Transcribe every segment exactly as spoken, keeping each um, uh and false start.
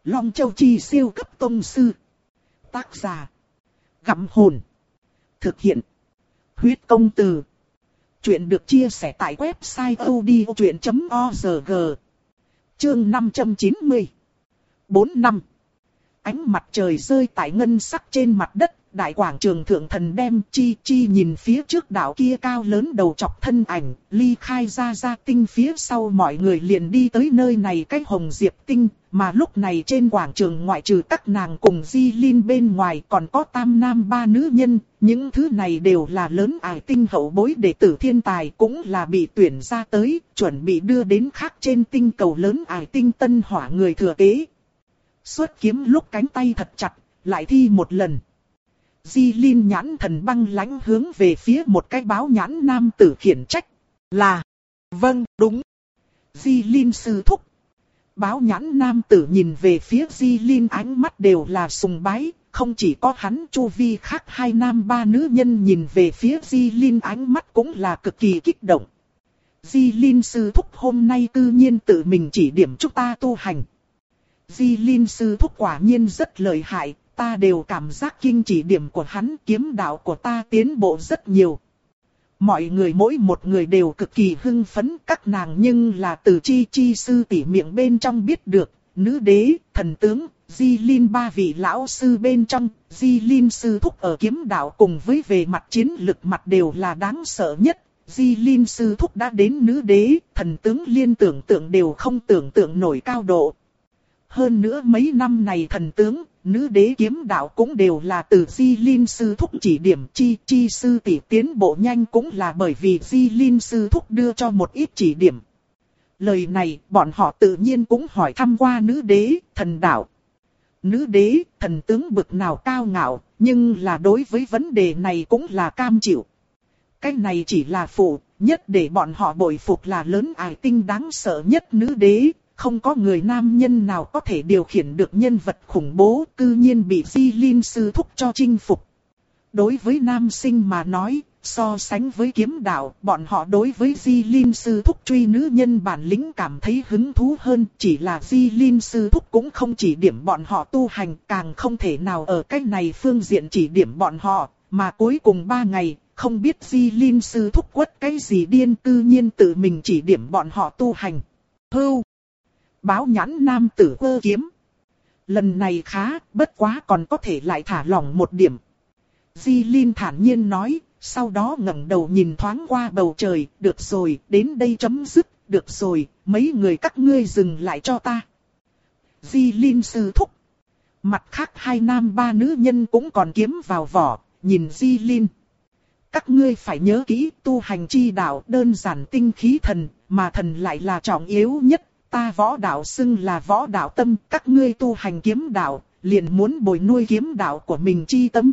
Long Châu Chi siêu cấp tông sư. Tác giả. Gặm hồn. Thực hiện. Huyết công từ. Chuyện được chia sẻ tại website audiochuyện chấm org. Chương năm trăm chín mươi. Bốn năm. Ánh mặt trời rơi tại ngân sắc trên mặt đất. Đại quảng trường thượng thần đem Chi Chi nhìn phía trước đảo kia cao lớn đầu chọc thân ảnh, ly khai ra ra tinh phía sau mọi người liền đi tới nơi này cái hồng diệp tinh, mà lúc này trên quảng trường ngoại trừ các nàng cùng Di Linh bên ngoài còn có tam nam ba nữ nhân, những thứ này đều là lớn ải tinh hậu bối đệ tử thiên tài cũng là bị tuyển ra tới, chuẩn bị đưa đến khác trên tinh cầu lớn ải tinh tân hỏa người thừa kế. Xuất kiếm lúc cánh tay thật chặt, lại thi một lần. Di Linh nhãn thần băng lãnh hướng về phía một cái báo nhãn nam tử khiển trách. Là, vâng, đúng. Di Linh sư thúc. Báo nhãn nam tử nhìn về phía Di Linh ánh mắt đều là sùng bái, không chỉ có hắn chu vi khác hai nam ba nữ nhân nhìn về phía Di Linh ánh mắt cũng là cực kỳ kích động. Di Linh sư thúc hôm nay tự nhiên tự mình chỉ điểm chúng ta tu hành. Di Linh sư thúc quả nhiên rất lợi hại. Ta đều cảm giác kinh chỉ điểm của hắn kiếm đạo của ta tiến bộ rất nhiều. Mọi người mỗi một người đều cực kỳ hưng phấn các nàng nhưng là từ Chi Chi sư tỷ miệng bên trong biết được. Nữ đế, thần tướng, Di Linh ba vị lão sư bên trong, Di Linh sư thúc ở kiếm đạo cùng với về mặt chiến lực mặt đều là đáng sợ nhất. Di Linh sư thúc đã đến nữ đế, thần tướng liên tưởng tượng đều không tưởng tượng nổi cao độ. Hơn nữa mấy năm này thần tướng, nữ đế kiếm đạo cũng đều là từ Di Linh sư thúc chỉ điểm Chi Chi sư tỷ tiến bộ nhanh cũng là bởi vì Di Linh sư thúc đưa cho một ít chỉ điểm. Lời này bọn họ tự nhiên cũng hỏi thăm qua nữ đế, thần đạo. Nữ đế, thần tướng bực nào cao ngạo, nhưng là đối với vấn đề này cũng là cam chịu. Cái này chỉ là phụ, nhất để bọn họ bội phục là lớn ải tinh đáng sợ nhất nữ đế. Không có người nam nhân nào có thể điều khiển được nhân vật khủng bố, cư nhiên bị Di Linh sư thúc cho chinh phục. Đối với nam sinh mà nói, so sánh với kiếm đạo, bọn họ đối với Di Linh sư thúc truy nữ nhân bản lĩnh cảm thấy hứng thú hơn. Chỉ là Di Linh sư thúc cũng không chỉ điểm bọn họ tu hành, càng không thể nào ở cách này phương diện chỉ điểm bọn họ, mà cuối cùng ba ngày, không biết Di Linh sư thúc quất cái gì điên cư nhiên tự mình chỉ điểm bọn họ tu hành. Hưu! Báo nhãn nam tử quơ kiếm. Lần này khá, bất quá còn có thể lại thả lỏng một điểm. Di Linh thản nhiên nói, sau đó ngẩng đầu nhìn thoáng qua bầu trời, được rồi, đến đây chấm dứt, được rồi, mấy người các ngươi dừng lại cho ta. Di Linh sư thúc. Mặt khác hai nam ba nữ nhân cũng còn kiếm vào vỏ, nhìn Di Linh. Các ngươi phải nhớ kỹ tu hành chi đạo đơn giản tinh khí thần, mà thần lại là trọng yếu nhất. Ta võ đạo xưng là võ đạo tâm, các ngươi tu hành kiếm đạo, liền muốn bồi nuôi kiếm đạo của mình chi tâm.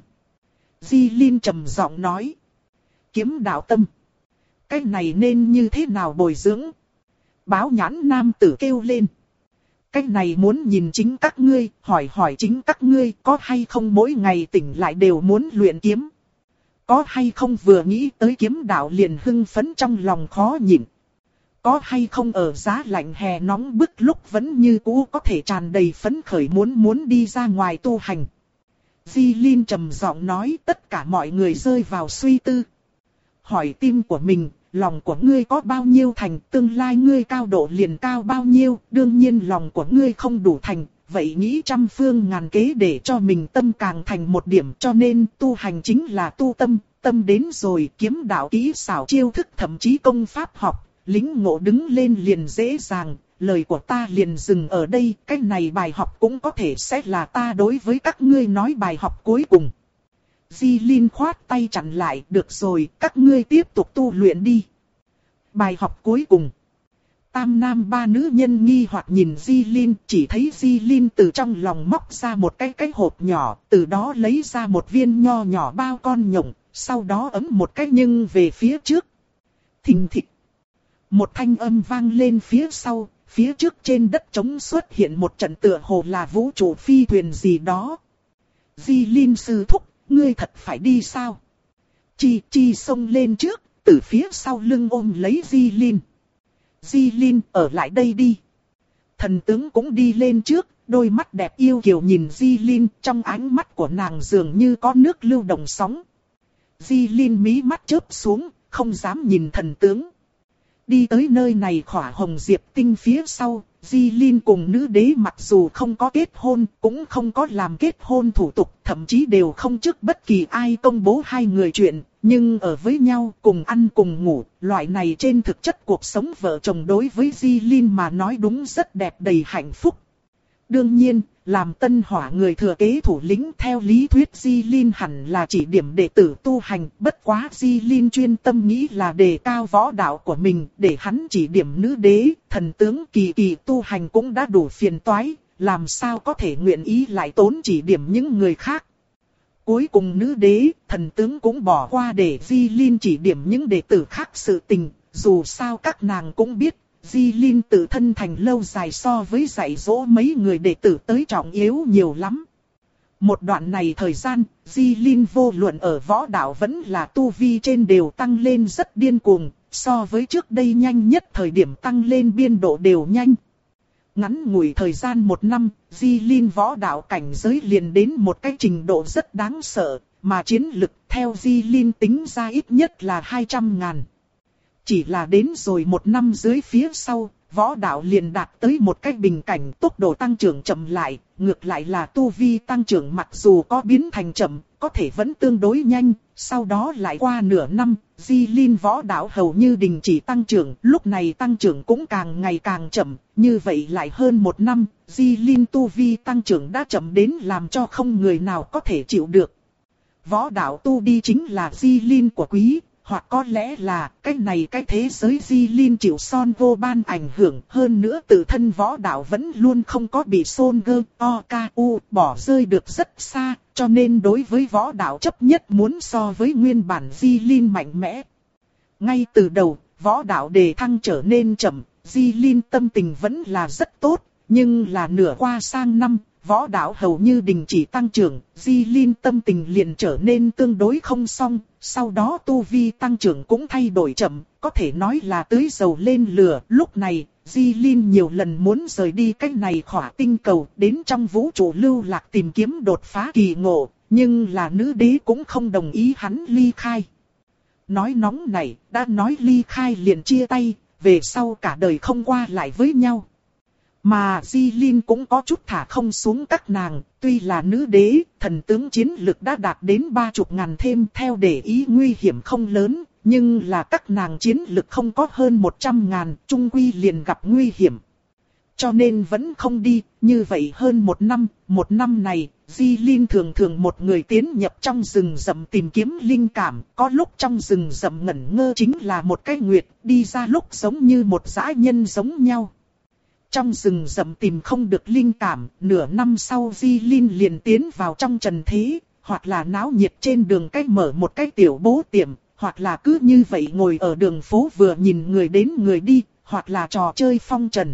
Di Linh trầm giọng nói. Kiếm đạo tâm. Cái này nên như thế nào bồi dưỡng? Báo nhãn nam tử kêu lên. Cái này muốn nhìn chính các ngươi, hỏi hỏi chính các ngươi có hay không mỗi ngày tỉnh lại đều muốn luyện kiếm. Có hay không vừa nghĩ tới kiếm đạo liền hưng phấn trong lòng khó nhịn. Có hay không ở giá lạnh hè nóng bức lúc vẫn như cũ có thể tràn đầy phấn khởi muốn muốn đi ra ngoài tu hành. Di Linh trầm giọng nói tất cả mọi người rơi vào suy tư. Hỏi tim của mình, lòng của ngươi có bao nhiêu thành, tương lai ngươi cao độ liền cao bao nhiêu, đương nhiên lòng của ngươi không đủ thành, vậy nghĩ trăm phương ngàn kế để cho mình tâm càng thành một điểm cho nên tu hành chính là tu tâm, tâm đến rồi kiếm đạo kỹ xảo chiêu thức thậm chí công pháp học. Lính ngộ đứng lên liền dễ dàng, lời của ta liền dừng ở đây, cái này bài học cũng có thể sẽ là ta đối với các ngươi nói bài học cuối cùng. Di Linh khoát tay chặn lại, được rồi, các ngươi tiếp tục tu luyện đi. Bài học cuối cùng. Tam nam ba nữ nhân nghi hoặc nhìn Di Linh, chỉ thấy Di Linh từ trong lòng móc ra một cái cái hộp nhỏ, từ đó lấy ra một viên nho nhỏ bao con nhộng, sau đó ấm một cái nhưng về phía trước. Thình thịch. Một thanh âm vang lên phía sau, phía trước trên đất trống xuất hiện một trận tựa hồ là vũ trụ phi thuyền gì đó. Di Linh sư thúc, ngươi thật phải đi sao? Chi Chi xông lên trước, từ phía sau lưng ôm lấy Di Linh. Di Linh ở lại đây đi. Thần tướng cũng đi lên trước, Đôi mắt đẹp yêu kiều nhìn Di Linh, trong ánh mắt của nàng dường như có nước lưu động sóng. Di Linh mí mắt chớp xuống, không dám nhìn thần tướng. Đi tới nơi này khỏa hồng diệp tinh phía sau, Di Linh cùng nữ đế mặc dù không có kết hôn, cũng không có làm kết hôn thủ tục, thậm chí đều không trước bất kỳ ai công bố hai người chuyện, nhưng ở với nhau, cùng ăn cùng ngủ, loại này trên thực chất cuộc sống vợ chồng đối với Di Linh mà nói đúng rất đẹp đầy hạnh phúc. Đương nhiên, làm tân hỏa người thừa kế thủ lĩnh theo lý thuyết Di Linh hẳn là chỉ điểm đệ tử tu hành, bất quá Di Linh chuyên tâm nghĩ là đề cao võ đạo của mình, để hắn chỉ điểm nữ đế, thần tướng kỳ kỳ tu hành cũng đã đủ phiền toái, làm sao có thể nguyện ý lại tốn chỉ điểm những người khác. Cuối cùng nữ đế, thần tướng cũng bỏ qua để Di Linh chỉ điểm những đệ tử khác sự tình, dù sao các nàng cũng biết. Di Linh tự thân thành lâu dài so với dạy dỗ mấy người đệ tử tới trọng yếu nhiều lắm. Một đoạn này thời gian, Di Linh vô luận ở võ đạo vẫn là tu vi trên đều tăng lên rất điên cuồng, so với trước đây nhanh nhất thời điểm tăng lên biên độ đều nhanh. Ngắn ngủi thời gian một năm, Di Linh võ đạo cảnh giới liền đến một cái trình độ rất đáng sợ, mà chiến lực theo Di Linh tính ra ít nhất là hai trăm ngàn. Chỉ là đến rồi một năm dưới phía sau, võ đạo liền đạt tới một cái bình cảnh tốc độ tăng trưởng chậm lại, ngược lại là tu vi tăng trưởng mặc dù có biến thành chậm, có thể vẫn tương đối nhanh, sau đó lại qua nửa năm, Di Linh võ đạo hầu như đình chỉ tăng trưởng, lúc này tăng trưởng cũng càng ngày càng chậm, như vậy lại hơn một năm, Di Linh tu vi tăng trưởng đã chậm đến làm cho không người nào có thể chịu được. Võ đạo tu đi chính là Di Linh của quý. Hoặc có lẽ là cái này cái thế giới Di Linh chịu Son Vô Ban ảnh hưởng, hơn nữa tự thân võ đạo vẫn luôn không có bị Son Gơ, O, K, U bỏ rơi được rất xa, cho nên đối với võ đạo chấp nhất muốn so với nguyên bản Di Linh mạnh mẽ. Ngay từ đầu, võ đạo đề thăng trở nên chậm, Di Linh tâm tình vẫn là rất tốt, nhưng là nửa qua sang năm, võ đạo hầu như đình chỉ tăng trưởng, Di Linh tâm tình liền trở nên tương đối không xong, sau đó tu vi tăng trưởng cũng thay đổi chậm, có thể nói là tưới dầu lên lửa. Lúc này, Di Linh nhiều lần muốn rời đi cái này khỏa tinh cầu, đến trong vũ trụ lưu lạc tìm kiếm đột phá kỳ ngộ, nhưng là nữ đế cũng không đồng ý hắn ly khai. Nói nóng này, đã nói ly khai liền chia tay, về sau cả đời không qua lại với nhau. Mà Di Linh cũng có chút thả không xuống các nàng, tuy là nữ đế, thần tướng chiến lực đã đạt đến ba chục ngàn thêm theo để ý nguy hiểm không lớn, nhưng là các nàng chiến lực không có hơn một trăm ngàn, chung quy liền gặp nguy hiểm. Cho nên vẫn không đi, như vậy hơn một năm, một năm này, Di Linh thường thường một người tiến nhập trong rừng rậm tìm kiếm linh cảm, có lúc trong rừng rậm ngẩn ngơ chính là một cái nguyệt, đi ra lúc giống như một dã nhân giống nhau. Trong rừng rậm tìm không được linh cảm, nửa năm sau Di Linh liền tiến vào trong trần thế, hoặc là náo nhiệt trên đường cách mở một cái tiểu bố tiệm, hoặc là cứ như vậy ngồi ở đường phố vừa nhìn người đến người đi, hoặc là trò chơi phong trần.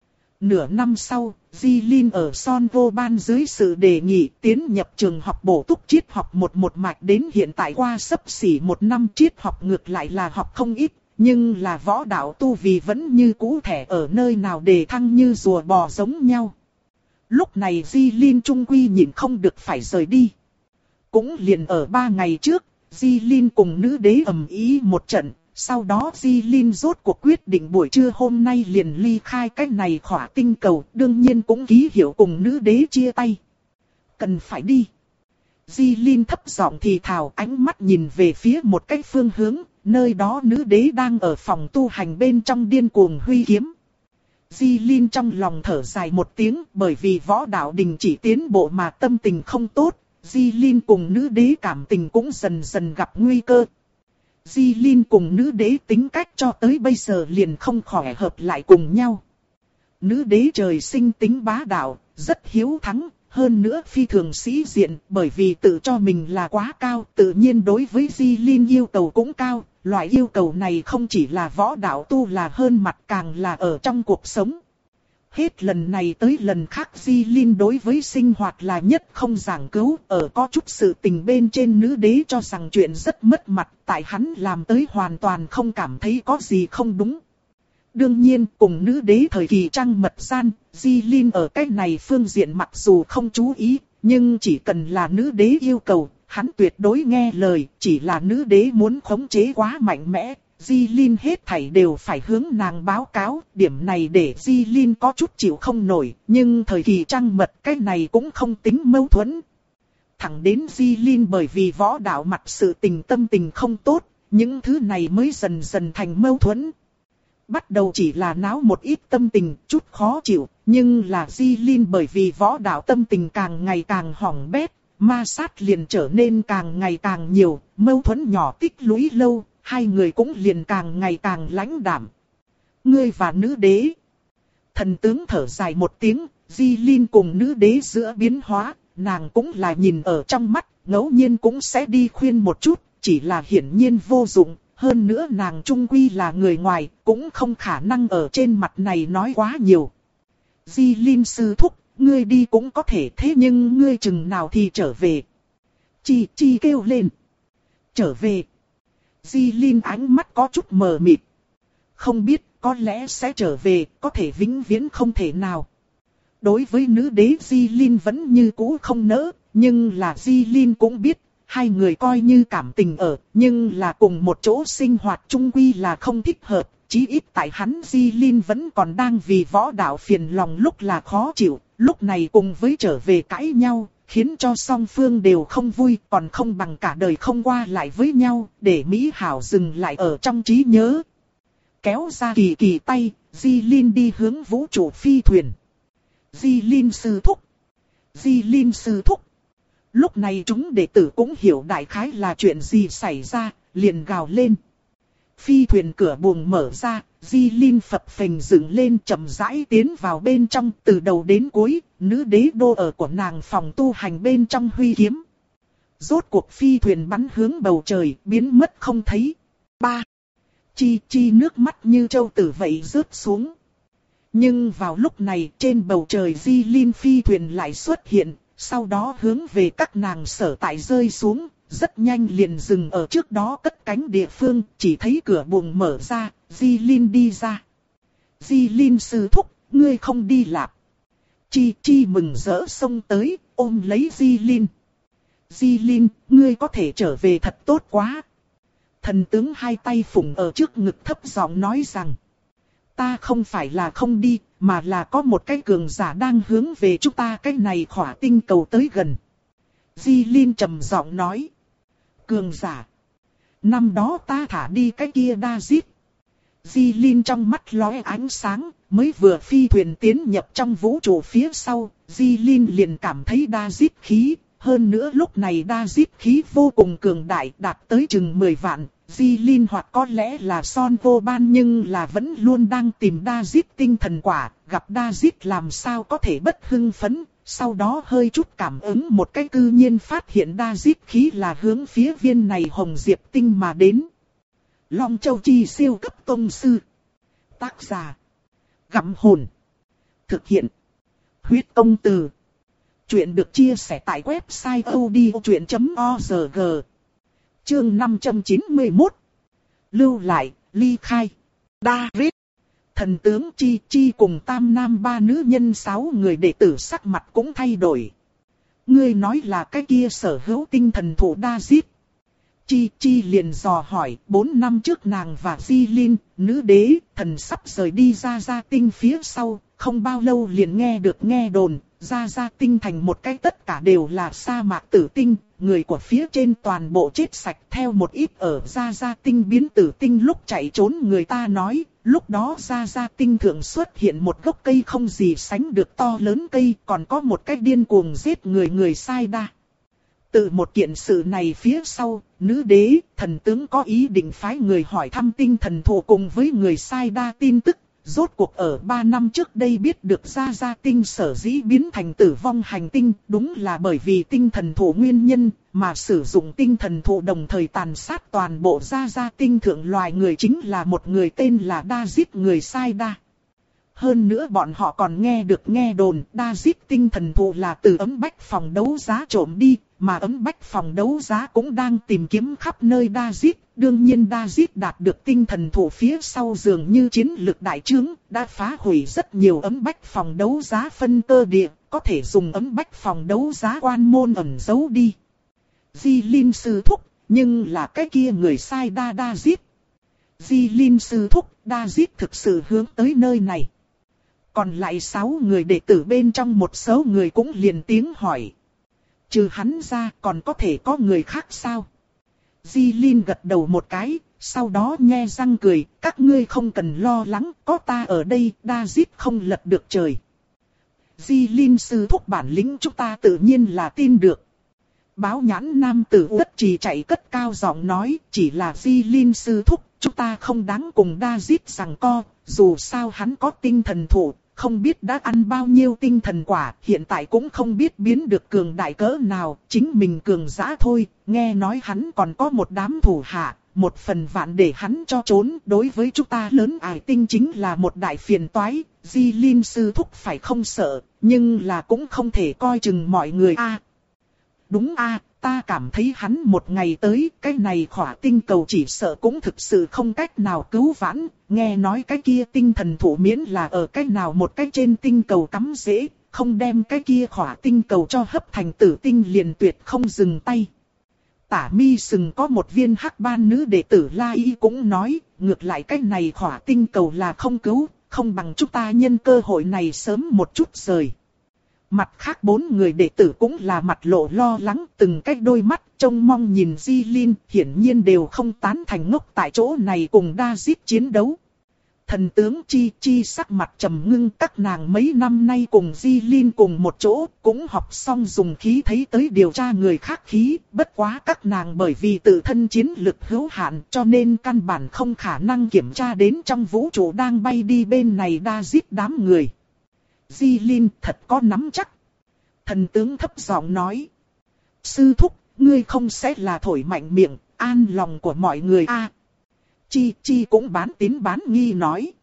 Nửa năm sau, Di Linh ở Son Vô Ban dưới sự đề nghị tiến nhập trường học bổ túc triết học một một mạch đến hiện tại qua sấp xỉ một năm triết học ngược lại là học không ít. Nhưng là võ đạo tu vì vẫn như cũ thẻ ở nơi nào đề thăng như rùa bò giống nhau. Lúc này Di Linh trung quy nhịn không được phải rời đi. Cũng liền ở ba ngày trước, Di Linh cùng nữ đế ầm ĩ một trận. Sau đó Di Linh rốt cuộc quyết định buổi trưa hôm nay liền ly khai cái này khỏa tinh cầu. Đương nhiên cũng ký hiệu cùng nữ đế chia tay. Cần phải đi. Di Linh thấp giọng thì thào, ánh mắt nhìn về phía một cái phương hướng. Nơi đó nữ đế đang ở phòng tu hành bên trong điên cuồng huy kiếm. Di Linh trong lòng thở dài một tiếng, bởi vì võ đạo đình chỉ tiến bộ mà tâm tình không tốt. Di Linh cùng nữ đế cảm tình cũng dần dần gặp nguy cơ. Di Linh cùng nữ đế tính cách cho tới bây giờ liền không khỏe hợp lại cùng nhau. Nữ đế trời sinh tính bá đạo, rất hiếu thắng. Hơn nữa phi thường sĩ diện, bởi vì tự cho mình là quá cao, tự nhiên đối với Di Linh yêu cầu cũng cao. Loại yêu cầu này không chỉ là võ đạo tu là hơn mặt, càng là ở trong cuộc sống. Hết lần này tới lần khác Di Linh đối với sinh hoạt là nhất không giảng cứu, ở có chút sự tình bên trên nữ đế cho rằng chuyện rất mất mặt, tại hắn làm tới hoàn toàn không cảm thấy có gì không đúng. Đương nhiên, cùng nữ đế thời kỳ trăng mật gian, Di Linh ở cái này phương diện mặc dù không chú ý, nhưng chỉ cần là nữ đế yêu cầu, hắn tuyệt đối nghe lời, chỉ là nữ đế muốn khống chế quá mạnh mẽ. Di Linh hết thảy đều phải hướng nàng báo cáo, điểm này để Di Linh có chút chịu không nổi, nhưng thời kỳ trăng mật cái này cũng không tính mâu thuẫn. Thẳng đến Di Linh bởi vì võ đạo mặt sự tình tâm tình không tốt, những thứ này mới dần dần thành mâu thuẫn. Bắt đầu chỉ là náo một ít tâm tình, chút khó chịu, nhưng là Di Linh bởi vì võ đạo tâm tình càng ngày càng hỏng bét, ma sát liền trở nên càng ngày càng nhiều, mâu thuẫn nhỏ tích lũy lâu, hai người cũng liền càng ngày càng lãnh đạm. Ngươi và nữ đế. Thần tướng thở dài một tiếng, Di Linh cùng nữ đế giữa biến hóa, nàng cũng là nhìn ở trong mắt, ngẫu nhiên cũng sẽ đi khuyên một chút, chỉ là hiển nhiên vô dụng. Hơn nữa nàng trung quy là người ngoài, cũng không khả năng ở trên mặt này nói quá nhiều. Di Linh sư thúc, ngươi đi cũng có thể, thế nhưng ngươi chừng nào thì trở về. Chi Chi kêu lên. Trở về. Di Linh ánh mắt có chút mờ mịt. Không biết, có lẽ sẽ trở về, có thể vĩnh viễn không thể nào. Đối với nữ đế Di Linh vẫn như cũ không nỡ, nhưng là Di Linh cũng biết. Hai người coi như cảm tình ở, nhưng là cùng một chỗ sinh hoạt chung quy là không thích hợp. Chí ít tại hắn Di Linh vẫn còn đang vì võ đạo phiền lòng lúc là khó chịu, lúc này cùng với trở về cãi nhau, khiến cho song phương đều không vui, còn không bằng cả đời không qua lại với nhau, để Mỹ Hảo dừng lại ở trong trí nhớ. Kéo ra kỳ kỳ tay, Di Linh đi hướng vũ trụ phi thuyền. Di Linh sư thúc. Di Linh sư thúc. Lúc này chúng đệ tử cũng hiểu đại khái là chuyện gì xảy ra, liền gào lên. Phi thuyền cửa buồng mở ra, Di Linh phập phình dựng lên chậm rãi tiến vào bên trong, từ đầu đến cuối, nữ đế đô ở của nàng phòng tu hành bên trong huy kiếm. Rốt cuộc phi thuyền bắn hướng bầu trời, biến mất không thấy. Ba. Chi Chi nước mắt như châu tử vậy rớt xuống. Nhưng vào lúc này trên bầu trời Di Linh phi thuyền lại xuất hiện. Sau đó hướng về các nàng sở tại rơi xuống, rất nhanh liền dừng ở trước đó cất cánh địa phương, chỉ thấy cửa buồng mở ra, Di Linh đi ra. Di Linh sư thúc, ngươi không đi lạp. Chi Chi mừng rỡ xông tới, ôm lấy Di Linh. Di Linh, ngươi có thể trở về thật tốt quá. Thần tướng hai tay phủng ở trước ngực thấp giọng nói rằng. Ta không phải là không đi, mà là có một cái cường giả đang hướng về chúng ta cái này khỏa tinh cầu tới gần. Di Linh trầm giọng nói. Cường giả. Năm đó ta thả đi cái kia David. Di Linh trong mắt lóe ánh sáng, mới vừa phi thuyền tiến nhập trong vũ trụ phía sau, Di Linh liền cảm thấy David khí. Hơn nữa lúc này David khí vô cùng cường đại, đạt tới chừng mười vạn. Di Linh hoặc có lẽ là Son vô ban nhưng là vẫn luôn đang tìm David tinh thần quả, gặp David làm sao có thể bất hưng phấn, sau đó hơi chút cảm ứng một cái cư nhiên phát hiện David khí là hướng phía viên này hồng diệp tinh mà đến. Long Châu Chi siêu cấp tông sư. Tác giả. Gặm hồn. Thực hiện. Huyết công từ. Chuyện được chia sẻ tại website odchuyện chấm org. Chương năm trăm chín mươi mốt. Lưu lại, ly khai. David. Thần tướng Chi Chi cùng tam nam ba nữ nhân sáu người đệ tử sắc mặt cũng thay đổi. Ngươi nói là cái kia sở hữu tinh thần thủ David. Chi Chi liền dò hỏi, bốn năm trước nàng và Di Linh, nữ đế, thần sắp rời đi ra ra tinh phía sau, không bao lâu liền nghe được nghe đồn, ra ra tinh thành một cái tất cả đều là sa mạc tử tinh, người của phía trên toàn bộ chết sạch theo một ít ở ra ra tinh biến tử tinh lúc chạy trốn người ta nói, lúc đó ra ra tinh thượng xuất hiện một gốc cây không gì sánh được to lớn cây, còn có một cái điên cuồng giết người người sai đa. Từ một kiện sự này phía sau, nữ đế, thần tướng có ý định phái người hỏi thăm tinh thần thủ cùng với người sai đa tin tức. Rốt cuộc ở ba năm trước đây biết được Gia Gia tinh sở dĩ biến thành tử vong hành tinh, đúng là bởi vì tinh thần thủ nguyên nhân, mà sử dụng tinh thần thủ đồng thời tàn sát toàn bộ Gia Gia tinh thượng loài người chính là một người tên là David người sai đa. Hơn nữa bọn họ còn nghe được nghe đồn David tinh thần thủ là từ ấm bách phòng đấu giá trộm đi, mà ấm bách phòng đấu giá cũng đang tìm kiếm khắp nơi David. Đương nhiên David đạt được tinh thần thụ phía sau dường như chiến lực đại trướng, đã phá hủy rất nhiều ấm bách phòng đấu giá phân cơ địa, có thể dùng ấm bách phòng đấu giá quan môn ẩn giấu đi. Di Linh sư thúc, nhưng là cái kia người sai đa David. Di Linh sư thúc, David thực sự hướng tới nơi này. Còn lại sáu người đệ tử bên trong một số người cũng liền tiếng hỏi. Trừ hắn ra còn có thể có người khác sao? Di Linh gật đầu một cái, sau đó nhe răng cười, các ngươi không cần lo lắng, có ta ở đây, David không lật được trời. Di Linh sư thúc bản lĩnh chúng ta tự nhiên là tin được. Báo nhãn nam tử Uất Trì chạy cất cao giọng nói, chỉ là Di Linh sư thúc, chúng ta không đáng cùng David giằng co, dù sao hắn có tinh thần thụ, không biết đã ăn bao nhiêu tinh thần quả, hiện tại cũng không biết biến được cường đại cỡ nào, chính mình cường dã thôi, nghe nói hắn còn có một đám thủ hạ, một phần vạn để hắn cho trốn, đối với chúng ta lớn ải tinh chính là một đại phiền toái, Di Linh sư thúc phải không sợ, nhưng là cũng không thể coi chừng mọi người a. À, đúng a, à, ta cảm thấy hắn một ngày tới, cái này khỏa tinh cầu chỉ sợ cũng thực sự không cách nào cứu vãn, nghe nói cái kia tinh thần thụ miễn là ở cái nào một cái trên tinh cầu cắm rễ, không đem cái kia khỏa tinh cầu cho hấp thành tử tinh liền tuyệt không dừng tay. Tả Mi Sừng có một viên hắc ban nữ đệ tử La Y cũng nói, ngược lại cái này khỏa tinh cầu là không cứu, không bằng chúng ta nhân cơ hội này sớm một chút rời. Mặt khác bốn người đệ tử cũng là mặt lộ lo lắng, từng cái đôi mắt trông mong nhìn Di Linh, hiển nhiên đều không tán thành ngốc tại chỗ này cùng David chiến đấu. Thần tướng Chi Chi sắc mặt trầm ngưng, các nàng mấy năm nay cùng Di Linh cùng một chỗ, cũng học xong dùng khí thấy tới điều tra người khác khí, bất quá các nàng bởi vì tự thân chiến lực hữu hạn cho nên căn bản không khả năng kiểm tra đến trong vũ trụ đang bay đi bên này David đám người. Di Linh thật có nắm chắc. Thần tướng thấp giọng nói. Sư thúc, ngươi không sẽ là thổi mạnh miệng, an lòng của mọi người a. À, Chi Chi cũng bán tín bán nghi nói.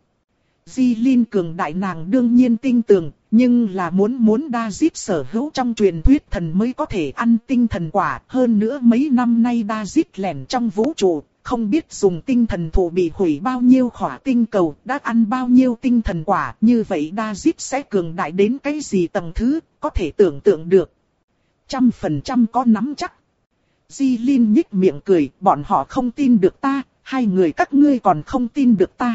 Di Linh cường đại nàng đương nhiên tin tưởng, nhưng là muốn muốn David sở hữu trong truyền thuyết thần mới có thể ăn tinh thần quả. Hơn nữa mấy năm nay David lẻn trong vũ trụ, không biết dùng tinh thần thụ bị hủy bao nhiêu khỏa tinh cầu, đã ăn bao nhiêu tinh thần quả. Như vậy David sẽ cường đại đến cái gì tầng thứ, có thể tưởng tượng được. Trăm phần trăm có nắm chắc. Di Linh nhích miệng cười, bọn họ không tin được ta. Hai người các ngươi còn không tin được ta.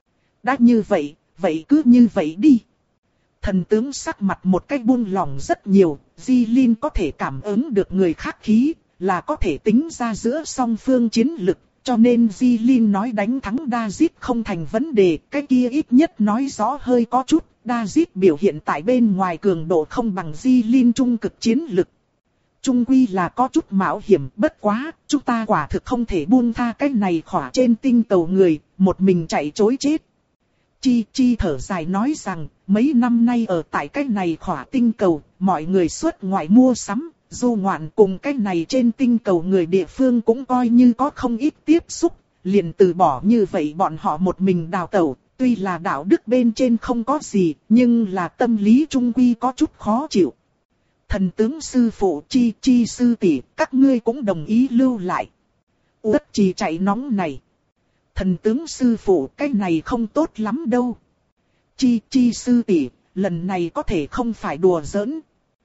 Đã như vậy, vậy cứ như vậy đi. Thần tướng sắc mặt một cách buông lòng rất nhiều. Di Linh có thể cảm ứng được người khác khí, là có thể tính ra giữa song phương chiến lực. Cho nên Di Linh nói đánh thắng David không thành vấn đề. Cái kia ít nhất nói rõ hơi có chút. David biểu hiện tại bên ngoài cường độ không bằng Di Linh trung cực chiến lực. Trung quy là có chút mạo hiểm, bất quá, chúng ta quả thực không thể buông tha cái này khỏa trên tinh cầu người, một mình chạy trối chết. Chi Chi thở dài nói rằng, mấy năm nay ở tại cái này khỏa tinh cầu, mọi người xuất ngoại mua sắm, du ngoạn cùng cái này trên tinh cầu người địa phương cũng coi như có không ít tiếp xúc, liền từ bỏ như vậy bọn họ một mình đào tẩu, tuy là đạo đức bên trên không có gì, nhưng là tâm lý trung quy có chút khó chịu. Thần tướng sư phụ Chi Chi sư tỷ, các ngươi cũng đồng ý lưu lại. Uất Trì chạy nóng này. Thần tướng sư phụ, cái này không tốt lắm đâu. Chi Chi sư tỷ, lần này có thể không phải đùa giỡn.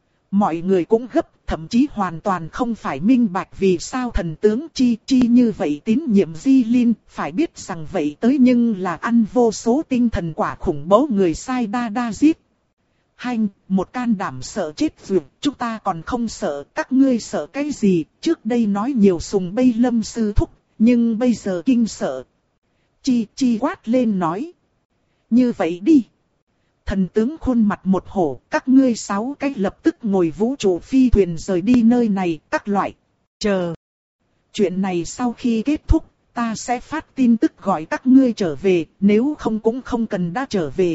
Mọi người cũng gấp, thậm chí hoàn toàn không phải minh bạch vì sao thần tướng Chi Chi như vậy tín nhiệm Di Linh, phải biết rằng vậy tới nhưng là ăn vô số tinh thần quả khủng bố người sai đa đa giết. Hành, một can đảm sợ chết dường, chúng ta còn không sợ, các ngươi sợ cái gì, trước đây nói nhiều sùng bây lâm sư thúc, nhưng bây giờ kinh sợ. Chi Chi quát lên nói. Như vậy đi. Thần tướng khuôn mặt một hổ, các ngươi sáu cái lập tức ngồi vũ trụ phi thuyền rời đi nơi này, các loại. Chờ. Chuyện này sau khi kết thúc, ta sẽ phát tin tức gọi các ngươi trở về, nếu không cũng không cần đã trở về.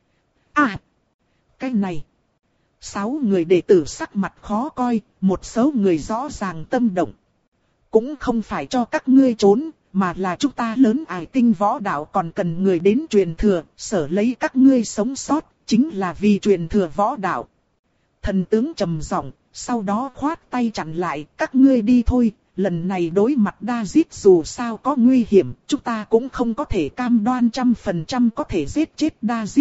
À. Cái này. Sáu người đệ tử sắc mặt khó coi, một số người rõ ràng tâm động. Cũng không phải cho các ngươi trốn, mà là chúng ta lớn ải tinh võ đạo còn cần người đến truyền thừa, sở lấy các ngươi sống sót, chính là vì truyền thừa võ đạo. Thần tướng trầm giọng, sau đó khoát tay chặn lại, các ngươi đi thôi, lần này đối mặt David dù sao có nguy hiểm, chúng ta cũng không có thể cam đoan trăm phần trăm có thể giết chết David.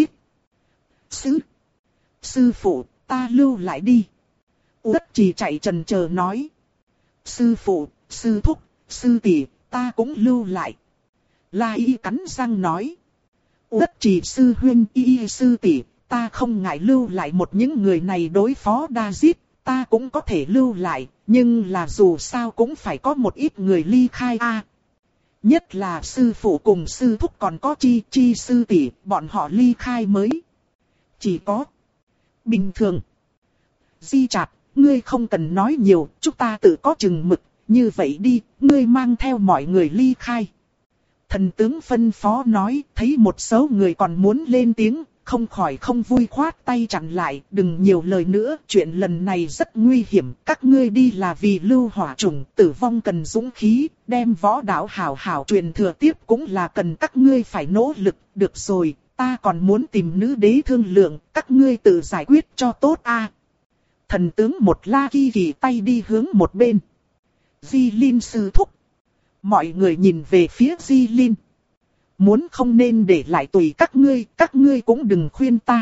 Sư, sư phụ, ta lưu lại đi. Uất Trì chạy chần chờ nói. Sư phụ, sư thúc, sư tỷ, ta cũng lưu lại. La Y cắn răng nói. Uất Trì sư huynh, Y sư tỷ, ta không ngại lưu lại một những người này đối phó David, ta cũng có thể lưu lại, nhưng là dù sao cũng phải có một ít người ly khai a. À, nhất là sư phụ cùng sư thúc còn có Chi Chi sư tỷ, bọn họ ly khai mới. Chỉ có bình thường. Di Trạch, ngươi không cần nói nhiều, chúng ta tự có chừng mực, như vậy đi, ngươi mang theo mọi người ly khai. Thần tướng phân phó nói, thấy một số người còn muốn lên tiếng, không khỏi không vui khoát tay chặn lại, đừng nhiều lời nữa, chuyện lần này rất nguy hiểm, các ngươi đi là vì lưu hỏa chủng, tử vong cần dũng khí, đem võ đạo hảo hảo truyền thừa tiếp cũng là cần các ngươi phải nỗ lực, được rồi, ta còn muốn tìm nữ đế thương lượng, các ngươi tự giải quyết cho tốt a. Thần tướng một la kỳ kỳ tay đi hướng một bên. Di Linh sư thúc. Mọi người nhìn về phía Di Linh. Muốn không nên để lại tùy các ngươi, các ngươi cũng đừng khuyên ta.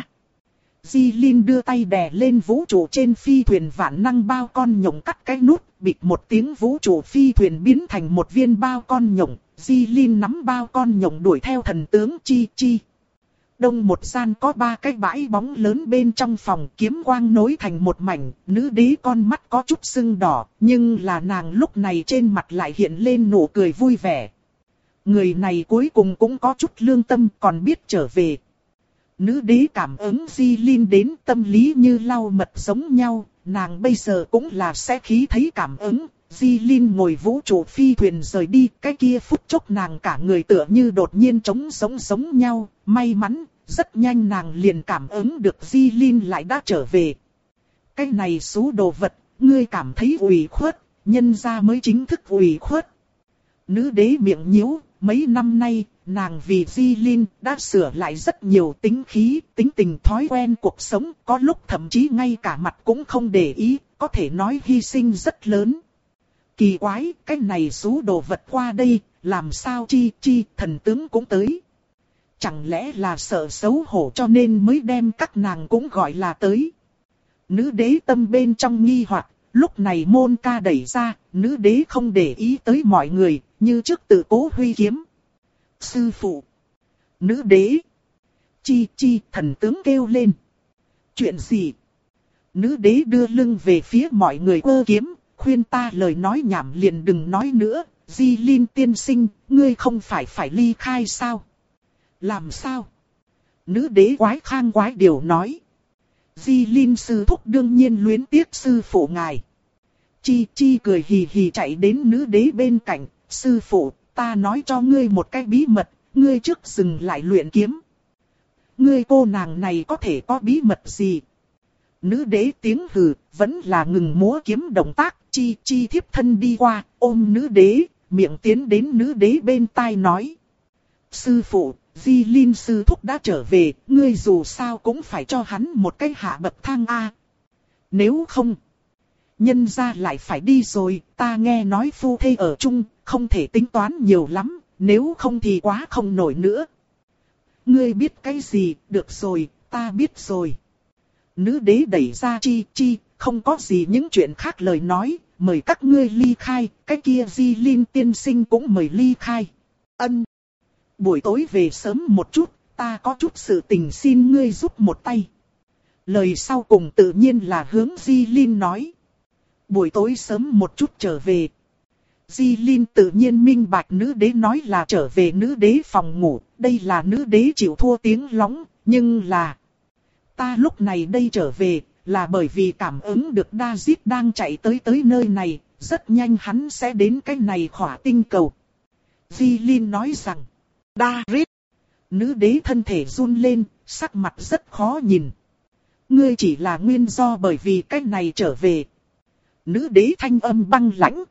Di Linh đưa tay đè lên vũ trụ trên phi thuyền vạn năng bao con nhộng cắt cái nút, bịch một tiếng vũ trụ phi thuyền biến thành một viên bao con nhộng. Di Linh nắm bao con nhộng đuổi theo thần tướng Chi Chi. Đông một gian có ba cái bãi bóng lớn bên trong phòng, kiếm quang nối thành một mảnh, nữ đế con mắt có chút sưng đỏ, nhưng là nàng lúc này trên mặt lại hiện lên nụ cười vui vẻ. Người này cuối cùng cũng có chút lương tâm, còn biết trở về. Nữ đế cảm ứng Di Linh đến tâm lý như lau mật giống nhau, nàng bây giờ cũng là sẽ khí thấy cảm ứng. Di Linh ngồi vũ trụ phi thuyền rời đi, cái kia phút chốc nàng cả người tựa như đột nhiên trống sống giống nhau, may mắn, rất nhanh nàng liền cảm ứng được Di Linh lại đã trở về. Cái này xú đồ vật, ngươi cảm thấy ủy khuất, nhân ra mới chính thức ủy khuất. Nữ đế miệng nhíu, mấy năm nay, nàng vì Di Linh đã sửa lại rất nhiều tính khí, tính tình thói quen cuộc sống, có lúc thậm chí ngay cả mặt cũng không để ý, có thể nói hy sinh rất lớn. Kỳ quái, cái này xú đồ vật qua đây, làm sao Chi Chi thần tướng cũng tới. Chẳng lẽ là sợ xấu hổ cho nên mới đem các nàng cũng gọi là tới. Nữ đế tâm bên trong nghi hoặc, lúc này môn ca đẩy ra, nữ đế không để ý tới mọi người, như trước tự cố huy kiếm. Sư phụ. Nữ đế. Chi Chi thần tướng kêu lên. Chuyện gì? Nữ đế đưa lưng về phía mọi người ơ kiếm, khuyên ta lời nói nhảm liền đừng nói nữa, Di Linh tiên sinh, ngươi không phải phải ly khai sao? Làm sao? Nữ đế quái khang quái điều nói. Di Linh sư thúc đương nhiên luyến tiếc sư phụ ngài. Chi Chi cười hì hì chạy đến nữ đế bên cạnh, sư phụ, ta nói cho ngươi một cái bí mật, ngươi trước dừng lại luyện kiếm. Ngươi cô nàng này có thể có bí mật gì? Nữ đế tiếng hừ, vẫn là ngừng múa kiếm động tác, Chi Chi thiếp thân đi qua, ôm nữ đế, miệng tiến đến nữ đế bên tai nói. Sư phụ, Di Linh sư thúc đã trở về, ngươi dù sao cũng phải cho hắn một cái hạ bậc thang a. Nếu không, nhân gia lại phải đi rồi, ta nghe nói phu thê ở chung, không thể tính toán nhiều lắm, nếu không thì quá không nổi nữa. Ngươi biết cái gì, được rồi, ta biết rồi. Nữ đế đẩy ra Chi Chi, không có gì những chuyện khác lời nói, mời các ngươi ly khai, cái kia Di Linh tiên sinh cũng mời ly khai. Ân. Buổi tối về sớm một chút, ta có chút sự tình xin ngươi giúp một tay. Lời sau cùng tự nhiên là hướng Di Linh nói. Buổi tối sớm một chút trở về. Di Linh tự nhiên minh bạch nữ đế nói là trở về nữ đế phòng ngủ, đây là nữ đế chịu thua tiếng lóng, nhưng là... Ta lúc này đây trở về, là bởi vì cảm ứng được David đang chạy tới tới nơi này, rất nhanh hắn sẽ đến cái này khỏa tinh cầu. Di Linh nói rằng, David, nữ đế thân thể run lên, sắc mặt rất khó nhìn. Ngươi chỉ là nguyên do bởi vì cái này trở về. Nữ đế thanh âm băng lãnh.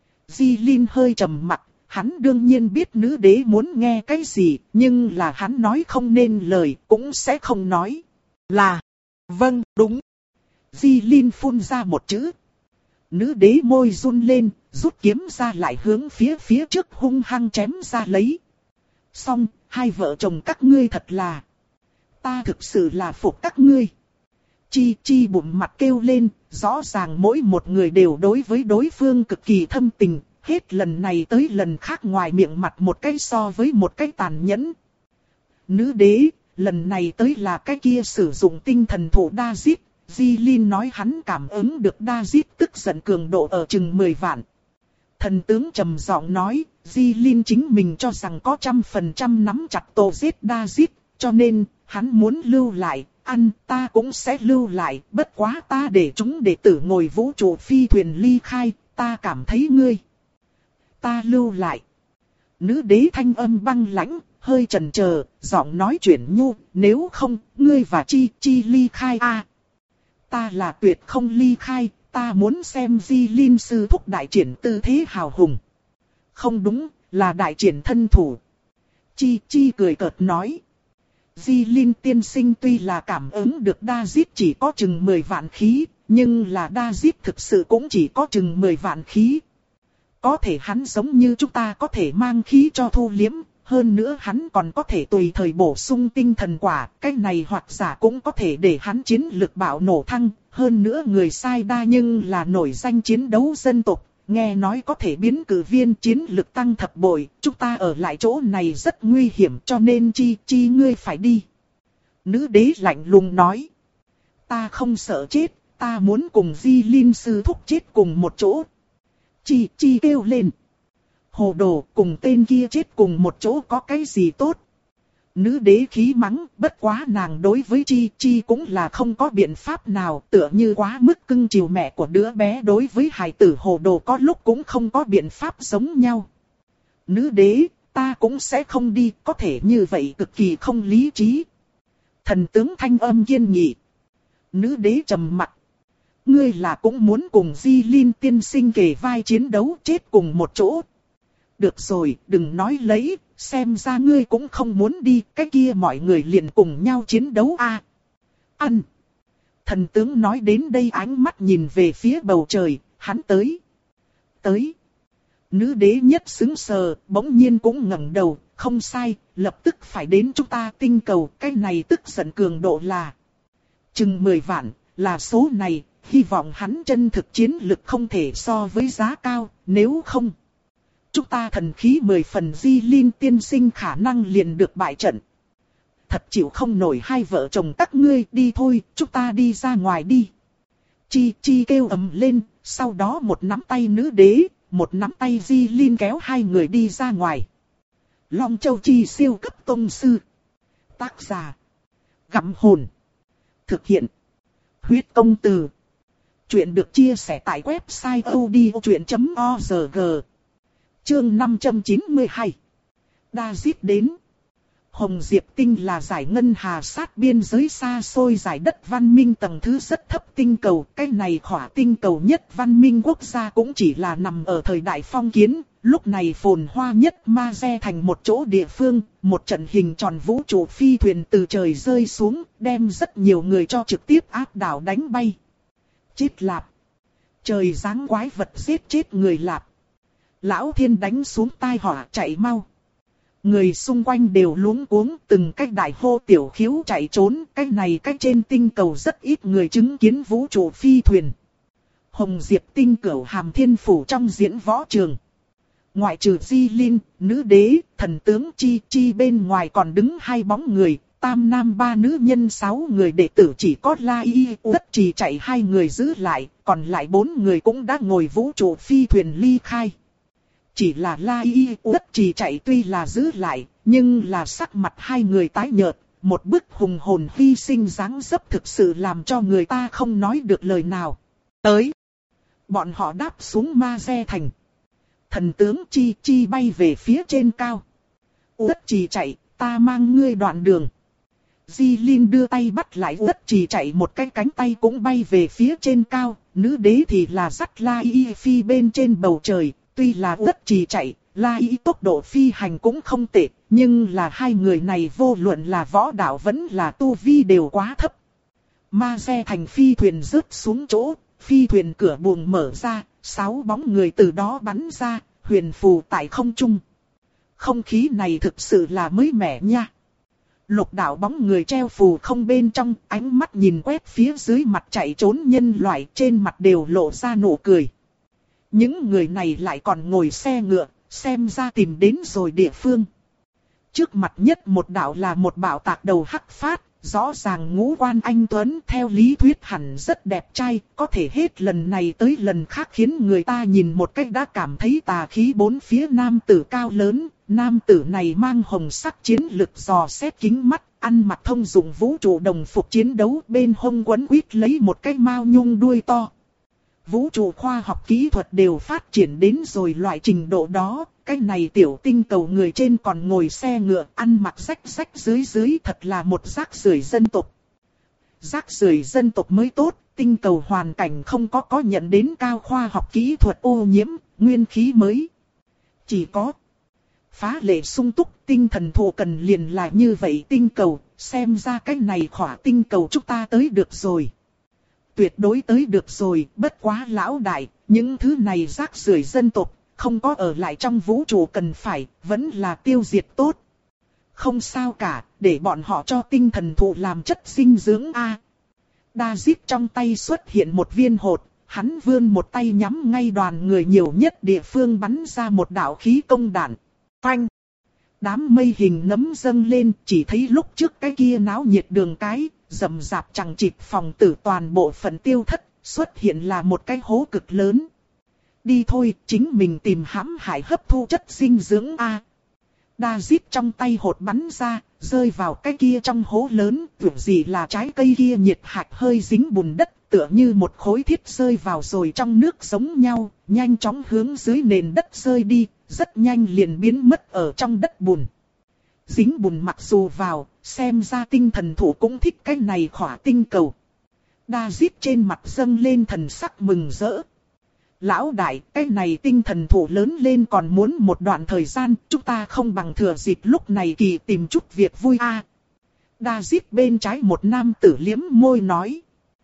Di Linh hơi trầm mặt, hắn đương nhiên biết nữ đế muốn nghe cái gì, nhưng là hắn nói không nên lời, cũng sẽ không nói. Là, vâng, đúng. Di Linh phun ra một chữ. Nữ đế môi run lên, rút kiếm ra lại hướng phía phía trước hung hăng chém ra lấy. Xong, hai vợ chồng các ngươi thật là... Ta thực sự là phục các ngươi. Chi Chi bụng mặt kêu lên, rõ ràng mỗi một người đều đối với đối phương cực kỳ thâm tình, hết lần này tới lần khác ngoài miệng mặt một cái so với một cái tàn nhẫn. Nữ đế, lần này tới là cái kia sử dụng tinh thần thủ David, Di Linh nói hắn cảm ứng được David tức giận cường độ ở chừng mười vạn. Thần tướng trầm giọng nói, Di Linh chính mình cho rằng có trăm phần trăm nắm chặt tổ giết David, cho nên, hắn muốn lưu lại, ăn ta cũng sẽ lưu lại, bất quá ta để chúng đệ tử ngồi vũ trụ phi thuyền ly khai, ta cảm thấy ngươi. Ta lưu lại. Nữ đế thanh âm băng lãnh, hơi chần chờ, giọng nói chuyển nhu, nếu không, ngươi và Chi Chi ly khai a. À, ta là tuyệt không ly khai, ta muốn xem Di Linh sư thúc đại triển tư thế hào hùng. Không đúng, là đại triển thân thủ. Chi Chi cười cợt nói. Di Linh tiên sinh tuy là cảm ứng được David chỉ có chừng mười vạn khí, nhưng là David thực sự cũng chỉ có chừng mười vạn khí. Có thể hắn giống như chúng ta có thể mang khí cho thu liếm, hơn nữa hắn còn có thể tùy thời bổ sung tinh thần quả, cái này hoặc giả cũng có thể để hắn chiến lực bạo nổ thăng, hơn nữa người sai đa nhưng là nổi danh chiến đấu dân tộc, nghe nói có thể biến cử viên chiến lực tăng thập bội, chúng ta ở lại chỗ này rất nguy hiểm cho nên Chi Chi ngươi phải đi. Nữ đế lạnh lùng nói, ta không sợ chết, ta muốn cùng Di Linh sư thúc chết cùng một chỗ. Chi Chi kêu lên. Hồ đồ, cùng tên kia chết cùng một chỗ có cái gì tốt? Nữ đế khí mắng, bất quá nàng đối với Chi Chi cũng là không có biện pháp nào, tựa như quá mức cưng chiều mẹ của đứa bé đối với hài tử hồ đồ có lúc cũng không có biện pháp giống nhau. Nữ đế, ta cũng sẽ không đi, có thể như vậy cực kỳ không lý trí. Thần tướng thanh âm kiên nghị. Nữ đế trầm mặt. Ngươi là cũng muốn cùng Di Linh tiên sinh kề vai chiến đấu chết cùng một chỗ. Được rồi, đừng nói lấy, xem ra ngươi cũng không muốn đi, cái kia mọi người liền cùng nhau chiến đấu a. À, ăn. Thần tướng nói đến đây ánh mắt nhìn về phía bầu trời, hắn tới. Tới. Nữ đế nhất xứng sờ, bỗng nhiên cũng ngẩng đầu, không sai, lập tức phải đến chúng ta tinh cầu, cái này tức giận cường độ là chừng mười vạn, là số này, hy vọng hắn chân thực chiến lực không thể so với giá cao, nếu không. Chúng ta thần khí mười phần Di Linh tiên sinh khả năng liền được bại trận. Thật chịu không nổi hai vợ chồng các ngươi đi thôi, chúng ta đi ra ngoài đi. Chi Chi kêu ầm lên, sau đó một nắm tay nữ đế, một nắm tay Di Linh kéo hai người đi ra ngoài. Long Châu Chi siêu cấp tông sư. Tác giả. Gặm hồn. Thực hiện. Huyết công từ. Chuyện được chia sẻ tại website odchuyện chấm org. Chương năm trăm chín mươi hai. David đến. Hồng Diệp Tinh là giải ngân hà sát biên giới xa xôi giải đất văn minh tầng thứ rất thấp tinh cầu. Cái này khỏa tinh cầu nhất văn minh quốc gia cũng chỉ là nằm ở thời đại phong kiến. Lúc này phồn hoa nhất ma re thành một chỗ địa phương. Một trận hình tròn vũ trụ phi thuyền từ trời rơi xuống. Đem rất nhiều người cho trực tiếp áp đảo đánh bay. Chết lạp. Trời giáng quái vật giết chết người lạp. Lão Thiên đánh xuống tai họa chạy mau. Người xung quanh đều luống cuống từng cách đại hô tiểu khiếu chạy trốn. Cách này cách trên tinh cầu rất ít người chứng kiến vũ trụ phi thuyền. Hồng Diệp Tinh cửu hàm thiên phủ trong diễn võ trường. Ngoại trừ Di Linh, nữ đế, thần tướng Chi Chi bên ngoài còn đứng hai bóng người. Tam nam ba nữ nhân sáu người đệ tử chỉ có La Y Uất Trì chạy hai người giữ lại. Còn lại bốn người cũng đã ngồi vũ trụ phi thuyền ly khai. Chỉ là La Y Uất Trì chạy tuy là giữ lại, nhưng là sắc mặt hai người tái nhợt, một bức hùng hồn hy sinh dáng dấp thực sự làm cho người ta không nói được lời nào. Tới, bọn họ đáp xuống ma re thành. Thần tướng Chi Chi bay về phía trên cao. Uất Trì chạy, ta mang ngươi đoạn đường. Di Linh đưa tay bắt lại Uất Trì chạy một cái cánh tay cũng bay về phía trên cao, nữ đế thì là dắt La Y phi bên trên bầu trời. Tuy là Uất Trì chạy, La Y tốc độ phi hành cũng không tệ, nhưng là hai người này vô luận là võ đạo vẫn là tu vi đều quá thấp. Ma xe thành phi thuyền rớt xuống chỗ, phi thuyền cửa buồng mở ra, sáu bóng người từ đó bắn ra, huyền phù tại không trung. Không khí này thực sự là mới mẻ nha. Lục đạo bóng người treo phù không bên trong, ánh mắt nhìn quét phía dưới mặt chạy trốn nhân loại, trên mặt đều lộ ra nụ cười. Những người này lại còn ngồi xe ngựa, xem ra tìm đến rồi địa phương. Trước mặt nhất một đạo là một bảo tạc đầu hắc phát, rõ ràng ngũ quan anh tuấn, theo lý thuyết hẳn rất đẹp trai, có thể hết lần này tới lần khác khiến người ta nhìn một cách đã cảm thấy tà khí bốn phía. Nam tử cao lớn, nam tử này mang hồng sắc chiến lực dò xét kính mắt, ăn mặc thông dụng vũ trụ đồng phục chiến đấu, bên hông quấn quýt lấy một cái mao nhung đuôi to. Vũ trụ khoa học kỹ thuật đều phát triển đến rồi loại trình độ đó, cái này tiểu tinh cầu người trên còn ngồi xe ngựa, ăn mặc rách rách dưới dưới, thật là một rác rưởi dân tộc. Rác rưởi dân tộc mới tốt, tinh cầu hoàn cảnh không có có nhận đến cao khoa học kỹ thuật ô nhiễm, nguyên khí mới. Chỉ có phá lệ sung túc, tinh thần thụ cần liền là như vậy tinh cầu, xem ra cái này khỏa tinh cầu chúng ta tới được rồi. Tuyệt đối tới được rồi, bất quá lão đại, những thứ này rác rưởi dân tộc, không có ở lại trong vũ trụ cần phải, vẫn là tiêu diệt tốt. Không sao cả, để bọn họ cho tinh thần thụ làm chất dinh dưỡng a. David trong tay xuất hiện một viên hột, hắn vươn một tay nhắm ngay đoàn người nhiều nhất địa phương bắn ra một đạo khí công đạn. Phanh! Đám mây hình nấm dâng lên, chỉ thấy lúc trước cái kia náo nhiệt đường cái, rầm rạp chẳng chịt phòng tử toàn bộ phần tiêu thất, xuất hiện là một cái hố cực lớn. Đi thôi, chính mình tìm hãm hại hấp thu chất dinh dưỡng a. David trong tay hột bắn ra, rơi vào cái kia trong hố lớn, tưởng gì là trái cây kia nhiệt hạch hơi dính bùn đất, tựa như một khối thiết rơi vào rồi trong nước giống nhau, nhanh chóng hướng dưới nền đất rơi đi, rất nhanh liền biến mất ở trong đất bùn. Dính bùn mặc dù vào, xem ra tinh thần thủ cũng thích cái này khỏa tinh cầu. David trên mặt dâng lên thần sắc mừng rỡ. Lão đại, cái này tinh thần thủ lớn lên còn muốn một đoạn thời gian, chúng ta không bằng thừa dịp lúc này kỳ tìm chút việc vui a. À. David bên trái một nam tử liếm môi nói.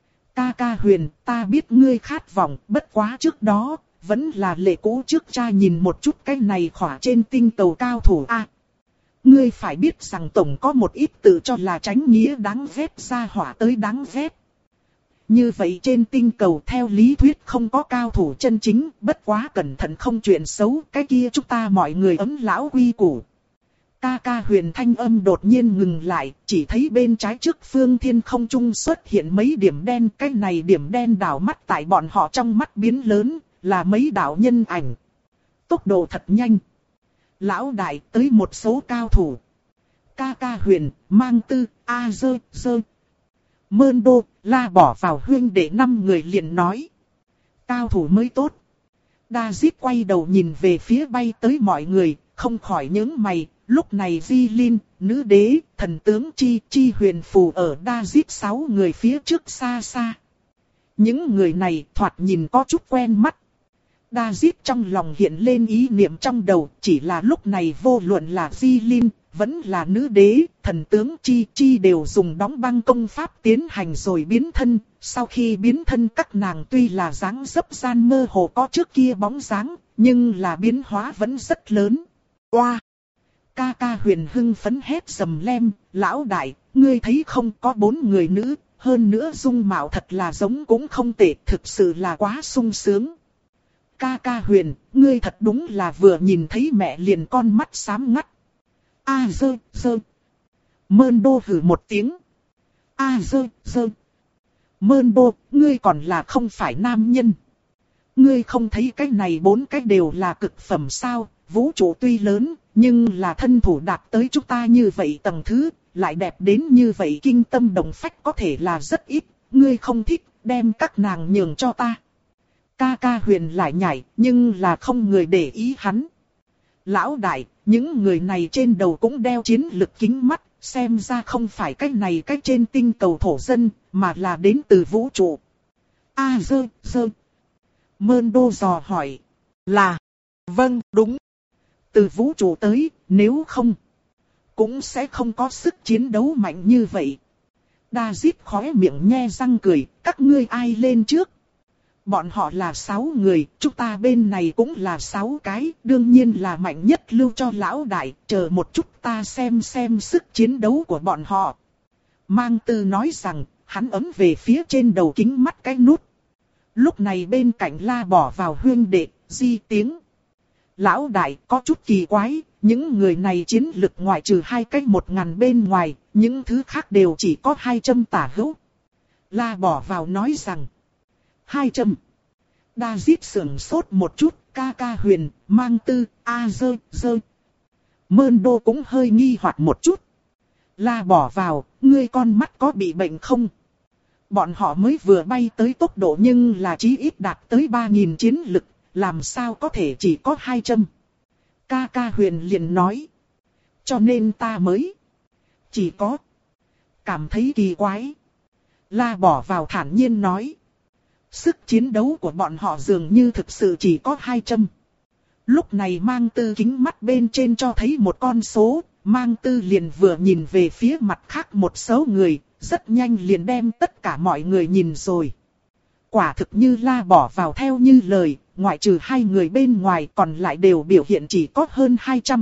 Ca ca Huyền, ta biết ngươi khát vọng, bất quá trước đó, vẫn là lệ cũ trước cha nhìn một chút cái này khỏa trên tinh cầu cao thủ a. À. Ngươi phải biết rằng tổng có một ít tự cho là tránh nghĩa đáng ghét ra hỏa tới đáng ghét. Như vậy trên tinh cầu theo lý thuyết không có cao thủ chân chính, bất quá cẩn thận không chuyện xấu, cái kia chúng ta mọi người ấm lão quy củ. Ca ca Huyền thanh âm đột nhiên ngừng lại, chỉ thấy bên trái trước phương thiên không trung xuất hiện mấy điểm đen, cái này điểm đen đảo mắt tại bọn họ trong mắt biến lớn, là mấy đạo nhân ảnh. Tốc độ thật nhanh. Lão đại tới một số cao thủ. Ca ca Huyền, mang tư, a dơ, dơ. Mơn đô, la bỏ vào huyên để năm người liền nói. Cao thủ mới tốt. David quay đầu nhìn về phía bay tới mọi người, không khỏi nhướng mày. Lúc này Di Linh, nữ đế, thần tướng Chi, Chi huyền phù ở David sáu người phía trước xa xa. Những người này thoạt nhìn có chút quen mắt. David trong lòng hiện lên ý niệm trong đầu, chỉ là lúc này vô luận là Di Linh, vẫn là nữ đế, thần tướng Chi Chi đều dùng đóng băng công pháp tiến hành rồi biến thân. Sau khi biến thân các nàng tuy là dáng dấp gian mơ hồ có trước kia bóng dáng, nhưng là biến hóa vẫn rất lớn. Oa! Ca ca Huyền hưng phấn hét sầm lem, lão đại, ngươi thấy không có bốn người nữ, hơn nữa dung mạo thật là giống cũng không tệ, thực sự là quá sung sướng. Ca ca Huyền, ngươi thật đúng là vừa nhìn thấy mẹ liền con mắt xám ngắt. A dơ, dơ. Mơn đô hử một tiếng. A dơ, dơ. Mơn đô, ngươi còn là không phải nam nhân. Ngươi không thấy cái này bốn cái đều là cực phẩm sao, vũ trụ tuy lớn, nhưng là thân thủ đạt tới chúng ta như vậy tầng thứ, lại đẹp đến như vậy kinh tâm động phách có thể là rất ít, ngươi không thích, đem các nàng nhường cho ta. Ca ca Huyền lại nhảy, nhưng là không người để ý hắn. Lão đại, những người này trên đầu cũng đeo chiến lực kính mắt, xem ra không phải cách này cách trên tinh cầu thổ dân, mà là đến từ vũ trụ. A dơ, dơ. Mơn đô dò hỏi. Là. Vâng, đúng. Từ vũ trụ tới, nếu không, cũng sẽ không có sức chiến đấu mạnh như vậy. David khóe miệng nhe răng cười, các ngươi ai lên trước? Bọn họ là sáu người, chúng ta bên này cũng là sáu cái, đương nhiên là mạnh nhất lưu cho lão đại, chờ một chút ta xem xem sức chiến đấu của bọn họ. Mang Tư nói rằng, hắn ấm về phía trên đầu kính mắt cái nút. Lúc này bên cạnh La bỏ vào huyên đệ, di tiếng. Lão đại có chút kỳ quái, những người này chiến lực ngoại trừ hai cái một ngàn bên ngoài, những thứ khác đều chỉ có hai trăm tả hữu. La bỏ vào nói rằng, hai trăm. David sưởng sốt một chút, ca ca Huyền, Mang Tư, a dơ, dơ. Mơn Đô cũng hơi nghi hoặc một chút. La bỏ vào, ngươi con mắt có bị bệnh không? Bọn họ mới vừa bay tới tốc độ nhưng là chí ít đạt tới ba nghìn chiến lực, làm sao có thể chỉ có hai trăm. Ca ca Huyền liền nói. Cho nên ta mới chỉ có cảm thấy kỳ quái. La bỏ vào thản nhiên nói. Sức chiến đấu của bọn họ dường như thực sự chỉ có hai trăm. Lúc này Mang Tư kính mắt bên trên cho thấy một con số, Mang Tư liền vừa nhìn về phía mặt khác một số người, rất nhanh liền đem tất cả mọi người nhìn rồi. Quả thực như La bỏ vào theo như lời, ngoại trừ hai người bên ngoài còn lại đều biểu hiện chỉ có hơn hai trăm.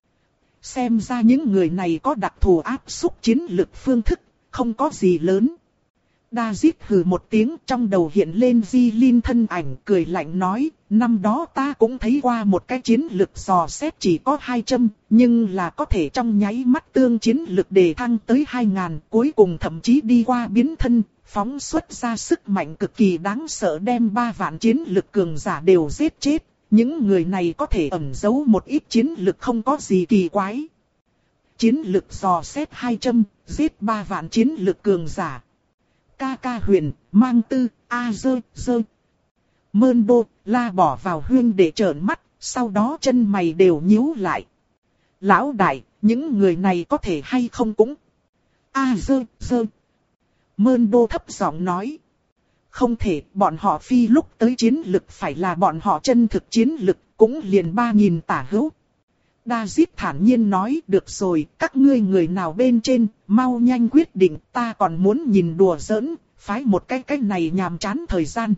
Xem ra những người này có đặc thù áp xúc chiến lực phương thức, không có gì lớn. David hừ một tiếng, trong đầu hiện lên Di Linh thân ảnh, cười lạnh nói, năm đó ta cũng thấy qua một cái chiến lực dò xét chỉ có hai trăm, nhưng là có thể trong nháy mắt tương chiến lực đề thăng tới hai nghìn, cuối cùng thậm chí đi qua biến thân, phóng xuất ra sức mạnh cực kỳ đáng sợ đem ba vạn chiến lực cường giả đều giết chết. Những người này có thể ẩn giấu một ít chiến lực không có gì kỳ quái. Chiến lực dò xét hai trăm, giết ba vạn chiến lực cường giả. Ca ca Huyền, Mang Tư, a dơ, dơ. Mơn Đô, La bỏ vào huyên để trợn mắt, sau đó chân mày đều nhíu lại. Lão đại, những người này có thể hay không cũng. A dơ, dơ. Mơn Đô thấp giọng nói. Không thể, bọn họ phi lúc tới chiến lực phải là bọn họ chân thực chiến lực, cũng liền ba nghìn tả hữu. David thản nhiên nói, được rồi, các ngươi người nào bên trên, mau nhanh quyết định, ta còn muốn nhìn đùa giỡn, phái một cái cái này nhàm chán thời gian.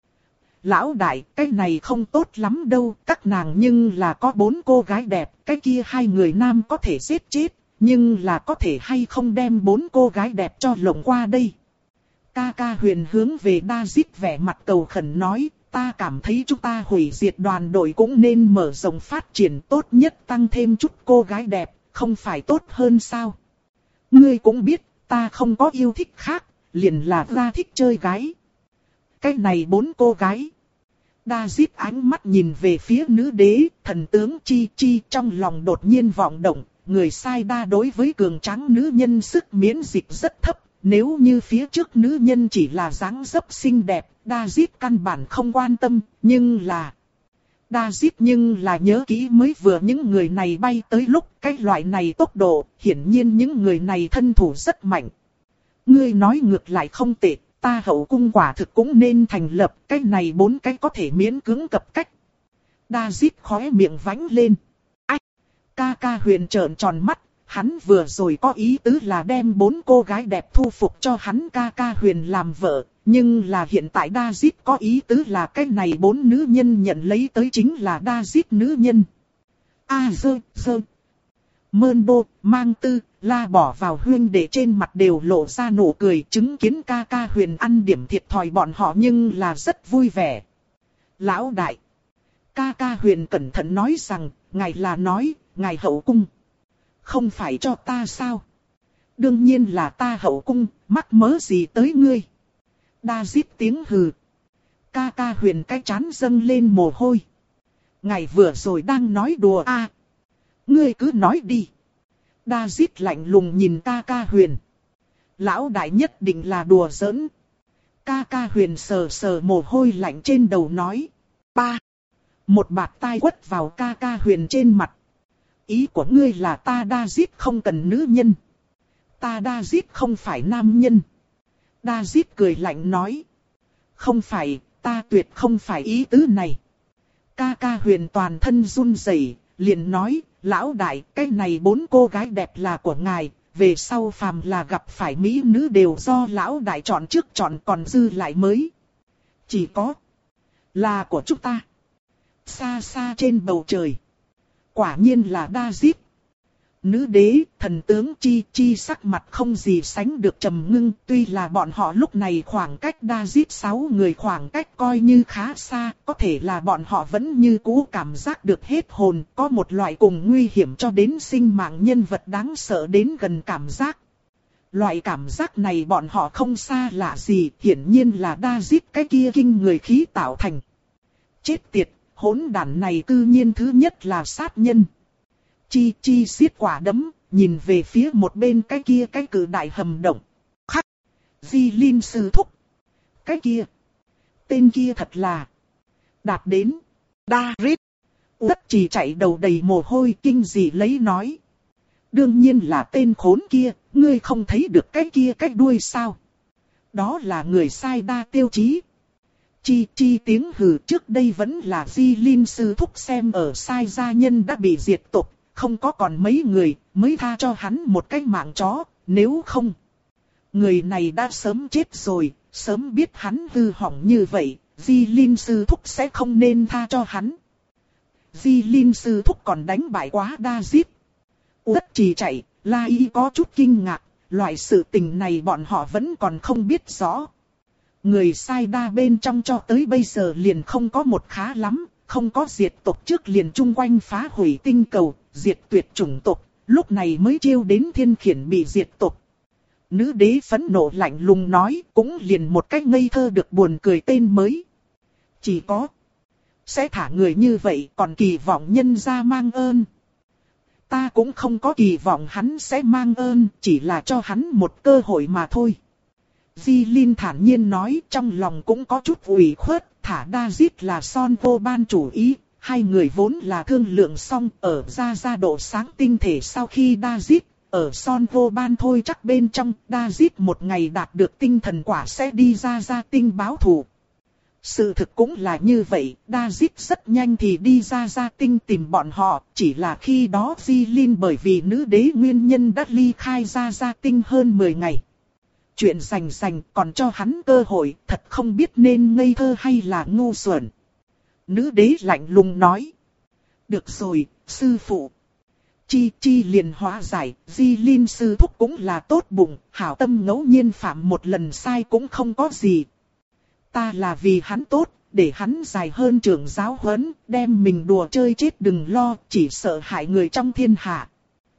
Lão đại, cái này không tốt lắm đâu, các nàng nhưng là có bốn cô gái đẹp, cái kia hai người nam có thể giết chết, nhưng là có thể hay không đem bốn cô gái đẹp cho lộng qua đây. Ca ca Huyền hướng về David vẻ mặt cầu khẩn nói, ta cảm thấy chúng ta hủy diệt đoàn đội cũng nên mở rộng phát triển, tốt nhất tăng thêm chút cô gái đẹp, không phải tốt hơn sao? Ngươi cũng biết, ta không có yêu thích khác, liền là ra thích chơi gái. Cái này bốn cô gái. David ánh mắt nhìn về phía nữ đế, thần tướng Chi Chi, trong lòng đột nhiên vọng động, người sai đa đối với cường tráng nữ nhân sức miễn dịch rất thấp. Nếu như phía trước nữ nhân chỉ là dáng dấp xinh đẹp, David căn bản không quan tâm, nhưng là... David nhưng là nhớ kỹ mới vừa những người này bay tới lúc cái loại này tốc độ, hiển nhiên những người này thân thủ rất mạnh. Ngươi nói ngược lại không tệ, ta hậu cung quả thực cũng nên thành lập, cái này bốn cái có thể miễn cưỡng cập cách. David khóe miệng vánh lên. Ách! Ca ca Huyền trợn tròn mắt. Hắn vừa rồi có ý tứ là đem bốn cô gái đẹp thu phục cho hắn ca ca Huyền làm vợ, nhưng là hiện tại David có ý tứ là cái này bốn nữ nhân nhận lấy tới chính là David nữ nhân. A dơ, dơ. Mơn Đô, Mang Tư, La bỏ vào huyên để trên mặt đều lộ ra nụ cười, chứng kiến ca ca Huyền ăn điểm thiệt thòi bọn họ nhưng là rất vui vẻ. Lão đại. Ca ca Huyền cẩn thận nói rằng, ngài là nói, ngài hậu cung. Không phải cho ta sao? Đương nhiên là ta hậu cung, mắc mớ gì tới ngươi? David tiếng hừ. Ca ca Huyền cái chán dâng lên mồ hôi. Ngài vừa rồi đang nói đùa à? Ngươi cứ nói đi. David lạnh lùng nhìn ca ca Huyền. Lão đại nhất định là đùa giỡn. Ca ca Huyền sờ sờ mồ hôi lạnh trên đầu nói. Ba. Một bạt tai quất vào ca ca Huyền trên mặt. Ý của ngươi là ta David không cần nữ nhân. Ta David không phải nam nhân. David cười lạnh nói. Không phải, ta tuyệt không phải ý tứ này. Ca ca Huyền toàn thân run rẩy, liền nói, lão đại, cái này bốn cô gái đẹp là của ngài, về sau phàm là gặp phải mỹ nữ đều do lão đại chọn trước chọn còn dư lại mới. Chỉ có là của chúng ta. Xa xa trên bầu trời. Quả nhiên là David. Nữ đế, thần tướng Chi Chi sắc mặt không gì sánh được trầm ngưng. Tuy là bọn họ lúc này khoảng cách David sáu người khoảng cách coi như khá xa. Có thể là bọn họ vẫn như cũ cảm giác được hết hồn. Có một loại cùng nguy hiểm cho đến sinh mạng nhân vật đáng sợ đến gần cảm giác. Loại cảm giác này bọn họ không xa lạ gì. Hiển nhiên là David cái kia kinh người khí tạo thành. Chết tiệt, hỗn đản này cư nhiên thứ nhất là sát nhân. Chi Chi siết quả đấm, nhìn về phía một bên cái kia cái cử đại hầm động. Khắc! Di Linh sư thúc! Cái kia! Tên kia thật là... Đạt đến! David! Uất Trì chạy đầu đầy mồ hôi kinh dị lấy nói. Đương nhiên là tên khốn kia, ngươi không thấy được cái kia cái đuôi sao? Đó là người sai đa tiêu chí. Chi Chi tiếng hừ trước đây vẫn là Di Linh sư thúc xem ở sai gia nhân đã bị diệt tộc. Không có còn mấy người mới tha cho hắn một cái mạng chó, nếu không. Người này đã sớm chết rồi, sớm biết hắn hư hỏng như vậy, Di Linh sư thúc sẽ không nên tha cho hắn. Di Linh sư thúc còn đánh bại quá David. Uất Trì chạy, La Y có chút kinh ngạc, loại sự tình này bọn họ vẫn còn không biết rõ. Người sai đa bên trong cho tới bây giờ liền không có một khá lắm, không có diệt tộc trước liền chung quanh phá hủy tinh cầu. Diệt tuyệt chủng tộc, lúc này mới chiêu đến thiên khiển bị diệt tộc. Nữ đế phẫn nộ lạnh lùng nói, cũng liền một cách ngây thơ được buồn cười tên mới. Chỉ có, sẽ thả người như vậy còn kỳ vọng nhân gia mang ơn. Ta cũng không có kỳ vọng hắn sẽ mang ơn, chỉ là cho hắn một cơ hội mà thôi. Di Linh thản nhiên nói trong lòng cũng có chút ủy khuất, thả David là son vô ban chủ ý. Hai người vốn là thương lượng xong ở ra ra độ sáng tinh thể sau khi David, ở son vô ban thôi chắc bên trong David một ngày đạt được tinh thần quả sẽ đi ra ra tinh báo thù. Sự thực cũng là như vậy, David rất nhanh thì đi ra ra tinh tìm bọn họ, chỉ là khi đó Di Linh bởi vì nữ đế nguyên nhân đã ly khai ra ra tinh hơn mười ngày. Chuyện rành rành còn cho hắn cơ hội, thật không biết nên ngây thơ hay là ngu xuẩn. Nữ đế lạnh lùng nói. Được rồi, sư phụ. Chi Chi liền hóa giải, Di Linh sư thúc cũng là tốt bụng, hảo tâm ngẫu nhiên phạm một lần sai cũng không có gì. Ta là vì hắn tốt, để hắn dài hơn trưởng giáo huấn, đem mình đùa chơi chết đừng lo, chỉ sợ hại người trong thiên hạ.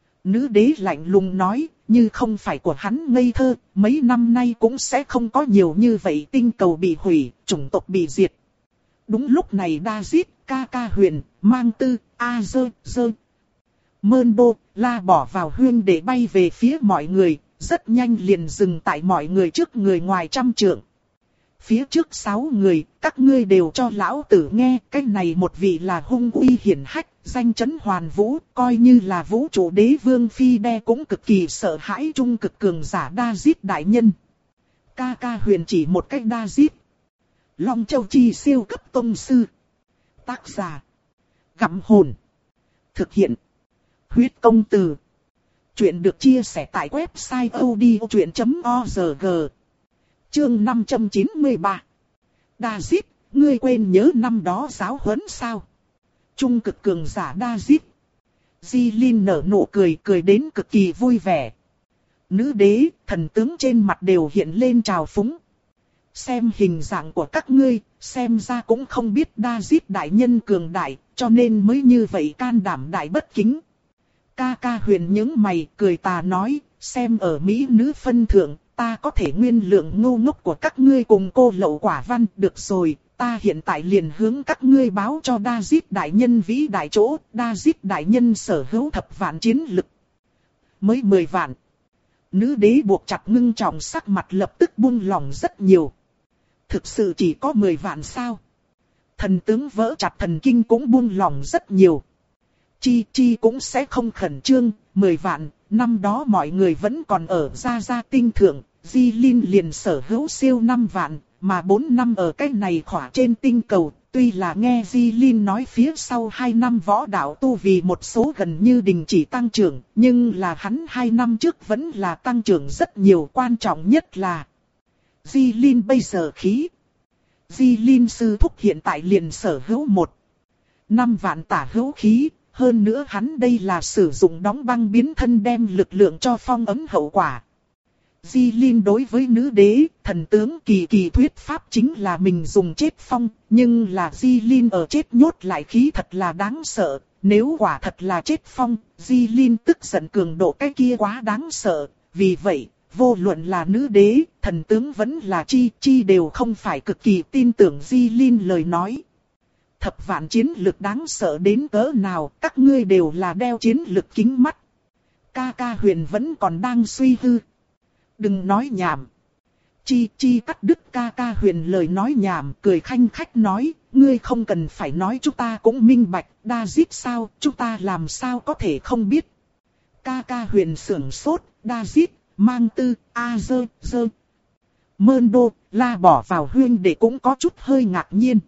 Nữ đế lạnh lùng nói, như không phải của hắn ngây thơ, mấy năm nay cũng sẽ không có nhiều như vậy tinh cầu bị hủy, chủng tộc bị diệt. Đúng lúc này David, ca ca huyền, mang tư, a dơ, dơ. Mơn đô, la bỏ vào huyên để bay về phía mọi người, rất nhanh liền dừng tại mọi người trước người ngoài trăm trượng. Phía trước sáu người, các ngươi đều cho lão tử nghe, cái này một vị là hung uy hiển hách, danh chấn hoàn vũ, coi như là vũ trụ đế vương phi đe cũng cực kỳ sợ hãi trung cực cường giả David đại nhân. Ca ca huyền chỉ một cách David. Long Châu Chi siêu cấp tông sư. Tác giả. Gặm hồn. Thực hiện. Huyết công từ. Chuyện được chia sẻ tại website odchuyện chấm org. Chương năm trăm chín mươi ba. David, ngươi quên nhớ năm đó giáo huấn sao? Trung cực cường giả David. Di Linh nở nụ cười cười đến cực kỳ vui vẻ. Nữ đế, thần tướng trên mặt đều hiện lên trào phúng. Xem hình dạng của các ngươi, xem ra cũng không biết David đại nhân cường đại, cho nên mới như vậy can đảm đại bất kính. Ca ca huyền những mày cười tà nói, xem ở mỹ nữ phân thượng, ta có thể nguyên lượng ngu ngốc của các ngươi cùng cô lậu quả văn, được rồi, ta hiện tại liền hướng các ngươi báo cho David đại nhân vĩ đại chỗ, David đại nhân sở hữu thập vạn chiến lực. Mới mười vạn. Nữ đế buộc chặt ngưng trọng sắc mặt lập tức buông lòng rất nhiều. Thực sự chỉ có mười vạn sao? Thần tướng vỡ chặt thần kinh cũng buông lòng rất nhiều. Chi Chi cũng sẽ không khẩn trương, mười vạn, năm đó mọi người vẫn còn ở ra ra tinh thượng, Di Linh liền sở hữu siêu năm vạn, mà bốn năm ở cái này khỏa trên tinh cầu, Tuy là nghe Di Linh nói phía sau hai năm võ đạo tu vì một số gần như đình chỉ tăng trưởng, nhưng là hắn hai năm trước vẫn là tăng trưởng rất nhiều, quan trọng nhất là Di Linh bây giờ khí. Di Linh sư thúc hiện tại liền sở hữu một năm vạn tả hữu khí, hơn nữa hắn đây là sử dụng đóng băng biến thân đem lực lượng cho phong ấm hậu quả. Di Linh đối với nữ đế, thần tướng kỳ kỳ thuyết pháp chính là mình dùng chết phong, nhưng là Di Linh ở chết nhốt lại khí thật là đáng sợ, nếu quả thật là chết phong, Di Linh tức giận cường độ cái kia quá đáng sợ, vì vậy, vô luận là nữ đế, thần tướng vẫn là chi, chi đều không phải cực kỳ tin tưởng Di Linh lời nói. Thập vạn chiến lực đáng sợ đến cỡ nào, các ngươi đều là đeo chiến lực kính mắt. Ca ca huyền vẫn còn đang suy hư. Đừng nói nhảm. Chi chi cắt đứt ca ca huyền lời nói nhảm, cười khanh khách nói, ngươi không cần phải nói, chúng ta cũng minh bạch, đa giết sao, chúng ta làm sao có thể không biết. Ca ca huyền sưởng sốt, đa giết, mang tư, a dơ, dơ. Mơn đô, la bỏ vào huyên để cũng có chút hơi ngạc nhiên.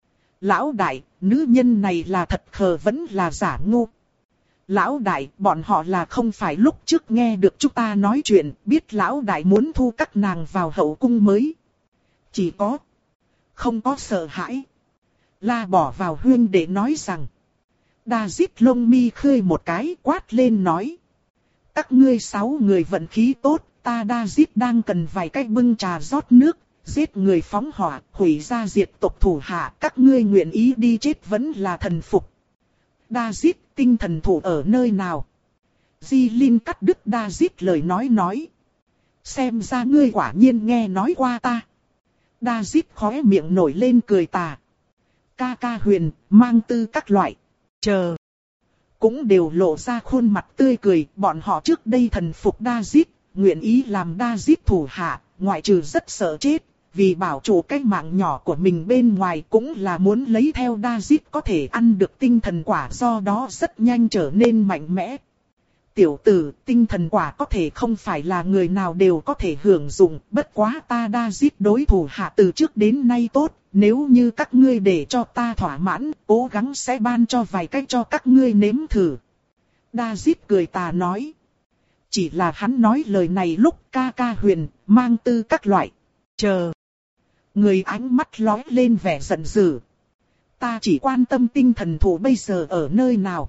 Lão đại, nữ nhân này là thật khờ vẫn là giả ngu. Lão đại, bọn họ là không phải lúc trước nghe được chúng ta nói chuyện, biết lão đại muốn thu các nàng vào hậu cung mới. Chỉ có, không có sợ hãi. La bỏ vào huyên để nói rằng. Đa giết lông mi khơi một cái quát lên nói. Các ngươi sáu người vận khí tốt, ta đa giết đang cần vài cách bưng trà rót nước, giết người phóng hỏa, hủy ra diệt tộc thủ hạ, các ngươi nguyện ý đi chết vẫn là thần phục. Đa giết, tinh thần thủ ở nơi nào? Di Linh cắt đứt đa giết lời nói nói. Xem ra ngươi quả nhiên nghe nói qua ta. Đa giết khóe miệng nổi lên cười tà. Ca ca huyền, mang tư các loại. Chờ. Cũng đều lộ ra khuôn mặt tươi cười, bọn họ trước đây thần phục đa giết, nguyện ý làm đa giết thủ hạ, ngoại trừ rất sợ chết. Vì bảo trụ cái mạng nhỏ của mình bên ngoài cũng là muốn lấy theo đa giết có thể ăn được tinh thần quả, do đó rất nhanh trở nên mạnh mẽ. Tiểu tử, tinh thần quả có thể không phải là người nào đều có thể hưởng dụng, bất quá ta đa giết đối thủ hạ từ trước đến nay tốt, nếu như các ngươi để cho ta thỏa mãn, cố gắng sẽ ban cho vài cách cho các ngươi nếm thử. Đa giết cười tà nói. Chỉ là hắn nói lời này lúc ca ca huyền, mang tư các loại. Chờ. Người ánh mắt lóe lên vẻ giận dữ. Ta chỉ quan tâm tinh thần thủ bây giờ ở nơi nào.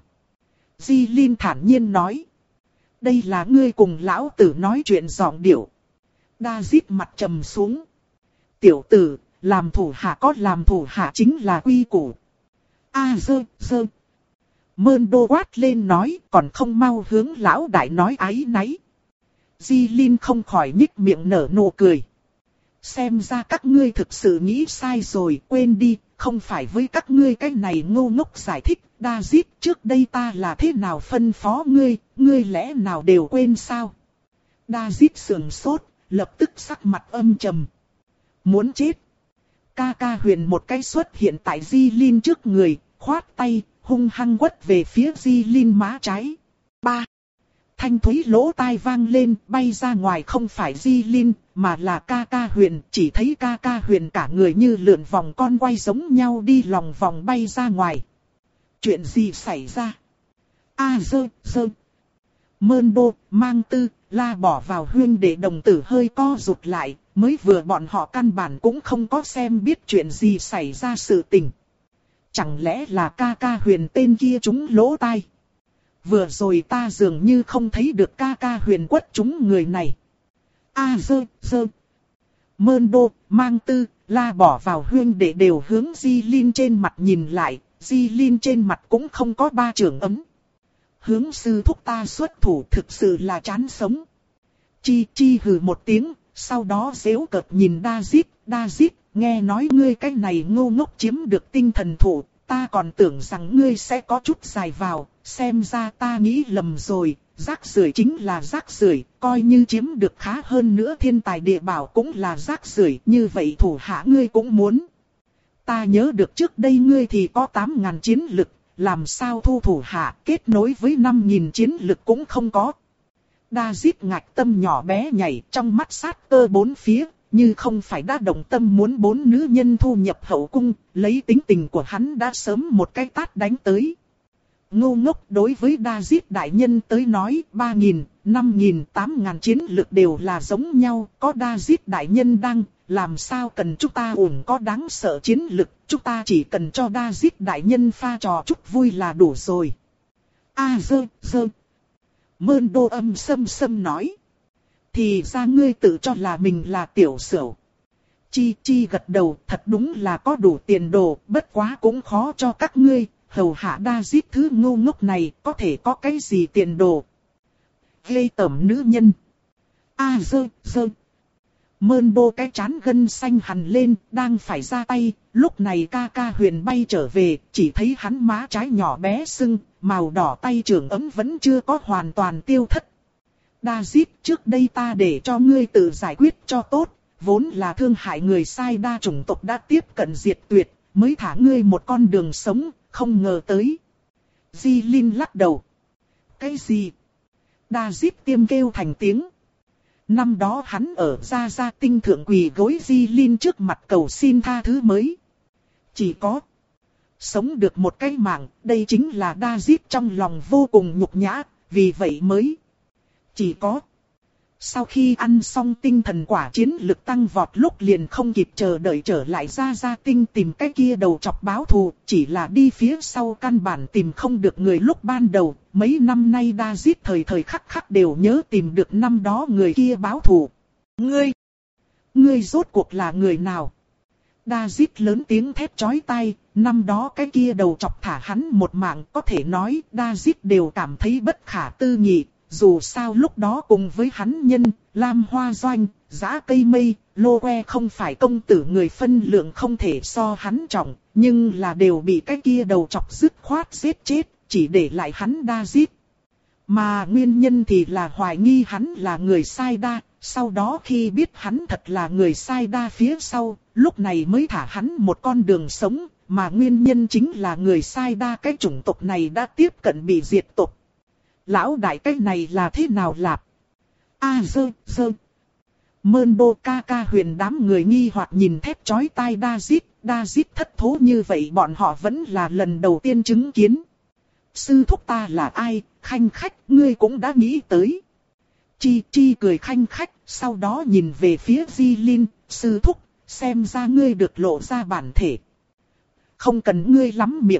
Di Linh thản nhiên nói. Đây là ngươi cùng lão tử nói chuyện giọng điệu. Đa giết mặt trầm xuống. Tiểu tử, làm thủ hạ có làm thủ hạ chính là quy củ. A dơ, dơ. Mơn đô quát lên nói, còn không mau hướng lão đại nói áy náy. Di Linh không khỏi nhích miệng nở nụ cười. Xem ra các ngươi thực sự nghĩ sai rồi, quên đi, không phải với các ngươi cái này ngu ngốc giải thích, đa giết trước đây ta là thế nào phân phó ngươi, ngươi lẽ nào đều quên sao? Đa giết sườn sốt, lập tức sắc mặt âm trầm. Muốn chết. Ca ca huyền một cái xuất hiện tại Di Linh trước người, khoát tay, hung hăng quất về phía Di Linh má trái. Ba. Thanh thúy lỗ tai vang lên, bay ra ngoài không phải Di Linh, mà là ca ca huyền, chỉ thấy ca ca huyền cả người như lượn vòng con quay giống nhau đi lòng vòng bay ra ngoài. Chuyện gì xảy ra? A dơ, dơ. Mơn đô, mang tư, la bỏ vào huyên để đồng tử hơi co rụt lại, mới vừa bọn họ căn bản cũng không có xem biết chuyện gì xảy ra sự tình. Chẳng lẽ là ca ca huyền tên kia trúng lỗ tai? Vừa rồi ta dường như không thấy được ca ca huyền quất trúng người này. A dơ, dơ. Mơn đô, mang tư, la bỏ vào huyên để đều hướng Di Linh trên mặt nhìn lại, Di Linh trên mặt cũng không có ba trường ấm. Hướng sư thúc ta xuất thủ thực sự là chán sống. Chi chi hừ một tiếng, sau đó giễu cợt nhìn đa giết, đa giết, nghe nói ngươi cái này ngu ngốc chiếm được tinh thần thủ, ta còn tưởng rằng ngươi sẽ có chút dài vào, xem ra ta nghĩ lầm rồi, rác rưởi chính là rác rưởi, coi như chiếm được khá hơn nữa thiên tài địa bảo cũng là rác rưởi, như vậy thủ hạ ngươi cũng muốn. Ta nhớ được trước đây ngươi thì có tám ngàn chiến lực, làm sao thu thủ hạ kết nối với năm nghìn chiến lực cũng không có. Đa giết ngạch tâm nhỏ bé nhảy trong mắt sát cơ bốn phía, như không phải đã động tâm muốn bốn nữ nhân thu nhập hậu cung, lấy tính tình của hắn đã sớm một cái tát đánh tới. Ngu ngốc, đối với David đại nhân tới nói, ba nghìn, năm nghìn, tám nghìn chiến lực đều là giống nhau, có David đại nhân đang, làm sao cần chúng ta ủng có đáng sợ chiến lực, chúng ta chỉ cần cho David đại nhân pha trò chút vui là đủ rồi. A dơ, dơ. Mơn đô âm sâm sâm nói. Thì ra ngươi tự cho là mình là tiểu sửu. Chi Chi gật đầu, thật đúng là có đủ tiền đồ, bất quá cũng khó cho các ngươi, hầu hạ David thứ ngu ngốc này, có thể có cái gì tiền đồ. Ghê tởm nữ nhân. A dơ, dơ. Mơn đô cái chán gân xanh hằn lên, đang phải ra tay, lúc này ca ca Huyền bay trở về, chỉ thấy hắn má trái nhỏ bé sưng, màu đỏ tay trưởng ấm vẫn chưa có hoàn toàn tiêu thất. David, trước đây ta để cho ngươi tự giải quyết cho tốt, vốn là thương hại người sai đa chủng tộc đã tiếp cận diệt tuyệt, mới thả ngươi một con đường sống, không ngờ tới. Di Linh lắc đầu. Cái gì? David tiêm kêu thành tiếng. Năm đó hắn ở Gia Gia Tinh thượng quỳ gối Di Linh trước mặt cầu xin tha thứ mới. Chỉ có sống được một cái mạng, đây chính là David trong lòng vô cùng nhục nhã, vì vậy mới chỉ có. Sau khi ăn xong tinh thần quả chiến lực tăng vọt lúc liền không kịp chờ đợi trở lại Gia Gia Tinh tìm cái kia đầu chọc báo thù, chỉ là đi phía sau căn bản tìm không được người lúc ban đầu, mấy năm nay David thời thời khắc khắc đều nhớ tìm được năm đó người kia báo thù. Ngươi, ngươi rốt cuộc là người nào? David lớn tiếng thét chói tai, năm đó cái kia đầu chọc thả hắn một mạng, có thể nói David đều cảm thấy bất khả tư nghị. Dù sao lúc đó cùng với hắn nhân, Lam Hoa Doanh, Giã Cây Mây, Lô Que không phải công tử người phân lượng không thể so hắn trọng, nhưng là đều bị cái kia đầu chọc dứt khoát giết chết, chỉ để lại hắn David. Mà nguyên nhân thì là hoài nghi hắn là người sai đa, sau đó khi biết hắn thật là người sai đa phía sau, lúc này mới thả hắn một con đường sống, mà nguyên nhân chính là người sai đa cái chủng tộc này đã tiếp cận bị diệt tộc. Lão đại cái này là thế nào lạp? A dơ, dơ. Mơn đô ca ca Huyền đám người nghi hoặc nhìn thét chói tai David, David thất thố như vậy bọn họ vẫn là lần đầu tiên chứng kiến. Sư thúc ta là ai, khanh khách, ngươi cũng đã nghĩ tới. Chi Chi cười khanh khách, sau đó nhìn về phía Di Linh, sư thúc, xem ra ngươi được lộ ra bản thể. Không cần ngươi lắm miệng.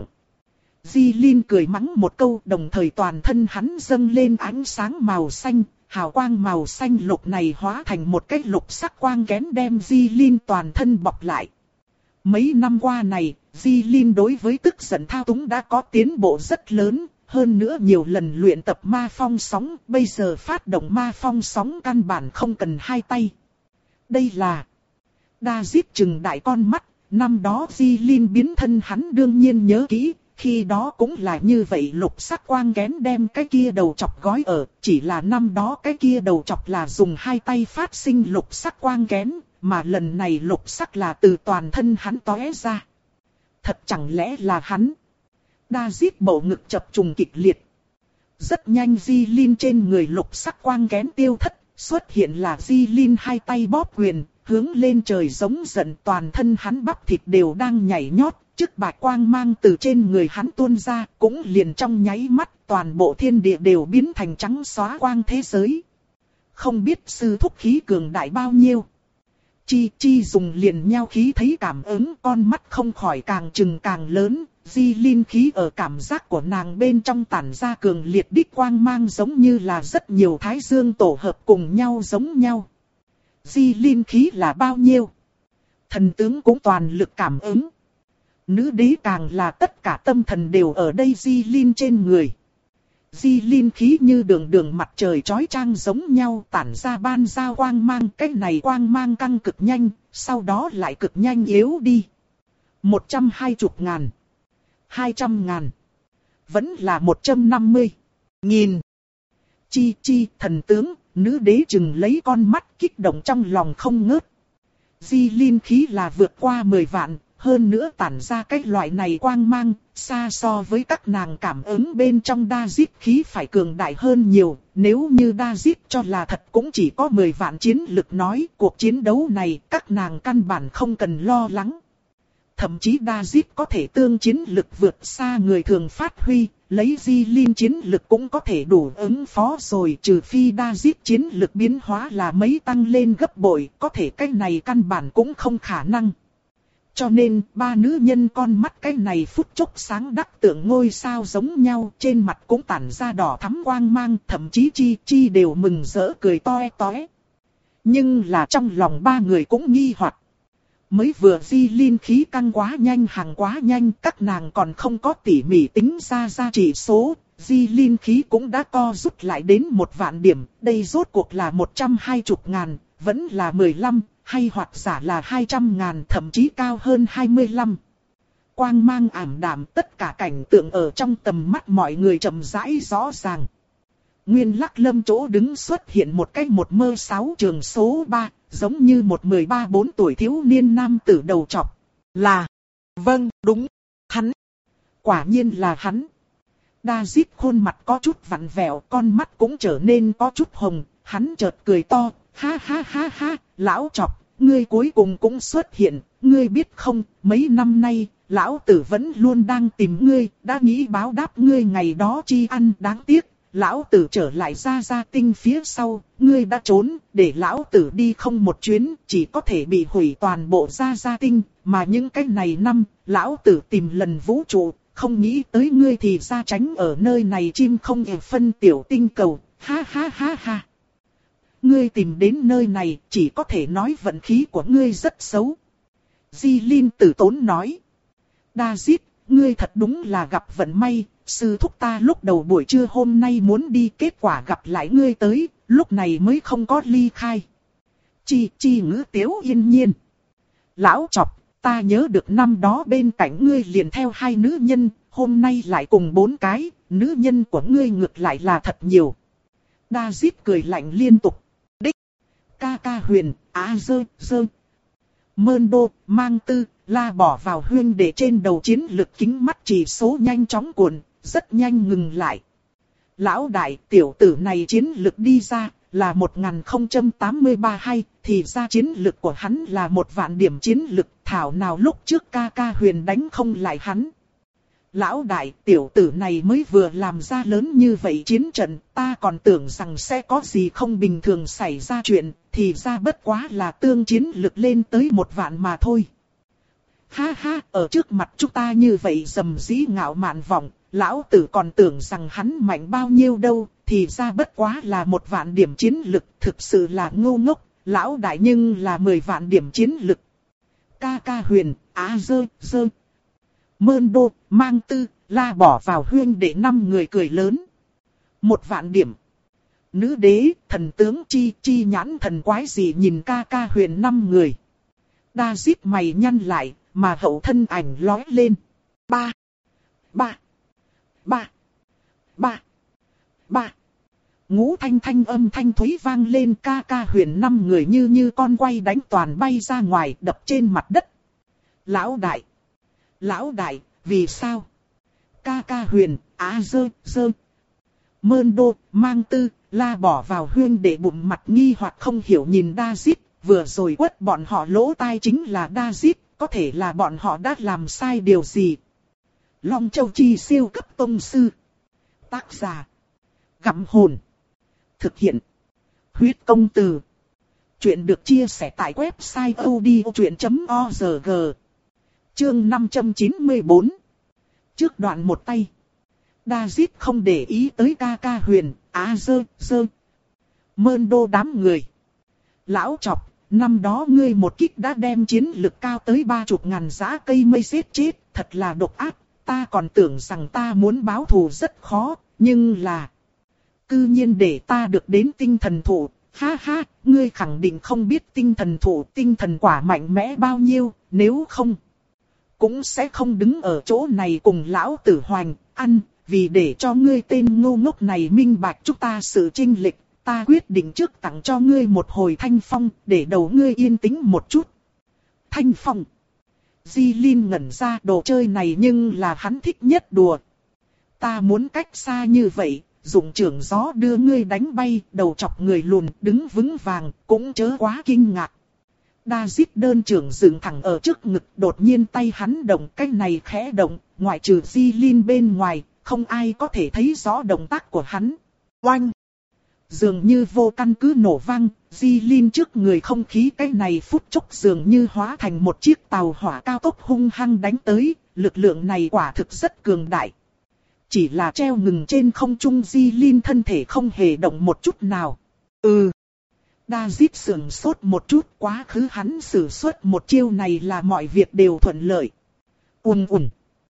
Di Linh cười mắng một câu, đồng thời toàn thân hắn dâng lên ánh sáng màu xanh, hào quang màu xanh lục này hóa thành một cái lục sắc quang kén đem Di Linh toàn thân bọc lại. Mấy năm qua này, Di Linh đối với tức giận thao túng đã có tiến bộ rất lớn, hơn nữa nhiều lần luyện tập ma phong sóng, bây giờ phát động ma phong sóng căn bản không cần hai tay. Đây là David trừng đại con mắt, năm đó Di Linh biến thân hắn đương nhiên nhớ kỹ. Khi đó cũng là như vậy, lục sắc quang kén đem cái kia đầu chọc gói ở, chỉ là năm đó cái kia đầu chọc là dùng hai tay phát sinh lục sắc quang kén, mà lần này lục sắc là từ toàn thân hắn tóe ra. Thật chẳng lẽ là hắn? David bầu ngực chập trùng kịch liệt. Rất nhanh Di Linh trên người lục sắc quang kén tiêu thất, xuất hiện là Di Linh hai tay bóp quyền, hướng lên trời giống giận, toàn thân hắn bắp thịt đều đang nhảy nhót. Chức bạch quang mang từ trên người hắn tuôn ra, cũng liền trong nháy mắt, toàn bộ thiên địa đều biến thành trắng xóa quang thế giới. Không biết sư thúc khí cường đại bao nhiêu. Chi Chi dùng liền nhau khí thấy cảm ứng, con mắt không khỏi càng trừng càng lớn, Di Linh khí ở cảm giác của nàng bên trong tản ra cường liệt đích quang mang giống như là rất nhiều thái dương tổ hợp cùng nhau giống nhau. Di Linh khí là bao nhiêu? Thần tướng cũng toàn lực cảm ứng. Nữ đế càng là tất cả tâm thần đều ở đây Di Linh trên người. Di Linh khí như đường đường mặt trời chói chang giống nhau tản ra ban ra quang mang. Cái này quang mang căng cực nhanh, sau đó lại cực nhanh yếu đi. Một trăm hai chục ngàn. Hai trăm ngàn. Vẫn là một trăm năm mươi. Nghìn. Chi Chi thần tướng, nữ đế chừng lấy con mắt kích động trong lòng không ngớt. Di Linh khí là vượt qua mười vạn, hơn nữa tản ra cái loại này quang mang, xa so với các nàng cảm ứng bên trong David khí phải cường đại hơn nhiều. Nếu như David cho là thật cũng chỉ có mười vạn chiến lực nói, cuộc chiến đấu này các nàng căn bản không cần lo lắng. Thậm chí David có thể tương chiến lực vượt xa người thường phát huy, lấy Jilin chiến lực cũng có thể đủ ứng phó rồi, trừ phi David chiến lực biến hóa là mấy tăng lên gấp bội, có thể cái này căn bản cũng không khả năng. Cho nên, ba nữ nhân con mắt cái này phút chốc sáng đắc tượng ngôi sao giống nhau, trên mặt cũng tản ra đỏ thắm quang mang, thậm chí Chi Chi đều mừng rỡ cười toe toé. Nhưng là trong lòng ba người cũng nghi hoặc. Mới vừa Jilin khí căng quá nhanh hàng quá nhanh, các nàng còn không có tỉ mỉ tính ra ra chỉ số, Jilin khí cũng đã co rút lại đến một vạn điểm, đây rốt cuộc là một trăm hai mươi ngàn, vẫn là mười lăm, hay hoặc giả là hai trăm ngàn, thậm chí cao hơn hai mươi lăm. Quang mang ảm đạm, tất cả cảnh tượng ở trong tầm mắt mọi người chậm rãi rõ ràng. Nguyên Lắc Lâm chỗ đứng xuất hiện một cái một mơ sáu trường số ba, giống như một mười ba bốn tuổi thiếu niên nam tử đầu trọc. Là, vâng, đúng, hắn. Quả nhiên là hắn. David khuôn mặt có chút vặn vẹo, con mắt cũng trở nên có chút hồng, hắn chợt cười to, ha ha ha ha, lão trọc, ngươi cuối cùng cũng xuất hiện, ngươi biết không, mấy năm nay, lão tử vẫn luôn đang tìm ngươi, đã nghĩ báo đáp ngươi ngày đó chi ăn, đáng tiếc. Lão tử trở lại ra gia tinh phía sau, ngươi đã trốn, để lão tử đi không một chuyến, chỉ có thể bị hủy toàn bộ ra gia tinh, mà những cái này năm, lão tử tìm lần vũ trụ, không nghĩ tới ngươi thì ra tránh ở nơi này chim không hề phân tiểu tinh cầu, ha ha ha ha. Ngươi tìm đến nơi này, chỉ có thể nói vận khí của ngươi rất xấu. Jilin tử tốn nói. David, ngươi thật đúng là gặp vận may. Sư thúc ta lúc đầu buổi trưa hôm nay muốn đi, kết quả gặp lại ngươi tới, lúc này mới không có ly khai. Chi Chi ngữ tiếu yên nhiên. Lão trọc, ta nhớ được năm đó bên cạnh ngươi liền theo hai nữ nhân, hôm nay lại cùng bốn cái, nữ nhân của ngươi ngược lại là thật nhiều. David cười lạnh liên tục. Đích, ca ca huyền, á dơ, dơ. Mơn đô, mang tư, la bỏ vào huyên để trên đầu chiến lực kính mắt chỉ số nhanh chóng cuộn. Rất nhanh ngừng lại. Lão đại, tiểu tử này chiến lực đi ra là một nghìn không trăm tám mươi ba hay, thì ra chiến lực của hắn là một vạn điểm chiến lực, thảo nào lúc trước ca ca huyền đánh không lại hắn. Lão đại, tiểu tử này mới vừa làm ra lớn như vậy chiến trận, ta còn tưởng rằng sẽ có gì không bình thường xảy ra chuyện, thì ra bất quá là tương chiến lực lên tới một vạn mà thôi. Ha ha, ở trước mặt chúng ta như vậy dầm dĩ ngạo mạn vọng. Lão tử còn tưởng rằng hắn mạnh bao nhiêu đâu, thì ra bất quá là một vạn điểm chiến lực, thực sự là ngu ngốc, lão đại nhưng là mười vạn điểm chiến lực. Ca ca huyền, á dơ, dơ. Mơn đô, mang tư, la bỏ vào huyên để năm người cười lớn. Một vạn điểm. Nữ đế, thần tướng chi, chi nhãn thần quái gì nhìn ca ca huyền năm người. David mày nhăn lại, mà hậu thân ảnh lói lên. Ba. Ba. Ba, ba, ba. Ngũ thanh thanh âm thanh thúy vang lên, ca ca huyền năm người như như con quay đánh toàn bay ra ngoài, đập trên mặt đất. Lão đại, lão đại, vì sao? Ca ca huyền, á dơ, dơ. Mơn đô, mang tư, la bỏ vào huyên để bụng mặt nghi hoặc không hiểu nhìn David, vừa rồi quất bọn họ lỗ tai chính là David, có thể là bọn họ đã làm sai điều gì? Long Châu Chi siêu cấp tông sư. Tác giả. Gặm hồn. Thực hiện. Huyết công từ. Chuyện được chia sẻ tại website odchuyện chấm org. Chương năm trăm chín mươi bốn. Trước đoạn một tay. David không để ý tới ca ca huyền, á dơ, dơ. Mơn đô đám người. Lão trọc, năm đó ngươi một kích đã đem chiến lực cao tới ba chục ngàn giã cây mây giết chết, thật là độc ác. Ta còn tưởng rằng ta muốn báo thù rất khó, nhưng là... Cư nhiên để ta được đến tinh thần thụ, ha ha, ngươi khẳng định không biết tinh thần thụ, tinh thần quả mạnh mẽ bao nhiêu, nếu không... Cũng sẽ không đứng ở chỗ này cùng lão tử hoành, ăn, vì để cho ngươi tên ngu ngốc này minh bạch chúng ta sự chênh lệch, ta quyết định trước tặng cho ngươi một hồi thanh phong, để đầu ngươi yên tĩnh một chút. Thanh phong. Di Linh ngẩn ra, đồ chơi này nhưng là hắn thích nhất đùa. Ta muốn cách xa như vậy, dùng chưởng gió đưa ngươi đánh bay, đầu chọc người lùn, đứng vững vàng, cũng chớ quá kinh ngạc. David đơn chưởng dựng thẳng ở trước ngực, đột nhiên tay hắn động, cái này khẽ động, ngoại trừ Di Linh bên ngoài, không ai có thể thấy rõ động tác của hắn. Oanh! Dường như vô căn cứ nổ vang, Di Linh trước người không khí cái này phút chốc dường như hóa thành một chiếc tàu hỏa cao tốc hung hăng đánh tới, lực lượng này quả thực rất cường đại. Chỉ là treo ngừng trên không trung, Di Linh thân thể không hề động một chút nào. Ừ. David sườn sốt một chút, quá khứ hắn sử xuất một chiêu này là mọi việc đều thuận lợi. Ùn ùn.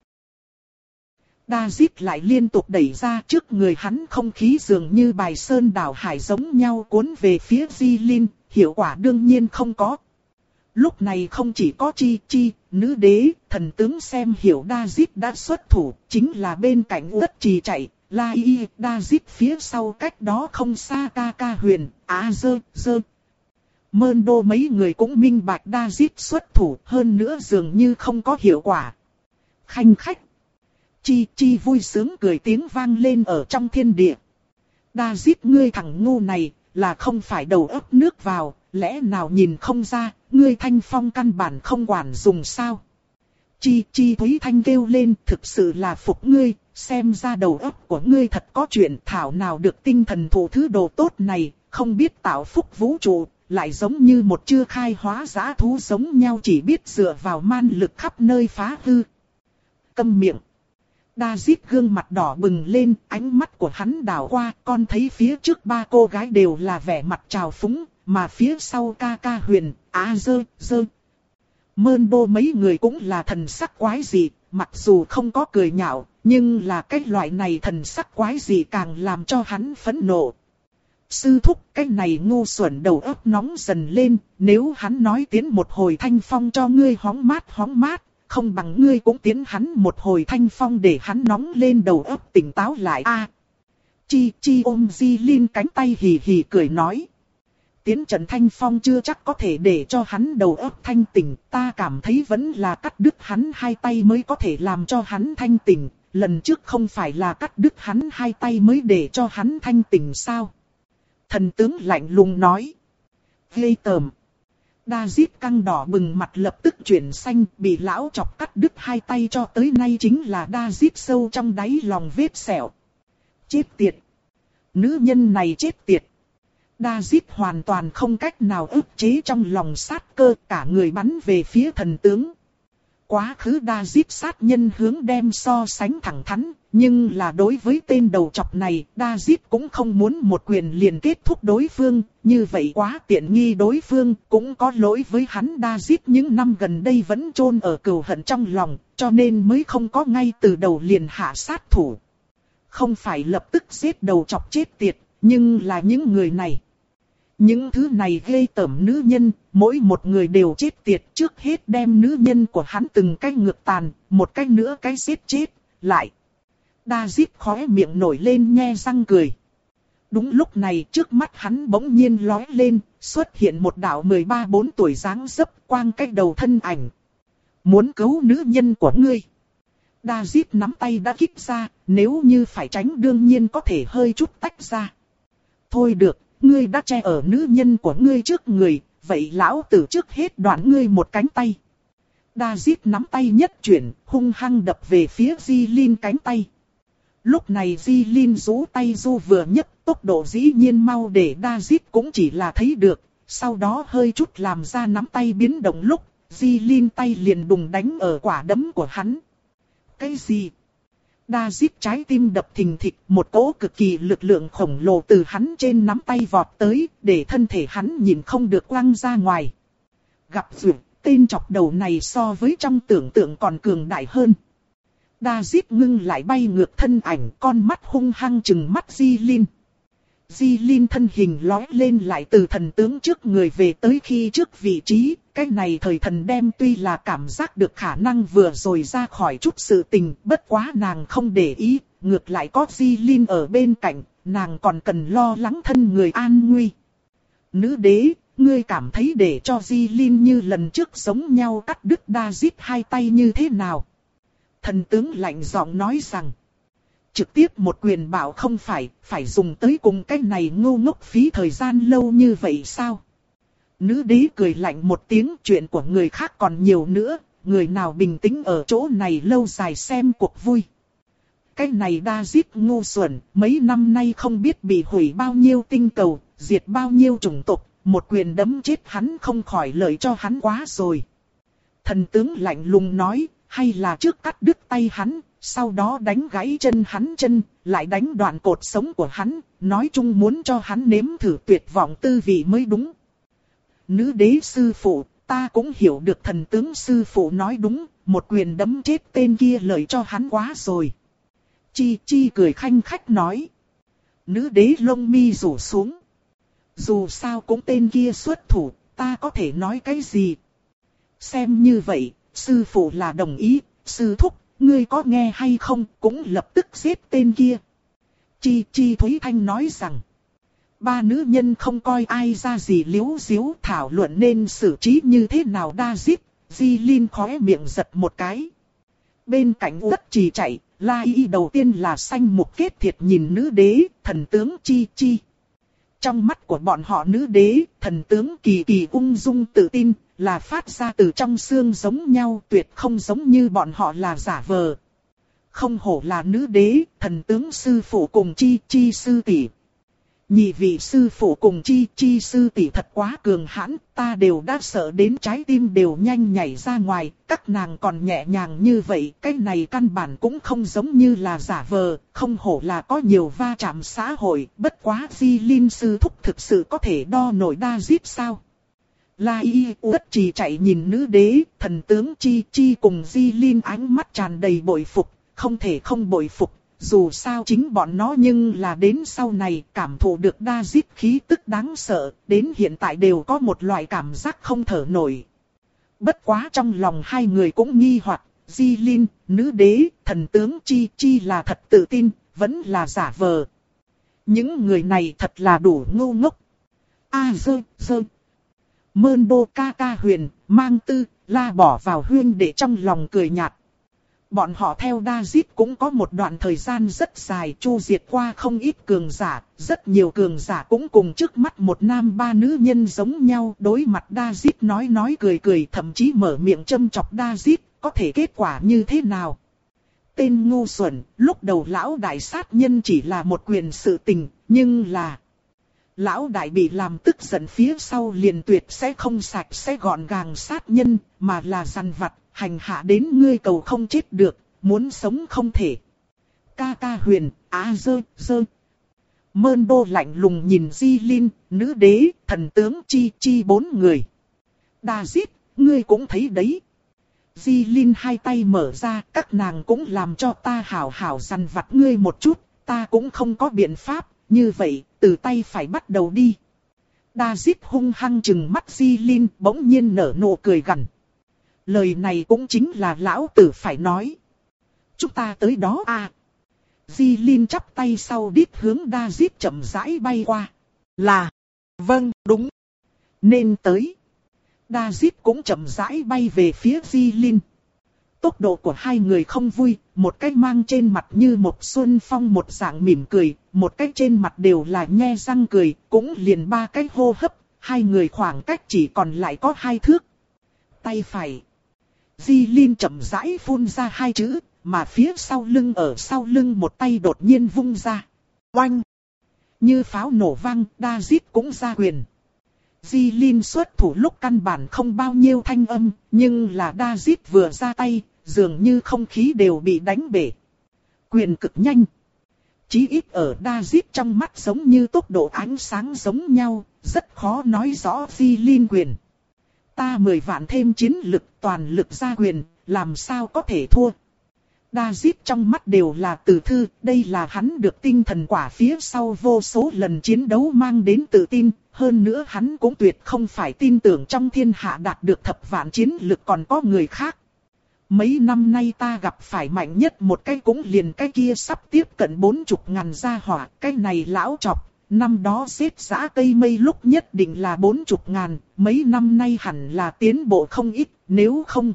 David lại liên tục đẩy ra, trước người hắn không khí dường như bài sơn đảo hải giống nhau cuốn về phía Di Linh, hiệu quả đương nhiên không có. Lúc này không chỉ có Chi Chi, nữ đế, thần tướng xem hiểu David đã xuất thủ, chính là bên cạnh Uất Trì chạy, La Y, David phía sau cách đó không xa Ca Ca Huyền, Á Dơ, Dơ. Mơn Đô mấy người cũng minh bạch David xuất thủ, hơn nữa dường như không có hiệu quả. Khanh khách. Chi Chi vui sướng cười tiếng vang lên ở trong thiên địa. David, ngươi thằng ngu này, là không phải đầu ấp nước vào, lẽ nào nhìn không ra, ngươi thanh phong căn bản không quản dùng sao? Chi Chi Thúy Thanh kêu lên, thực sự là phục ngươi, xem ra đầu óc của ngươi thật có chuyện, thảo nào được tinh thần thụ thứ đồ tốt này, không biết tạo phúc vũ trụ, lại giống như một chưa khai hóa dã thú giống nhau, chỉ biết dựa vào man lực khắp nơi phá hư. Câm miệng. David gương mặt đỏ bừng lên, ánh mắt của hắn đảo qua, con thấy phía trước ba cô gái đều là vẻ mặt trào phúng, mà phía sau Ca Ca Huyền, Á Dơ, Dơ. Mơn Đô mấy người cũng là thần sắc quái dị, mặc dù không có cười nhạo, nhưng là cái loại này thần sắc quái dị càng làm cho hắn phẫn nộ. Sư thúc, cái này ngu xuẩn đầu óc nóng dần lên, nếu hắn nói tiến một hồi thanh phong cho ngươi hóng mát hóng mát, không bằng ngươi cũng tiến hắn một hồi thanh phong để hắn nóng lên đầu óc tỉnh táo lại a. À, Chi Chi ôm Di Linh cánh tay hì hì cười nói. Tiến trận thanh phong chưa chắc có thể để cho hắn đầu óc thanh tỉnh, ta cảm thấy vẫn là cắt đứt hắn hai tay mới có thể làm cho hắn thanh tỉnh, lần trước không phải là cắt đứt hắn hai tay mới để cho hắn thanh tỉnh sao? Thần tướng lạnh lùng nói. Ghê tởm. David căng đỏ bừng mặt lập tức chuyển xanh, bị lão chọc cắt đứt hai tay cho tới nay chính là David sâu trong đáy lòng vết sẹo. Chết tiệt. Nữ nhân này chết tiệt. David hoàn toàn không cách nào ức chế trong lòng sát cơ, cả người bắn về phía thần tướng. Quá khứ David sát nhân hướng đem so sánh thẳng thắn, nhưng là đối với tên đầu chọc này, David cũng không muốn một quyền liền kết thúc đối phương, như vậy quá tiện nghi đối phương, cũng có lỗi với hắn. David những năm gần đây vẫn chôn ở cừu hận trong lòng, cho nên mới không có ngay từ đầu liền hạ sát thủ. Không phải lập tức giết đầu chọc chết tiệt, nhưng là những người này. Những thứ này ghê tởm nữ nhân, mỗi một người đều chết tiệt, trước hết đem nữ nhân của hắn từng cái ngược tàn, một cái nữa cái giết chết, lại. David khóe miệng nổi lên nhe răng cười. Đúng lúc này trước mắt hắn bỗng nhiên lóe lên, xuất hiện một đạo mười ba bốn tuổi dáng dấp quang cái đầu thân ảnh. Muốn cứu nữ nhân của ngươi. David nắm tay đã kích ra, nếu như phải tránh đương nhiên có thể hơi chút tách ra. Thôi được. Ngươi đã che ở nữ nhân của ngươi trước người, vậy lão tử trước hết đoạn ngươi một cánh tay. David nắm tay nhất chuyển, hung hăng đập về phía Di Linh cánh tay. Lúc này Di Linh rũ tay du vừa nhấc, tốc độ dĩ nhiên mau để David cũng chỉ là thấy được, sau đó hơi chút làm ra nắm tay biến động lúc, Di Linh tay liền đùng đánh ở quả đấm của hắn. Cái gì? David trái tim đập thình thịch, một cỗ cực kỳ lực lượng khổng lồ từ hắn trên nắm tay vọt tới, để thân thể hắn nhìn không được quăng ra ngoài. Gặp duyệt, tên chọc đầu này so với trong tưởng tượng còn cường đại hơn. David ngưng lại bay ngược thân ảnh, con mắt hung hăng trừng mắt Di Linh. Di Linh thân hình lói lên lại từ thần tướng trước người về tới khi trước vị trí, cái này thời thần đem tuy là cảm giác được khả năng vừa rồi ra khỏi chút sự tình, bất quá nàng không để ý, ngược lại có Di Linh ở bên cạnh, nàng còn cần lo lắng thân người an nguy. Nữ đế, ngươi cảm thấy để cho Jilin như lần trước giống nhau cắt đứt David hai tay như thế nào? Thần tướng lạnh giọng nói rằng, trực tiếp một quyền bảo không phải, phải dùng tới cùng cái này ngu ngốc phí thời gian lâu như vậy sao? Nữ đế cười lạnh một tiếng, chuyện của người khác còn nhiều nữa, người nào bình tĩnh ở chỗ này lâu dài xem cuộc vui. Cái này David ngu xuẩn, mấy năm nay không biết bị hủy bao nhiêu tinh cầu, diệt bao nhiêu chủng tộc, một quyền đấm chết hắn không khỏi lợi cho hắn quá rồi. Thần tướng lạnh lùng nói, hay là trước cắt đứt tay hắn, sau đó đánh gãy chân hắn chân, lại đánh đoạn cột sống của hắn, nói chung muốn cho hắn nếm thử tuyệt vọng tư vị mới đúng. Nữ đế sư phụ, ta cũng hiểu được thần tướng sư phụ nói đúng, một quyền đấm chết tên kia lợi cho hắn quá rồi. Chi Chi cười khanh khách nói. Nữ đế lông mi rủ xuống. Dù sao cũng tên kia xuất thủ, ta có thể nói cái gì? Xem như vậy, sư phụ là đồng ý, sư thúc, ngươi có nghe hay không, cũng lập tức giết tên kia. Chi Chi Thúy Thanh nói rằng, ba nữ nhân không coi ai ra gì liếu diếu thảo luận nên xử trí như thế nào David, Jilin khóe miệng giật một cái. Bên cạnh Uất Trì chạy, La Y đầu tiên là xanh mục kết thiệt nhìn nữ đế, thần tướng Chi Chi. Trong mắt của bọn họ nữ đế, thần tướng kỳ kỳ ung dung tự tin, là phát ra từ trong xương giống nhau, tuyệt không giống như bọn họ là giả vờ. Không hổ là nữ đế, thần tướng sư phụ cùng Chi Chi sư tỷ. Nhị vị sư phụ cùng Chi Chi sư tỷ thật quá cường hãn, ta đều đã sợ đến trái tim đều nhanh nhảy ra ngoài, các nàng còn nhẹ nhàng như vậy, cái này căn bản cũng không giống như là giả vờ, không hổ là có nhiều va chạm xã hội, bất quá Jilin sư thúc thực sự có thể đo nổi David sao? La Y Uất Trì chạy nhìn nữ đế, thần tướng Chi Chi cùng Jilin ánh mắt tràn đầy bội phục, không thể không bội phục. Dù sao chính bọn nó nhưng là đến sau này cảm thụ được David khí tức đáng sợ, đến hiện tại đều có một loại cảm giác không thở nổi. Bất quá trong lòng hai người cũng nghi hoặc, Jilin, nữ đế, thần tướng Chi Chi là thật tự tin, vẫn là giả vờ. Những người này thật là đủ ngu ngốc. A dơ, dơ. Mơn đô ca ca huyền, mang tư, la bỏ vào huyên để trong lòng cười nhạt. Bọn họ theo David cũng có một đoạn thời gian rất dài chu diệt qua không ít cường giả, rất nhiều cường giả cũng cùng trước mắt một nam ba nữ nhân giống nhau đối mặt David nói nói cười cười thậm chí mở miệng châm chọc David, có thể kết quả như thế nào? Tên ngu xuẩn, lúc đầu lão đại sát nhân chỉ là một quyền sự tình, nhưng là... Lão đại bị làm tức giận phía sau liền tuyệt sẽ không sạch sẽ gọn gàng sát nhân, mà là dằn vặt. Hành hạ đến ngươi cầu không chết được, muốn sống không thể. Ca ca huyền, á dơ, dơ. Mơn đô lạnh lùng nhìn Jilin, nữ đế, thần tướng Chi Chi bốn người. David, ngươi cũng thấy đấy. Jilin hai tay mở ra, các nàng cũng làm cho ta hảo hảo dằn vặt ngươi một chút, ta cũng không có biện pháp, như vậy, từ tay phải bắt đầu đi. David hung hăng chừng mắt Jilin, bỗng nhiên nở nụ cười gằn. Lời này cũng chính là lão tử phải nói. Chúng ta tới đó à. Jilin chắp tay sau đít hướng David chậm rãi bay qua. Là. Vâng, đúng. Nên tới. David cũng chậm rãi bay về phía Jilin. Tốc độ của hai người không vui, một cái mang trên mặt như một xuân phong một dạng mỉm cười, một cái trên mặt đều là nhe răng cười, cũng liền ba cái hô hấp, hai người khoảng cách chỉ còn lại có hai thước. Tay phải. Jilin chậm rãi phun ra hai chữ, mà phía sau lưng ở sau lưng một tay đột nhiên vung ra. Oanh! Như pháo nổ vang, David cũng ra quyền. Jilin xuất thủ lúc căn bản không bao nhiêu thanh âm, nhưng là David vừa ra tay, dường như không khí đều bị đánh bể. Quyền cực nhanh. Chí ít ở David trong mắt giống như tốc độ ánh sáng giống nhau, rất khó nói rõ Jilin quyền. Ta mười vạn thêm chiến lực toàn lực ra quyền, làm sao có thể thua. David trong mắt đều là từ thư, đây là hắn được tinh thần quả phía sau vô số lần chiến đấu mang đến tự tin, hơn nữa hắn cũng tuyệt không phải tin tưởng trong thiên hạ đạt được thập vạn chiến lực còn có người khác. Mấy năm nay ta gặp phải mạnh nhất một cái cũng liền cái kia sắp tiếp cận bốn chục ngàn gia hỏa, cái này lão chọc, năm đó xếp giã cây mây lúc nhất định là bốn chục ngàn, mấy năm nay hẳn là tiến bộ không ít, nếu không.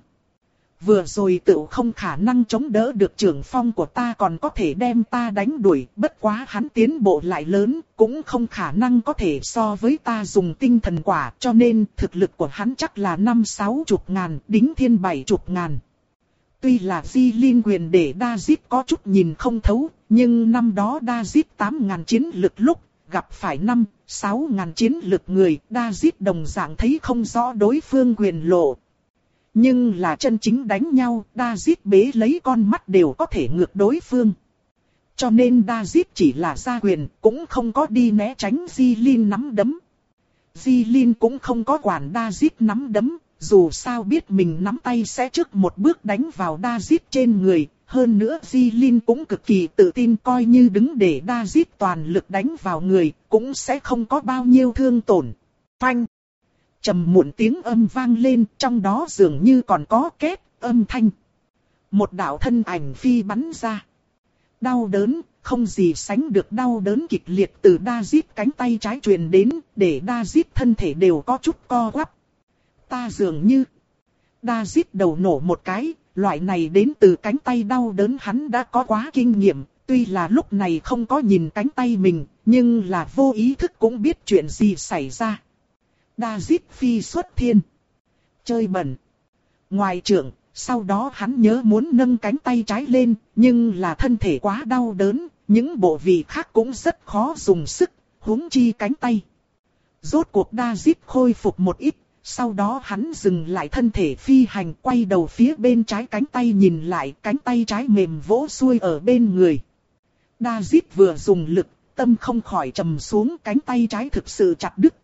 Vừa rồi tự không khả năng chống đỡ được trưởng phong của ta còn có thể đem ta đánh đuổi, bất quá hắn tiến bộ lại lớn, cũng không khả năng có thể so với ta dùng tinh thần quả, cho nên thực lực của hắn chắc là năm sáu chục ngàn, đính thiên bảy chục ngàn. Tuy là Di Linh quyền để David có chút nhìn không thấu, nhưng năm đó David tám ngàn chiến lực lúc, gặp phải năm, sáu ngàn chiến lực người, David đồng dạng thấy không rõ đối phương quyền lộ. Nhưng là chân chính đánh nhau, David bế lấy con mắt đều có thể ngược đối phương. Cho nên David chỉ là ra quyền, cũng không có đi né tránh Di Linh nắm đấm. Di Linh cũng không có quản David nắm đấm, dù sao biết mình nắm tay sẽ trước một bước đánh vào David trên người. Hơn nữa Di Linh cũng cực kỳ tự tin, coi như đứng để David toàn lực đánh vào người, cũng sẽ không có bao nhiêu thương tổn. Phanh! Trầm muộn tiếng âm vang lên, trong đó dường như còn có két âm thanh. Một đạo thân ảnh phi bắn ra. Đau đớn, không gì sánh được đau đớn kịch liệt từ David cánh tay trái truyền đến, để David thân thể đều có chút co quắp. Ta dường như... David đầu nổ một cái, loại này đến từ cánh tay đau đớn hắn đã có quá kinh nghiệm, tuy là lúc này không có nhìn cánh tay mình, nhưng là vô ý thức cũng biết chuyện gì xảy ra. David phi xuất thiên. Chơi bẩn. Ngoài trưởng, sau đó hắn nhớ muốn nâng cánh tay trái lên, nhưng là thân thể quá đau đớn, những bộ vị khác cũng rất khó dùng sức, huống chi cánh tay. Rốt cuộc David khôi phục một ít, sau đó hắn dừng lại thân thể phi hành, quay đầu phía bên trái cánh tay nhìn lại, cánh tay trái mềm vỗ xuôi ở bên người. David vừa dùng lực, tâm không khỏi trầm xuống, cánh tay trái thực sự chặt đứt.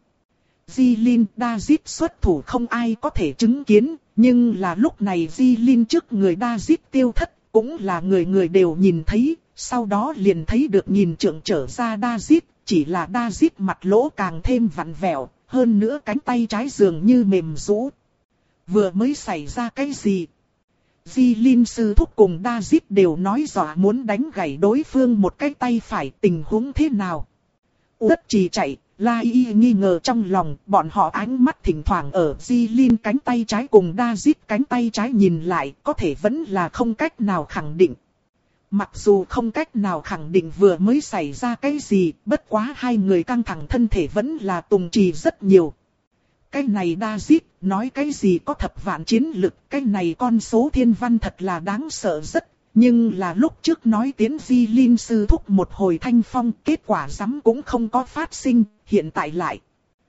Di Linh, David xuất thủ không ai có thể chứng kiến, nhưng là lúc này Di Linh trước người David tiêu thất, cũng là người người đều nhìn thấy, sau đó liền thấy được nhìn trượng trở ra David, chỉ là David mặt lỗ càng thêm vặn vẹo, hơn nữa cánh tay trái dường như mềm rũ. Vừa mới xảy ra cái gì? Di Linh sư thúc cùng David đều nói rõ muốn đánh gãy đối phương một cái tay phải, tình huống thế nào? Uất Trì chạy. La Y nghi ngờ trong lòng, bọn họ ánh mắt thỉnh thoảng ở Di Linh cánh tay trái cùng David cánh tay trái nhìn lại, có thể vẫn là không cách nào khẳng định. Mặc dù không cách nào khẳng định vừa mới xảy ra cái gì, bất quá hai người căng thẳng thân thể vẫn là tùng trì rất nhiều. Cái này David, nói cái gì có thập vạn chiến lực, cái này con số thiên văn thật là đáng sợ rất. Nhưng là lúc trước nói tiến Di Linh sư thúc một hồi thanh phong, kết quả rắm cũng không có phát sinh, hiện tại lại.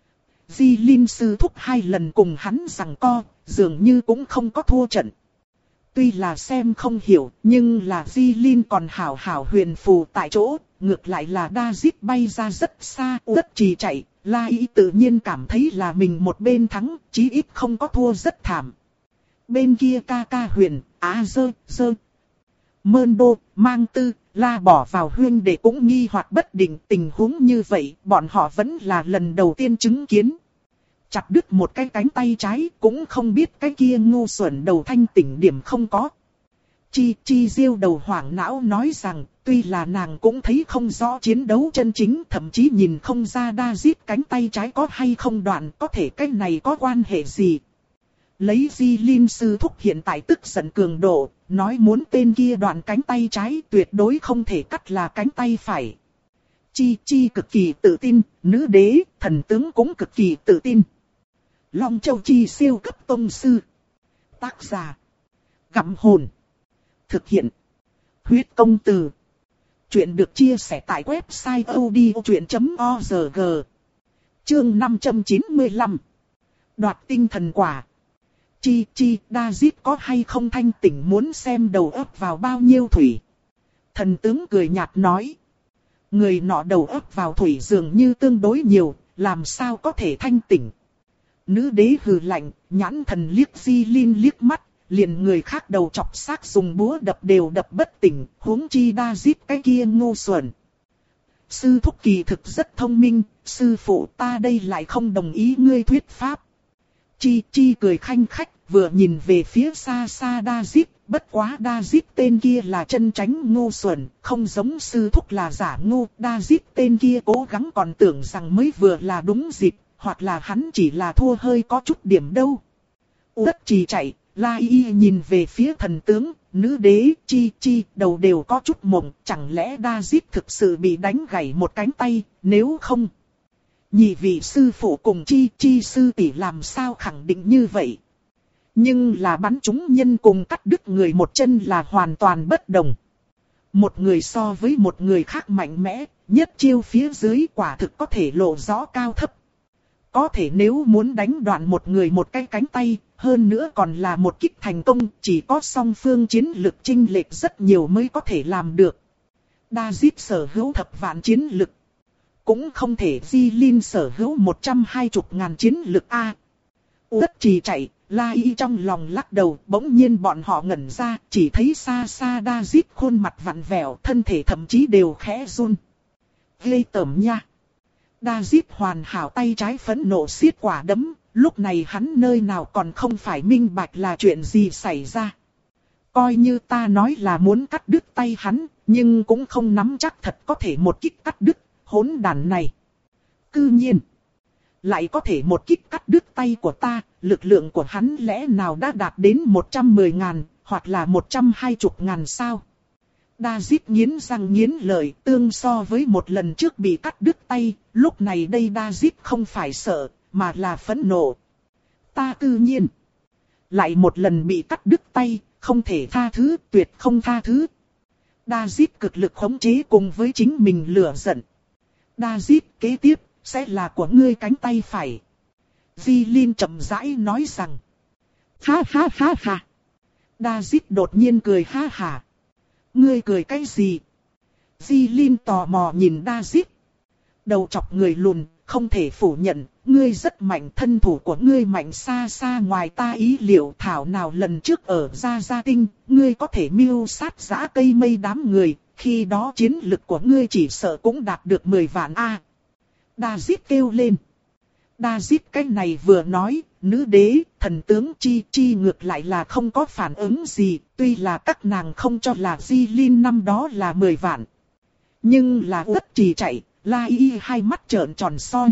Di Linh sư thúc hai lần cùng hắn giằng co, dường như cũng không có thua trận. Tuy là xem không hiểu, nhưng là Di Linh còn hảo hảo huyền phù tại chỗ, ngược lại là David bay ra rất xa, Uất Trì chạy, La Y tự nhiên cảm thấy là mình một bên thắng, chí ít không có thua rất thảm. Bên kia ca ca huyền, á dơ, dơ. Mơn đô, mang tư, la bỏ vào huyên để cũng nghi hoặc bất định, tình huống như vậy, bọn họ vẫn là lần đầu tiên chứng kiến. Chặt đứt một cái cánh tay trái, cũng không biết cái kia ngu xuẩn đầu thanh tỉnh điểm không có. Chi Chi Diêu đầu hoảng não nói rằng, tuy là nàng cũng thấy không rõ chiến đấu chân chính, thậm chí nhìn không ra David cánh tay trái có hay không đoạn, có thể cái này có quan hệ gì. Lấy Di Linh sư thúc hiện tại tức giận cường độ, nói muốn tên kia đoạn cánh tay trái tuyệt đối không thể cắt là cánh tay phải. Chi Chi cực kỳ tự tin, nữ đế, thần tướng cũng cực kỳ tự tin. Long Châu Chi siêu cấp tông sư. Tác giả. Gặm hồn. Thực hiện. Huyết công từ. Chuyện được chia sẻ tại website odchuyện chấm org. Chương năm trăm chín mươi lăm. Đoạt tinh thần quả. Chi Chi, David có hay không thanh tỉnh muốn xem đầu óc vào bao nhiêu thủy? Thần tướng cười nhạt nói. Người nọ đầu óc vào thủy dường như tương đối nhiều, làm sao có thể thanh tỉnh? Nữ đế hừ lạnh, nhãn thần liếc Di Linh liếc mắt, liền người khác đầu chọc xác dùng búa đập đều đập bất tỉnh, huống chi David cái kia ngu xuẩn. Sư thúc kỳ thực rất thông minh, sư phụ ta đây lại không đồng ý ngươi thuyết pháp. Chi Chi cười khanh khách, vừa nhìn về phía xa xa David, bất quá David tên kia là chân tránh ngu xuẩn, không giống sư thúc là giả ngu. David tên kia cố gắng còn tưởng rằng mới vừa là đúng dịp, hoặc là hắn chỉ là thua hơi có chút điểm đâu. Uất Trì chạy, La Y nhìn về phía thần tướng, nữ đế, Chi Chi, đầu đều có chút mộng, chẳng lẽ David thực sự bị đánh gãy một cánh tay, nếu không. Nhị vị sư phụ cùng Chi Chi sư tỷ làm sao khẳng định như vậy. Nhưng là bắn chúng nhân cùng cắt đứt người một chân là hoàn toàn bất đồng. Một người so với một người khác mạnh mẽ, nhất chiêu phía dưới quả thực có thể lộ rõ cao thấp. Có thể nếu muốn đánh đoạn một người một cái cánh tay, hơn nữa còn là một kích thành công, chỉ có song phương chiến lực chênh lệch rất nhiều mới có thể làm được. David sở hữu thập vạn chiến lực. Cũng không thể Di Linh sở hữu một trăm hai mươi ngàn chiến lực A. Uất Trì chạy, La Y trong lòng lắc đầu, bỗng nhiên bọn họ ngẩn ra, chỉ thấy xa xa David khuôn mặt vặn vẹo, thân thể thậm chí đều khẽ run. Ghê tởm nha. David hoàn hảo tay trái phẫn nộ xiết quả đấm, lúc này hắn nơi nào còn không phải minh bạch là chuyện gì xảy ra. Coi như ta nói là muốn cắt đứt tay hắn, nhưng cũng không nắm chắc thật có thể một kích cắt đứt, hỗn đản này. Cư nhiên, lại có thể một kích cắt đứt tay của ta, lực lượng của hắn lẽ nào đã đạt đến một trăm mười ngàn, hoặc là một trăm hai mươi ngàn sao? David nghiến răng nghiến lợi, tương so với một lần trước bị cắt đứt tay, lúc này đây David không phải sợ, mà là phẫn nộ. Ta cư nhiên, lại một lần bị cắt đứt tay, không thể tha thứ, tuyệt không tha thứ. David cực lực khống chế cùng với chính mình lửa giận. David, kế tiếp, sẽ là của ngươi cánh tay phải. Di Linh chậm rãi nói rằng. Ha ha ha ha. David đột nhiên cười ha ha. Ngươi cười cái gì? Di Linh tò mò nhìn David. Đầu chọc người lùn, không thể phủ nhận, ngươi rất mạnh, thân thủ của ngươi mạnh xa xa ngoài ta ý liệu. Thảo nào lần trước ở Gia Gia Tinh, ngươi có thể mưu sát giã cây mây đám người, khi đó chiến lực của ngươi chỉ sợ cũng đạt được mười vạn A. À, David kêu lên. David cái này vừa nói, nữ đế, thần tướng Chi Chi ngược lại là không có phản ứng gì, tuy là các nàng không cho là Di Linh năm đó là mười vạn. Nhưng là Uất Trì chạy, La Y hai mắt trợn tròn soi.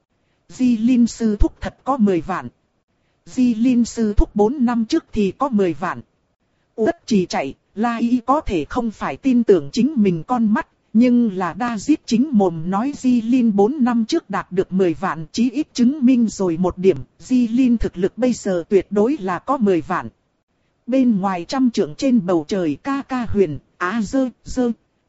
Di Linh sư thúc thật có mười vạn. Di Linh sư thúc bốn năm trước thì có mười vạn. Uất Trì chạy, La Y có thể không phải tin tưởng chính mình con mắt. Nhưng là David chính mồm nói Di Linh bốn năm trước đạt được mười vạn, chí ít chứng minh rồi một điểm, Di Linh thực lực bây giờ tuyệt đối là có mười vạn. Bên ngoài trăm trượng trên bầu trời ca ca huyền, á dơ, dơ.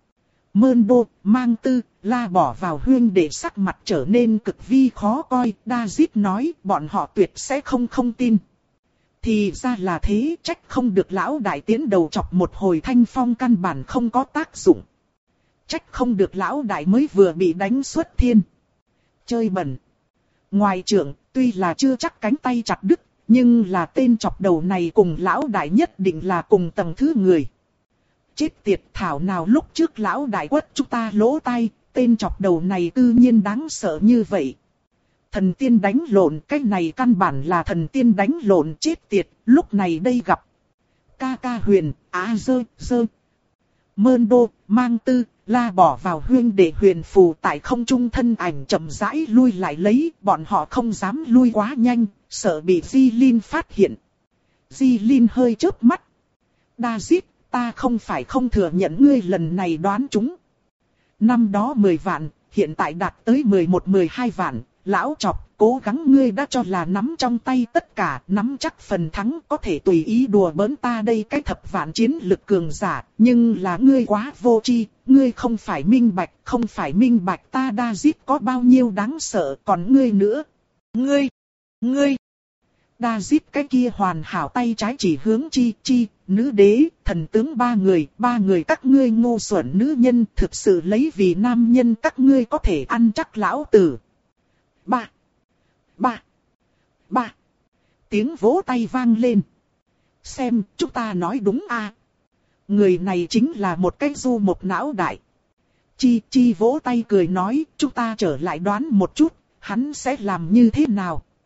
Mơn đô, mang tư, la bỏ vào huyên để sắc mặt trở nên cực vi khó coi, David nói bọn họ tuyệt sẽ không không tin. Thì ra là thế, trách không được lão đại tiến đầu chọc một hồi thanh phong căn bản không có tác dụng. Trách không được lão đại mới vừa bị đánh xuất thiên. Chơi bẩn. Ngoài trưởng, tuy là chưa chắc cánh tay chặt đứt, nhưng là tên chọc đầu này cùng lão đại nhất định là cùng tầng thứ người. Chết tiệt, thảo nào lúc trước lão đại quất chúng ta lỗ tai, tên chọc đầu này tự nhiên đáng sợ như vậy. Thần tiên đánh lộn, cái này căn bản là thần tiên đánh lộn, chết tiệt, lúc này đây gặp. Ca ca huyền, á dơ, dơ. Mơn đô, mang tư, la bỏ vào huyên để huyền phù tại không trung thân ảnh chậm rãi lui lại lấy, bọn họ không dám lui quá nhanh, sợ bị Di Linh phát hiện. Di Linh hơi chớp mắt. David, ta không phải không thừa nhận ngươi lần này đoán chúng. Năm đó mười vạn, hiện tại đạt tới mười một mười hai vạn, lão chọc, cố gắng ngươi đã cho là nắm trong tay tất cả, nắm chắc phần thắng, có thể tùy ý đùa bỡn ta đây cái thập vạn chiến lực cường giả, nhưng là ngươi quá vô tri, ngươi không phải minh bạch, không phải minh bạch ta David có bao nhiêu đáng sợ, còn ngươi nữa. Ngươi, ngươi, David cái kia hoàn hảo tay trái chỉ hướng Chi Chi, nữ đế, thần tướng ba người, ba người các ngươi ngu xuẩn nữ nhân, thực sự lấy vì nam nhân các ngươi có thể ăn chắc lão tử. Ba, ba, ba. Tiếng vỗ tay vang lên. Xem, chúng ta nói đúng à. Người này chính là một cái du một não đại. Chi Chi vỗ tay cười nói, chúng ta trở lại đoán một chút, hắn sẽ làm như thế nào.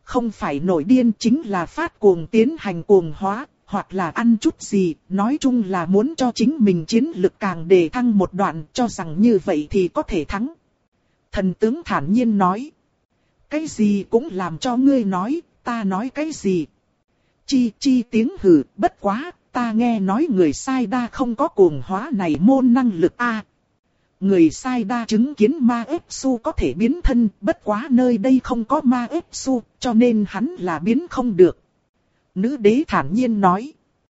không phải nổi điên chính là phát cuồng tiến hành cuồng hóa, hoặc là ăn chút gì, nói chung là muốn cho chính mình chiến lực càng đề thăng một đoạn, cho rằng như vậy thì có thể thắng. Thần tướng thản nhiên nói. Cái gì cũng làm cho ngươi nói, ta nói cái gì? Chi chi tiếng hừ, bất quá, ta nghe nói người sai đa không có cuồng hóa này môn năng lực a. Người sai đa chứng kiến ma ếp su có thể biến thân, bất quá nơi đây không có ma ếp su, cho nên hắn là biến không được. Nữ đế thản nhiên nói.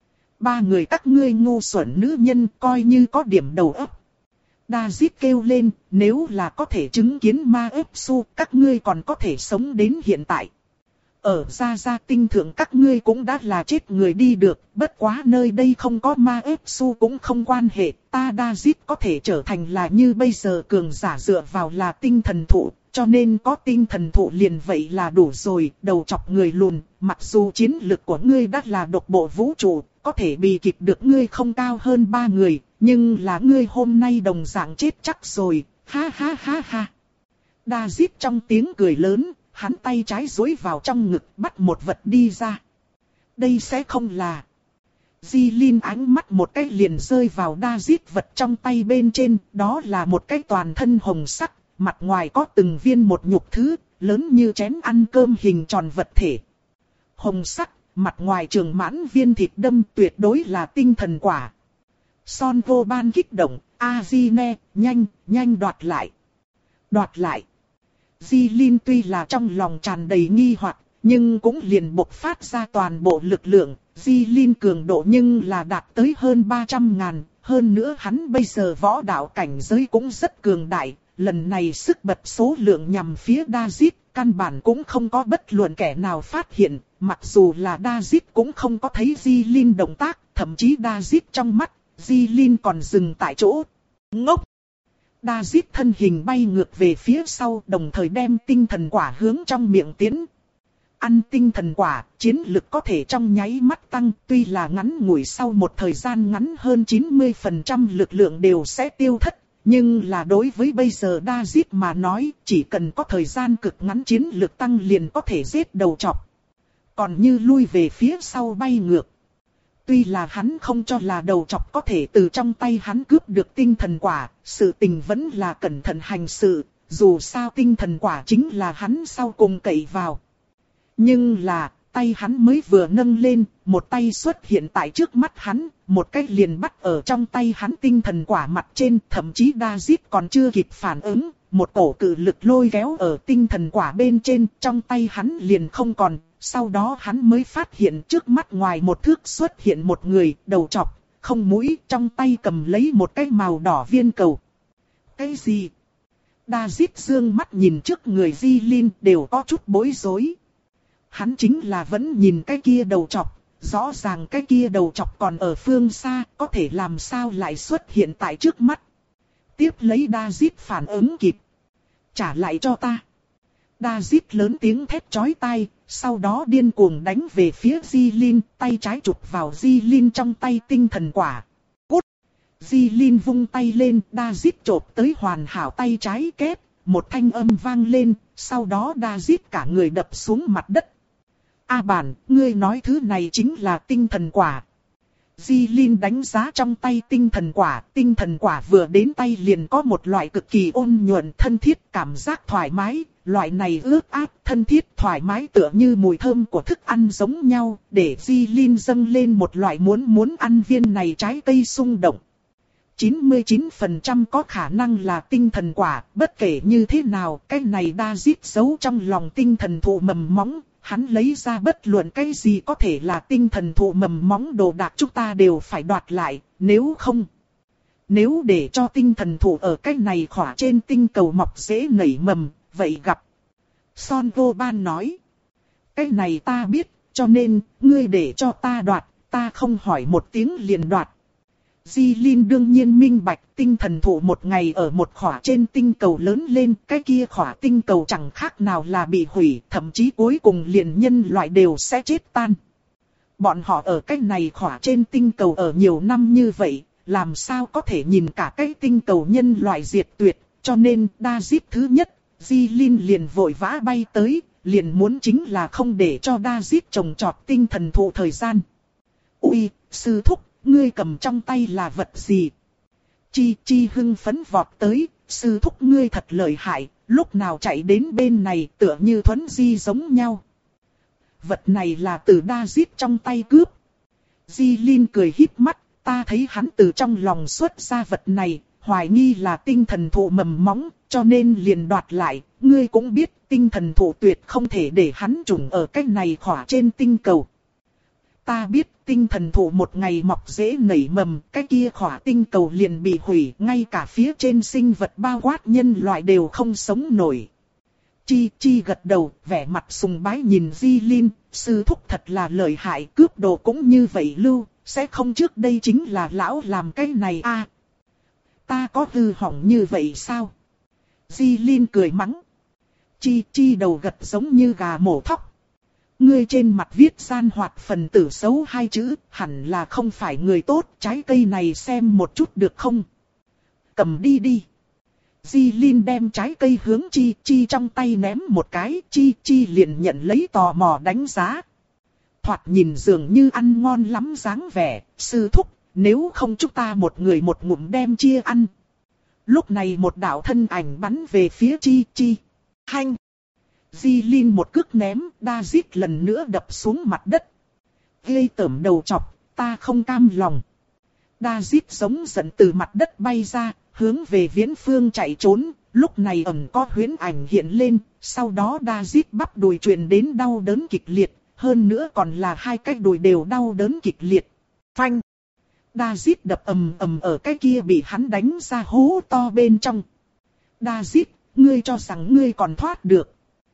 Ba người các ngươi ngu xuẩn nữ nhân coi như có điểm đầu óc. David kêu lên, nếu là có thể chứng kiến ma ếp su, các ngươi còn có thể sống đến hiện tại. Ở Gia Gia tinh thượng các ngươi cũng đã là chết người đi được, bất quá nơi đây không có ma ếp su cũng không quan hệ, ta David có thể trở thành là như bây giờ cường giả dựa vào là tinh thần thụ, cho nên có tinh thần thụ liền vậy là đủ rồi, đầu chọc người lùn, mặc dù chiến lực của ngươi đã là độc bộ vũ trụ, có thể bị kịp được ngươi không cao hơn ba người, nhưng là ngươi hôm nay đồng dạng chết chắc rồi, ha ha ha ha. David trong tiếng cười lớn. Hắn tay trái duỗi vào trong ngực bắt một vật đi ra. Đây sẽ không là. Di Linh ánh mắt một cái liền rơi vào David vật trong tay bên trên. Đó là một cái toàn thân hồng sắc. Mặt ngoài có từng viên một nhục thứ. Lớn như chén ăn cơm hình tròn vật thể. Hồng sắc, mặt ngoài trường mãn viên thịt đâm tuyệt đối là tinh thần quả. Son vô ban kích động. A-di-ne, nhanh, nhanh đoạt lại. Đoạt lại. Di Linh tuy là trong lòng tràn đầy nghi hoặc, nhưng cũng liền bộc phát ra toàn bộ lực lượng. Di Linh cường độ nhưng là đạt tới hơn ba trăm ngàn, hơn nữa hắn bây giờ võ đạo cảnh giới cũng rất cường đại. Lần này sức bật số lượng nhằm phía David, căn bản cũng không có bất luận kẻ nào phát hiện, mặc dù là David cũng không có thấy Di Linh động tác, thậm chí David trong mắt, Di Linh còn dừng tại chỗ. Ngốc! David thân hình bay ngược về phía sau, đồng thời đem tinh thần quả hướng trong miệng tiến. Ăn tinh thần quả, chiến lực có thể trong nháy mắt tăng, tuy là ngắn ngủi sau một thời gian ngắn hơn chín mươi phần trăm lực lượng đều sẽ tiêu thất. Nhưng là đối với bây giờ David mà nói, chỉ cần có thời gian cực ngắn chiến lực tăng liền có thể giết đầu chọc. Còn như lui về phía sau bay ngược. Tuy là hắn không cho là đầu chọc có thể từ trong tay hắn cướp được tinh thần quả, sự tình vẫn là cẩn thận hành sự, dù sao tinh thần quả chính là hắn sau cùng cậy vào. Nhưng là, tay hắn mới vừa nâng lên, một tay xuất hiện tại trước mắt hắn, một cái liền bắt ở trong tay hắn tinh thần quả mặt trên, thậm chí David còn chưa kịp phản ứng, một cổ cự lực lôi kéo ở tinh thần quả bên trên, trong tay hắn liền không còn. Sau đó hắn mới phát hiện trước mắt ngoài một thước xuất hiện một người, đầu trọc, không mũi, trong tay cầm lấy một cái màu đỏ viên cầu. Cái gì? David dương mắt nhìn trước người Di Linh đều có chút bối rối. Hắn chính là vẫn nhìn cái kia đầu trọc, rõ ràng cái kia đầu trọc còn ở phương xa, có thể làm sao lại xuất hiện tại trước mắt. Tiếp lấy David phản ứng kịp. Trả lại cho ta. David lớn tiếng thét chói tai, sau đó điên cuồng đánh về phía Di Linh, tay trái chụp vào Di Linh trong tay tinh thần quả. Cút! Di Linh vung tay lên, David chộp tới hoàn hảo tay trái kép, một thanh âm vang lên, sau đó David cả người đập xuống mặt đất. A bản, ngươi nói thứ này chính là tinh thần quả. Di Linh đánh giá trong tay tinh thần quả, tinh thần quả vừa đến tay liền có một loại cực kỳ ôn nhuận thân thiết cảm giác thoải mái, loại này ướt át thân thiết thoải mái tựa như mùi thơm của thức ăn giống nhau, để Di Linh dâng lên một loại muốn muốn ăn viên này trái cây xung động. chín mươi chín phần trăm có khả năng là tinh thần quả, bất kể như thế nào, cái này David giấu trong lòng tinh thần thụ mầm móng. Hắn lấy ra bất luận cái gì có thể là tinh thần thụ mầm móng đồ đạc chúng ta đều phải đoạt lại, nếu không. Nếu để cho tinh thần thụ ở cái này khỏa trên tinh cầu mọc rễ nảy mầm, vậy gặp. Son vô ban nói. Cái này ta biết, cho nên, ngươi để cho ta đoạt, ta không hỏi một tiếng liền đoạt. Di Linh đương nhiên minh bạch tinh thần thụ một ngày ở một khỏa trên tinh cầu lớn lên, cái kia khỏa tinh cầu chẳng khác nào là bị hủy, thậm chí cuối cùng liền nhân loại đều sẽ chết tan. Bọn họ ở cái này khỏa trên tinh cầu ở nhiều năm như vậy, làm sao có thể nhìn cả cái tinh cầu nhân loại diệt tuyệt, cho nên David thứ nhất, Di Linh liền vội vã bay tới, liền muốn chính là không để cho David trồng trọt tinh thần thụ thời gian. Ui, sư thúc, ngươi cầm trong tay là vật gì? Chi Chi hưng phấn vọt tới, sư thúc ngươi thật lợi hại, lúc nào chạy đến bên này tựa như thuấn di giống nhau. Vật này là từ David trong tay cướp. Di Linh cười híp mắt, ta thấy hắn từ trong lòng xuất ra vật này, hoài nghi là tinh thần thụ mầm móng, cho nên liền đoạt lại. Ngươi cũng biết tinh thần thụ tuyệt không thể để hắn trùng ở cách này khỏa trên tinh cầu. Ta biết tinh thần thụ một ngày mọc rễ nảy mầm, cái kia khỏa tinh cầu liền bị hủy, ngay cả phía trên sinh vật bao quát nhân loại đều không sống nổi. Chi Chi gật đầu, vẻ mặt sùng bái nhìn Di Linh, sư thúc thật là lợi hại, cướp đồ cũng như vậy lưu, sẽ không trước đây chính là lão làm cái này a? À, ta có hư hỏng như vậy sao? Di Linh cười mắng. Chi Chi đầu gật giống như gà mổ thóc. Ngươi trên mặt viết gian hoạt phần tử xấu hai chữ, hẳn là không phải người tốt, trái cây này xem một chút được không? Cầm đi đi. Di Linh đem trái cây hướng Chi Chi trong tay ném một cái, Chi Chi liền nhận lấy tò mò đánh giá. Thoạt nhìn dường như ăn ngon lắm dáng vẻ, sư thúc, nếu không chúng ta một người một ngụm đem chia ăn. Lúc này một đạo thân ảnh bắn về phía Chi Chi. Hanh! Di Linh một cước ném, David lần nữa đập xuống mặt đất. Ghê tởm đầu chọc, ta không cam lòng. David giống giận từ mặt đất bay ra, hướng về viễn phương chạy trốn. Lúc này ẩn có huyễn ảnh hiện lên, sau đó David bắp đùi truyền đến đau đớn kịch liệt, hơn nữa còn là hai cái đùi đều đau đớn kịch liệt. Phanh! David đập ầm ầm ở cái kia bị hắn đánh ra hố to bên trong. David, ngươi cho rằng ngươi còn thoát được.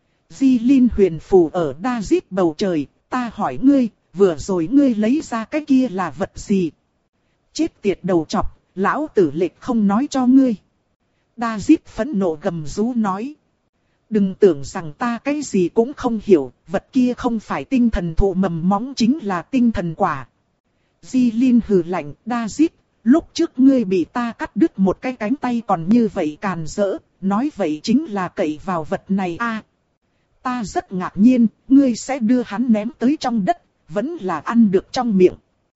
Di Linh huyền phù ở David bầu trời, ta hỏi ngươi, vừa rồi ngươi lấy ra cái kia là vật gì? Chết tiệt đầu chọc, lão tử lệch không nói cho ngươi. David phẫn nộ gầm rú nói. Đừng tưởng rằng ta cái gì cũng không hiểu, vật kia không phải tinh thần thụ mầm móng chính là tinh thần quả. Di Linh hừ lạnh, David, lúc trước ngươi bị ta cắt đứt một cái cánh tay còn như vậy càn rỡ, nói vậy chính là cậy vào vật này a. À, ta rất ngạc nhiên, ngươi sẽ đưa hắn ném tới trong đất, vẫn là ăn được trong miệng.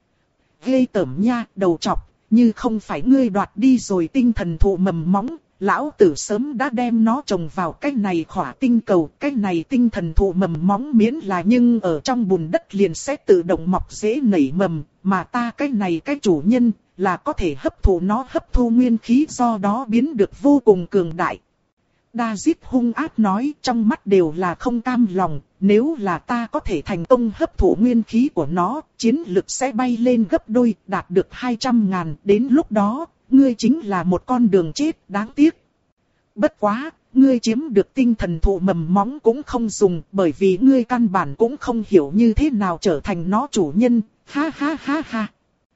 Ghê tởm nha, đầu chọc, như không phải ngươi đoạt đi rồi tinh thần thụ mầm móng, lão tử sớm đã đem nó trồng vào cái này khỏa tinh cầu, cái này tinh thần thụ mầm móng miễn là nhưng ở trong bùn đất liền sẽ tự động mọc rễ nảy mầm, mà ta cái này cái chủ nhân là có thể hấp thụ nó hấp thu nguyên khí do đó biến được vô cùng cường đại. David hung ác nói, trong mắt đều là không cam lòng, nếu là ta có thể thành công hấp thụ nguyên khí của nó, chiến lực sẽ bay lên gấp đôi, đạt được hai trăm ngàn, đến lúc đó, ngươi chính là một con đường chết, đáng tiếc. Bất quá, ngươi chiếm được tinh thần thụ mầm móng cũng không dùng, bởi vì ngươi căn bản cũng không hiểu như thế nào trở thành nó chủ nhân, ha ha ha ha.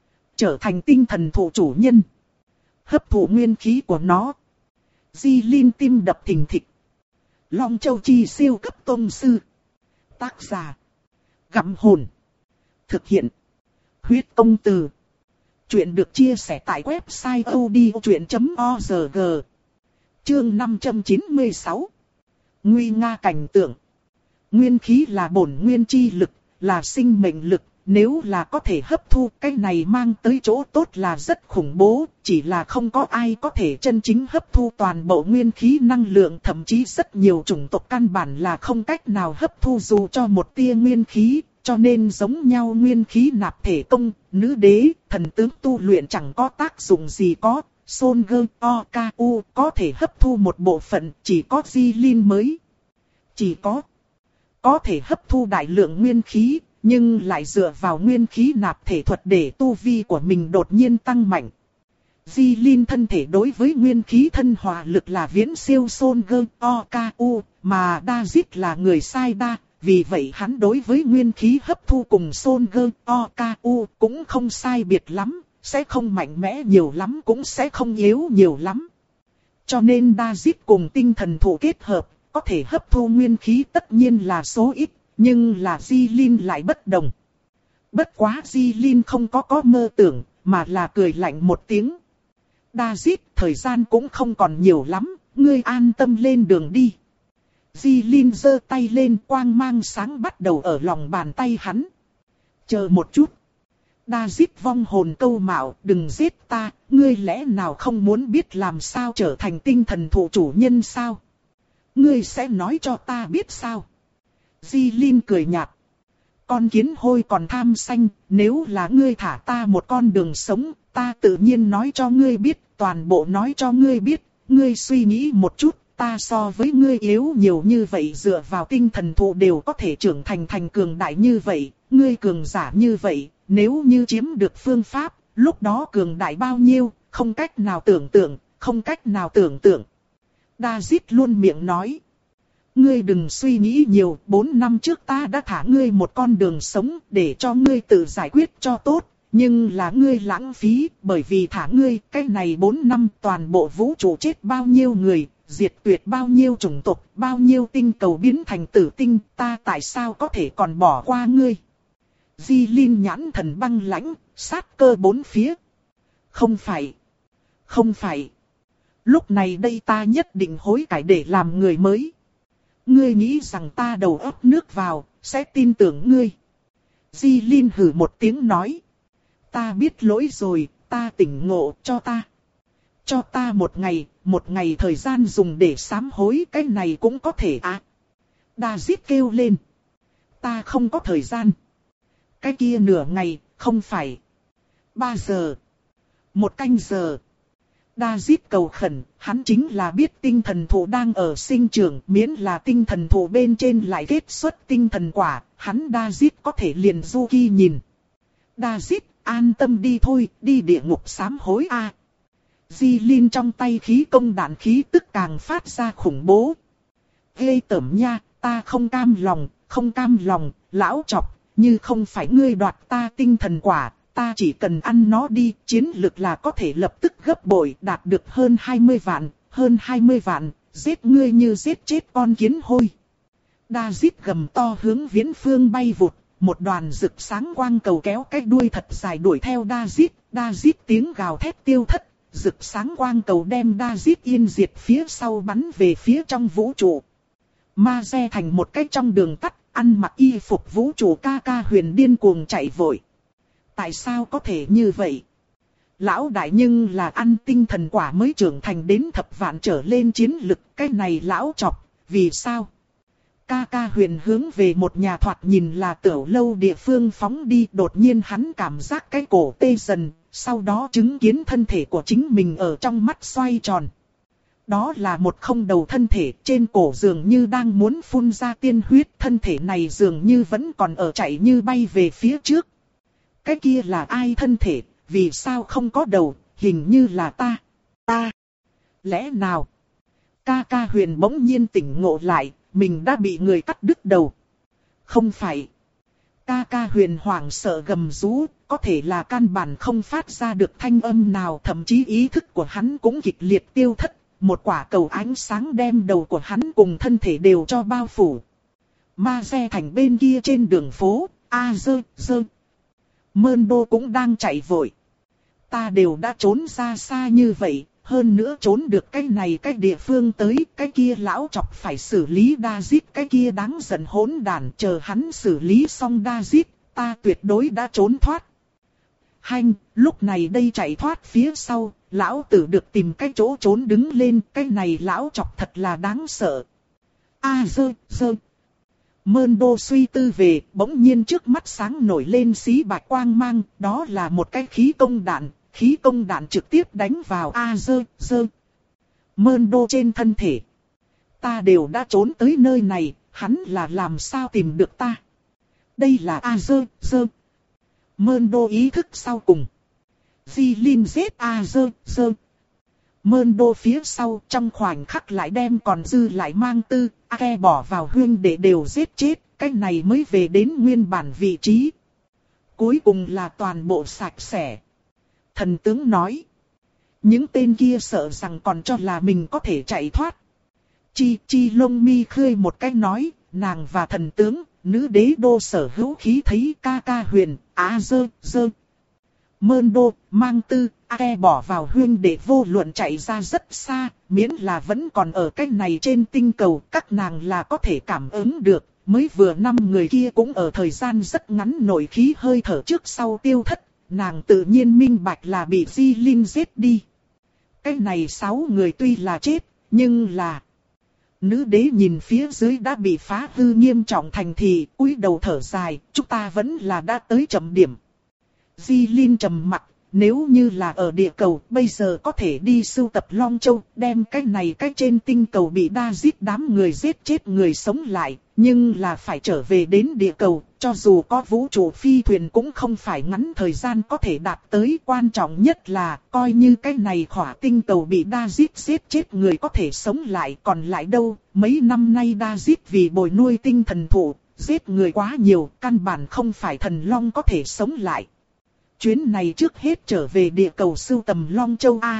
Trở thành tinh thần thụ chủ nhân, hấp thụ nguyên khí của nó. Di Linh tim đập thình thịch. Long Châu Chi siêu cấp tôn sư. Tác giả: Gặm Hồn. Thực hiện: Huyết Công Từ. Chuyện được chia sẻ tại website odchuyện chấm org. Chương năm trăm chín mươi sáu. Nguy nga cảnh tượng. Nguyên khí là bổn nguyên chi lực, là sinh mệnh lực. Nếu là có thể hấp thu, cái này mang tới chỗ tốt là rất khủng bố, chỉ là không có ai có thể chân chính hấp thu toàn bộ nguyên khí năng lượng, thậm chí rất nhiều chủng tộc căn bản là không cách nào hấp thu dù cho một tia nguyên khí, cho nên giống nhau nguyên khí nạp thể công, nữ đế, thần tướng tu luyện chẳng có tác dụng gì có, Son Gơ O K U có thể hấp thu một bộ phận, chỉ có Di Linh mới. Chỉ có, có thể hấp thu đại lượng nguyên khí. Nhưng lại dựa vào nguyên khí nạp thể thuật để tu vi của mình đột nhiên tăng mạnh. Di Linh thân thể đối với nguyên khí thân hòa lực là viễn siêu Son Gơ O K U, mà David là người sai đa, vì vậy hắn đối với nguyên khí hấp thu cùng Son Gơ O K U cũng không sai biệt lắm, sẽ không mạnh mẽ nhiều lắm cũng sẽ không yếu nhiều lắm. Cho nên David cùng tinh thần thụ kết hợp, có thể hấp thu nguyên khí tất nhiên là số ít. Nhưng là Di Linh lại bất đồng. Bất quá Di Linh không có có mơ tưởng, mà là cười lạnh một tiếng. David, thời gian cũng không còn nhiều lắm, ngươi an tâm lên đường đi. Di Linh giơ tay lên, quang mang sáng bắt đầu ở lòng bàn tay hắn. Chờ một chút. David vong hồn câu mạo, đừng giết ta, ngươi lẽ nào không muốn biết làm sao trở thành tinh thần thụ chủ nhân sao? Ngươi sẽ nói cho ta biết sao? Di Linh cười nhạt. Con kiến hôi còn tham sanh, nếu là ngươi thả ta một con đường sống, ta tự nhiên nói cho ngươi biết, toàn bộ nói cho ngươi biết, ngươi suy nghĩ một chút, ta so với ngươi yếu nhiều như vậy dựa vào tinh thần thụ đều có thể trưởng thành thành cường đại như vậy, ngươi cường giả như vậy, nếu như chiếm được phương pháp, lúc đó cường đại bao nhiêu, không cách nào tưởng tượng, không cách nào tưởng tượng. David luôn miệng nói. Ngươi đừng suy nghĩ nhiều, bốn năm trước ta đã thả ngươi một con đường sống để cho ngươi tự giải quyết cho tốt. Nhưng là ngươi lãng phí, bởi vì thả ngươi, cái này bốn năm toàn bộ vũ trụ chết bao nhiêu người, diệt tuyệt bao nhiêu chủng tộc, bao nhiêu tinh cầu biến thành tử tinh, ta tại sao có thể còn bỏ qua ngươi? Di Linh nhãn thần băng lãnh, sát cơ bốn phía. Không phải, không phải. Lúc này đây ta nhất định hối cải để làm người mới. Ngươi nghĩ rằng ta đầu óc nước vào, sẽ tin tưởng ngươi. Di Linh hừ một tiếng nói. Ta biết lỗi rồi, ta tỉnh ngộ, cho ta. Cho ta một ngày, một ngày thời gian dùng để sám hối, cái này cũng có thể à. David kêu lên. Ta không có thời gian. Cái kia nửa ngày, không phải. Ba giờ. Một canh giờ. David cầu khẩn, hắn chính là biết tinh thần thụ đang ở sinh trưởng, miễn là tinh thần thụ bên trên lại kết xuất tinh thần quả, hắn David có thể liền du ki nhìn. David, an tâm đi thôi, đi địa ngục sám hối a. À. Di Linh trong tay khí công đạn khí tức càng phát ra khủng bố. Ghê tởm nha, ta không cam lòng, không cam lòng, lão chọc, như không phải ngươi đoạt ta tinh thần quả. Ta chỉ cần ăn nó đi, chiến lực là có thể lập tức gấp bội, đạt được hơn hai mươi vạn, hơn hai mươi vạn, giết ngươi như giết chết con kiến hôi. David gầm to hướng viễn phương bay vụt, một đoàn rực sáng quang cầu kéo cái đuôi thật dài đuổi theo David, David tiếng gào thét tiêu thất, rực sáng quang cầu đem David yên diệt phía sau bắn về phía trong vũ trụ. Ma xe thành một cái trong đường tắt, ăn mặc y phục vũ trụ ca ca huyền điên cuồng chạy vội. Tại sao có thể như vậy? Lão đại nhưng là ăn tinh thần quả mới trưởng thành đến thập vạn trở lên chiến lực, cái này lão chọc, vì sao? Ca ca huyền hướng về một nhà thoạt nhìn là tiểu lâu địa phương phóng đi, đột nhiên hắn cảm giác cái cổ tê dần, sau đó chứng kiến thân thể của chính mình ở trong mắt xoay tròn. Đó là một không đầu thân thể, trên cổ dường như đang muốn phun ra tiên huyết, thân thể này dường như vẫn còn ở chạy như bay về phía trước. Cái kia là ai thân thể, vì sao không có đầu, hình như là ta, ta. Lẽ nào? Ca ca huyền bỗng nhiên tỉnh ngộ lại, mình đã bị người cắt đứt đầu. Không phải. Ca ca huyền hoảng sợ gầm rú, có thể là căn bản không phát ra được thanh âm nào, thậm chí ý thức của hắn cũng kịch liệt tiêu thất. Một quả cầu ánh sáng đem đầu của hắn cùng thân thể đều cho bao phủ. Ma xe thành bên kia trên đường phố, a dơ, dơ. Mơn đô cũng đang chạy vội. Ta đều đã trốn ra xa như vậy, hơn nữa trốn được cái này cái địa phương tới, cái kia lão chọc phải xử lý David, cái kia đáng giận hỗn đản, chờ hắn xử lý xong David, ta tuyệt đối đã trốn thoát. Hanh, lúc này đây chạy thoát phía sau, lão tử được tìm cái chỗ trốn đứng lên, cái này lão chọc thật là đáng sợ. A dơ, dơ. Mơn đô suy tư về, bỗng nhiên trước mắt sáng nổi lên xí bạch quang mang, đó là một cái khí công đạn, khí công đạn trực tiếp đánh vào A dơ, dơ. Mơn đô trên thân thể. Ta đều đã trốn tới nơi này, hắn là làm sao tìm được ta. Đây là A dơ, dơ. Mơn đô ý thức sau cùng. Di Linh giết A dơ, dơ. Mơn đô phía sau trong khoảnh khắc lại đem còn dư lại mang tư, A bỏ vào huyên để đều giết chết, cái này mới về đến nguyên bản vị trí. Cuối cùng là toàn bộ sạch sẽ. Thần tướng nói. Những tên kia sợ rằng còn cho là mình có thể chạy thoát. Chi chi lông mi khơi một cái nói, nàng và thần tướng, nữ đế đô sở hữu khí thấy ca ca huyền, á dơ, dơ. Mơn đô, mang tư, Ake bỏ vào huyên để vô luận chạy ra rất xa, miễn là vẫn còn ở cái này trên tinh cầu, các nàng là có thể cảm ứng được. Mới vừa năm người kia cũng ở thời gian rất ngắn nội khí hơi thở trước sau tiêu thất, nàng tự nhiên minh bạch là bị Di Linh giết đi. Cái này sáu người tuy là chết, nhưng là... Nữ đế nhìn phía dưới đã bị phá hư nghiêm trọng thành thị, cúi đầu thở dài, chúng ta vẫn là đã tới chậm điểm. Di Linh trầm mặc, nếu như là ở địa cầu, bây giờ có thể đi sưu tập Long Châu, đem cái này cái trên tinh cầu bị đa giết đám người giết chết người sống lại, nhưng là phải trở về đến địa cầu, cho dù có vũ trụ phi thuyền cũng không phải ngắn thời gian có thể đạt tới. Quan trọng nhất là, coi như cái này khỏa tinh cầu bị đa giết giết chết người có thể sống lại, còn lại đâu, mấy năm nay đa giết vì bồi nuôi tinh thần thụ, giết người quá nhiều, căn bản không phải thần long có thể sống lại. Chuyến này trước hết trở về địa cầu sưu tầm Long Châu A.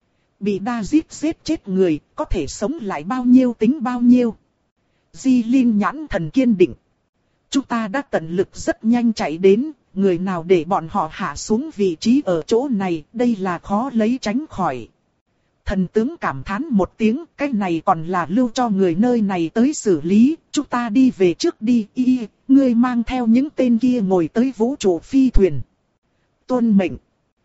Bị đa giết giết chết người, có thể sống lại bao nhiêu tính bao nhiêu. Di Linh nhãn thần kiên định. Chúng ta đã tận lực rất nhanh chạy đến, người nào để bọn họ hạ xuống vị trí ở chỗ này, đây là khó lấy tránh khỏi. Thần tướng cảm thán một tiếng, cái này còn là lưu cho người nơi này tới xử lý, chúng ta đi về trước đi, y, ngươi mang theo những tên kia ngồi tới vũ trụ phi thuyền. Tuân mệnh.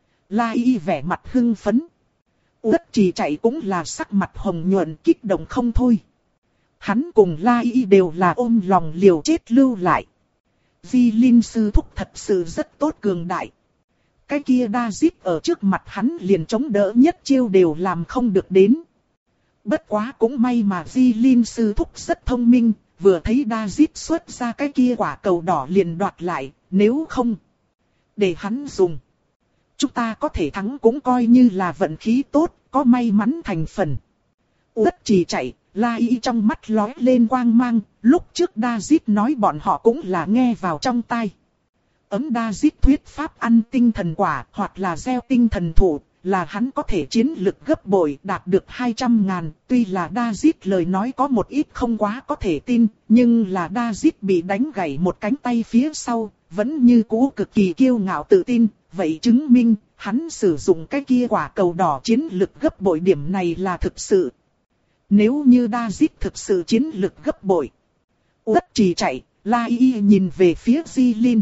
La Y vẻ mặt hưng phấn. Uất Trì chạy cũng là sắc mặt hồng nhuận kích động không thôi. Hắn cùng La Y đều là ôm lòng liều chết lưu lại. Di Linh sư thúc thật sự rất tốt cường đại. Cái kia đa giết ở trước mặt hắn liền chống đỡ nhất chiêu đều làm không được đến. Bất quá cũng may mà Di Linh sư thúc rất thông minh, vừa thấy đa giết xuất ra cái kia quả cầu đỏ liền đoạt lại, nếu không... để hắn dùng. Chúng ta có thể thắng cũng coi như là vận khí tốt, có may mắn thành phần. Uất Trì chạy, La Y trong mắt lóe lên quang mang, lúc trước David nói bọn họ cũng là nghe vào trong tai. Ấm David thuyết pháp ăn tinh thần quả hoặc là gieo tinh thần thụ, là hắn có thể chiến lực gấp bội đạt được hai trăm ngàn. Tuy là David lời nói có một ít không quá có thể tin, nhưng là David bị đánh gãy một cánh tay phía sau, vẫn như cũ cực kỳ kiêu ngạo tự tin. Vậy chứng minh, hắn sử dụng cái kia quả cầu đỏ chiến lực gấp bội, điểm này là thực sự. Nếu như David thực sự chiến lực gấp bội. Uất Trì chạy, La Y nhìn về phía Di Linh.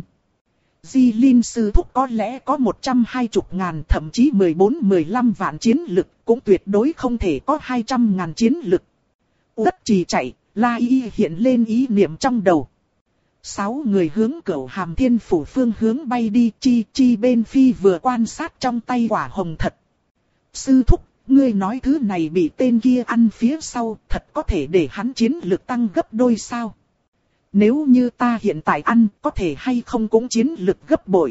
Di Linh sư thúc có lẽ có một trăm hai mươi ngàn, thậm chí mười bốn mười lăm vạn chiến lực, cũng tuyệt đối không thể có hai trăm ngàn chiến lực. Uất Trì chạy, La Y hiện lên ý niệm trong đầu. Sáu người hướng Cửu Hàm Thiên Phủ phương hướng bay đi, Chi Chi bên phi vừa quan sát trong tay quả hồng thật. Sư thúc, ngươi nói thứ này bị tên kia ăn phía sau, thật có thể để hắn chiến lực tăng gấp đôi sao? Nếu như ta hiện tại ăn, có thể hay không cũng chiến lực gấp bội?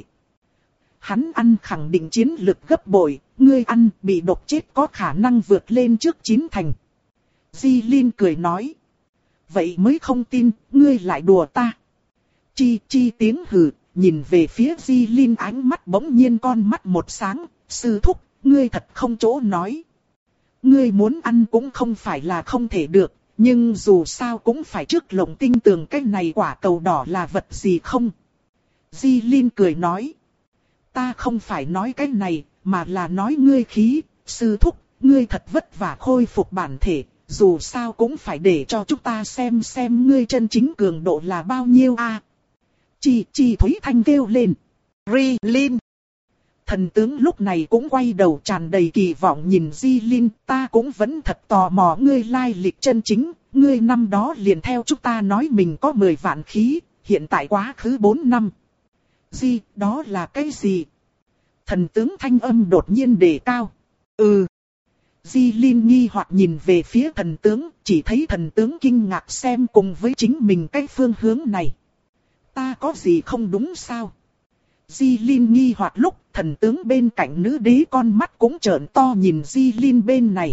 Hắn ăn khẳng định chiến lực gấp bội, ngươi ăn bị độc chết có khả năng vượt lên trước chín thành. Di Linh cười nói. Vậy mới không tin, ngươi lại đùa ta. Chi Chi tiếng hừ, nhìn về phía Di Linh, ánh mắt bỗng nhiên con mắt một sáng. Sư thúc, ngươi thật không chỗ nói. Ngươi muốn ăn cũng không phải là không thể được, nhưng dù sao cũng phải trước lồng tinh tường cái này quả cầu đỏ là vật gì không. Di Linh cười nói. Ta không phải nói cái này, mà là nói ngươi khí. Sư thúc, ngươi thật vất vả khôi phục bản thể, dù sao cũng phải để cho chúng ta xem xem ngươi chân chính cường độ là bao nhiêu a. À, Chi Chi Thúy Thanh kêu lên. Ri Linh. Thần tướng lúc này cũng quay đầu tràn đầy kỳ vọng nhìn Di Linh, ta cũng vẫn thật tò mò ngươi lai lịch chân chính, ngươi năm đó liền theo chúng ta nói mình có mười vạn khí, hiện tại quá khứ bốn năm. Di, đó là cái gì? Thần tướng thanh âm đột nhiên đề cao. Ừ. Di Linh nghi hoặc nhìn về phía thần tướng, chỉ thấy thần tướng kinh ngạc xem cùng với chính mình cái phương hướng này. Ta có gì không đúng sao? Di Linh nghi hoặc lúc thần tướng bên cạnh nữ đế con mắt cũng trợn to nhìn Di Linh bên này.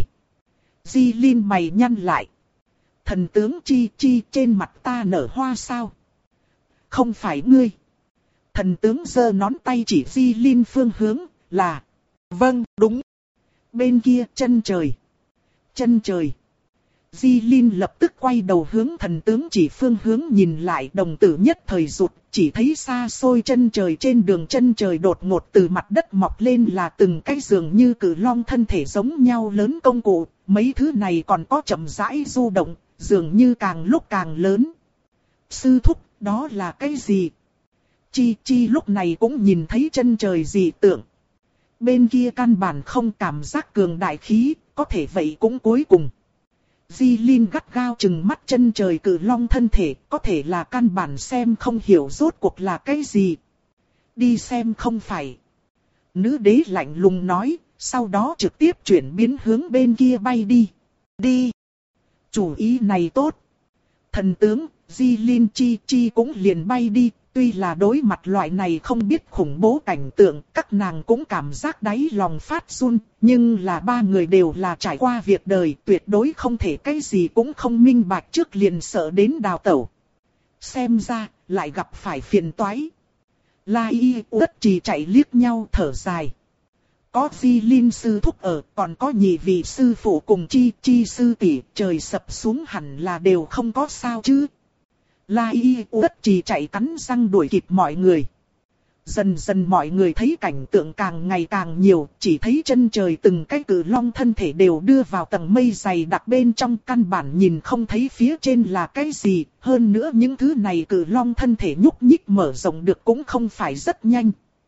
Di Linh mày nhăn lại. Thần tướng Chi Chi trên mặt ta nở hoa sao? Không phải ngươi. Thần tướng giơ ngón tay chỉ Di Linh phương hướng là. Vâng, đúng. Bên kia chân trời. Chân trời. Di Linh lập tức quay đầu hướng thần tướng chỉ phương hướng nhìn lại, đồng tử nhất thời rụt, chỉ thấy xa xôi chân trời, trên đường chân trời đột ngột từ mặt đất mọc lên là từng cái dường như cự long thân thể giống nhau lớn công cụ, mấy thứ này còn có chậm rãi du động, dường như càng lúc càng lớn. Sư thúc, đó là cái gì? Chi Chi lúc này cũng nhìn thấy chân trời dị tượng. Bên kia căn bản không cảm giác cường đại khí, có thể vậy cũng cuối cùng. Di Linh gắt gao chừng mắt chân trời cự long thân thể, có thể là căn bản xem không hiểu rốt cuộc là cái gì. Đi xem không phải. Nữ đế lạnh lùng nói, sau đó trực tiếp chuyển biến hướng bên kia bay đi. Đi. Chủ ý này tốt. Thần tướng, Di Linh Chi Chi cũng liền bay đi. Tuy là đối mặt loại này không biết khủng bố cảnh tượng, các nàng cũng cảm giác đáy lòng phát run, nhưng là ba người đều là trải qua việc đời, tuyệt đối không thể cái gì cũng không minh bạch trước liền sợ đến đào tẩu. Xem ra, lại gặp phải phiền toái. La Y Uất Trì chạy liếc nhau thở dài. Có Di Linh sư thúc ở, còn có nhị vị sư phụ cùng Chi Chi sư tỷ, trời sập xuống hẳn là đều không có sao chứ. La Y Uất Trì chạy cắn răng đuổi kịp mọi người. Dần dần mọi người thấy cảnh tượng càng ngày càng nhiều, chỉ thấy chân trời từng cái cự long thân thể đều đưa vào tầng mây dày đặc bên trong, căn bản nhìn không thấy phía trên là cái gì, hơn nữa những thứ này cự long thân thể nhúc nhích mở rộng được cũng không phải rất nhanh.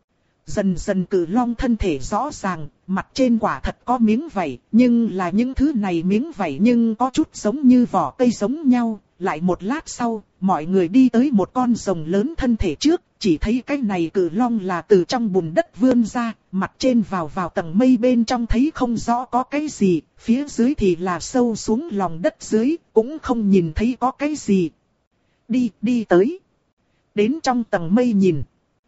Dần dần cự long thân thể rõ ràng, mặt trên quả thật có miếng vảy, nhưng là những thứ này miếng vảy nhưng có chút giống như vỏ cây giống nhau. Lại một lát sau, mọi người đi tới một con rồng lớn thân thể trước, chỉ thấy cái này cự long là từ trong bùn đất vươn ra, mặt trên vào vào tầng mây bên trong thấy không rõ có cái gì, phía dưới thì là sâu xuống lòng đất dưới, cũng không nhìn thấy có cái gì. Đi, đi tới. Đến trong tầng mây nhìn.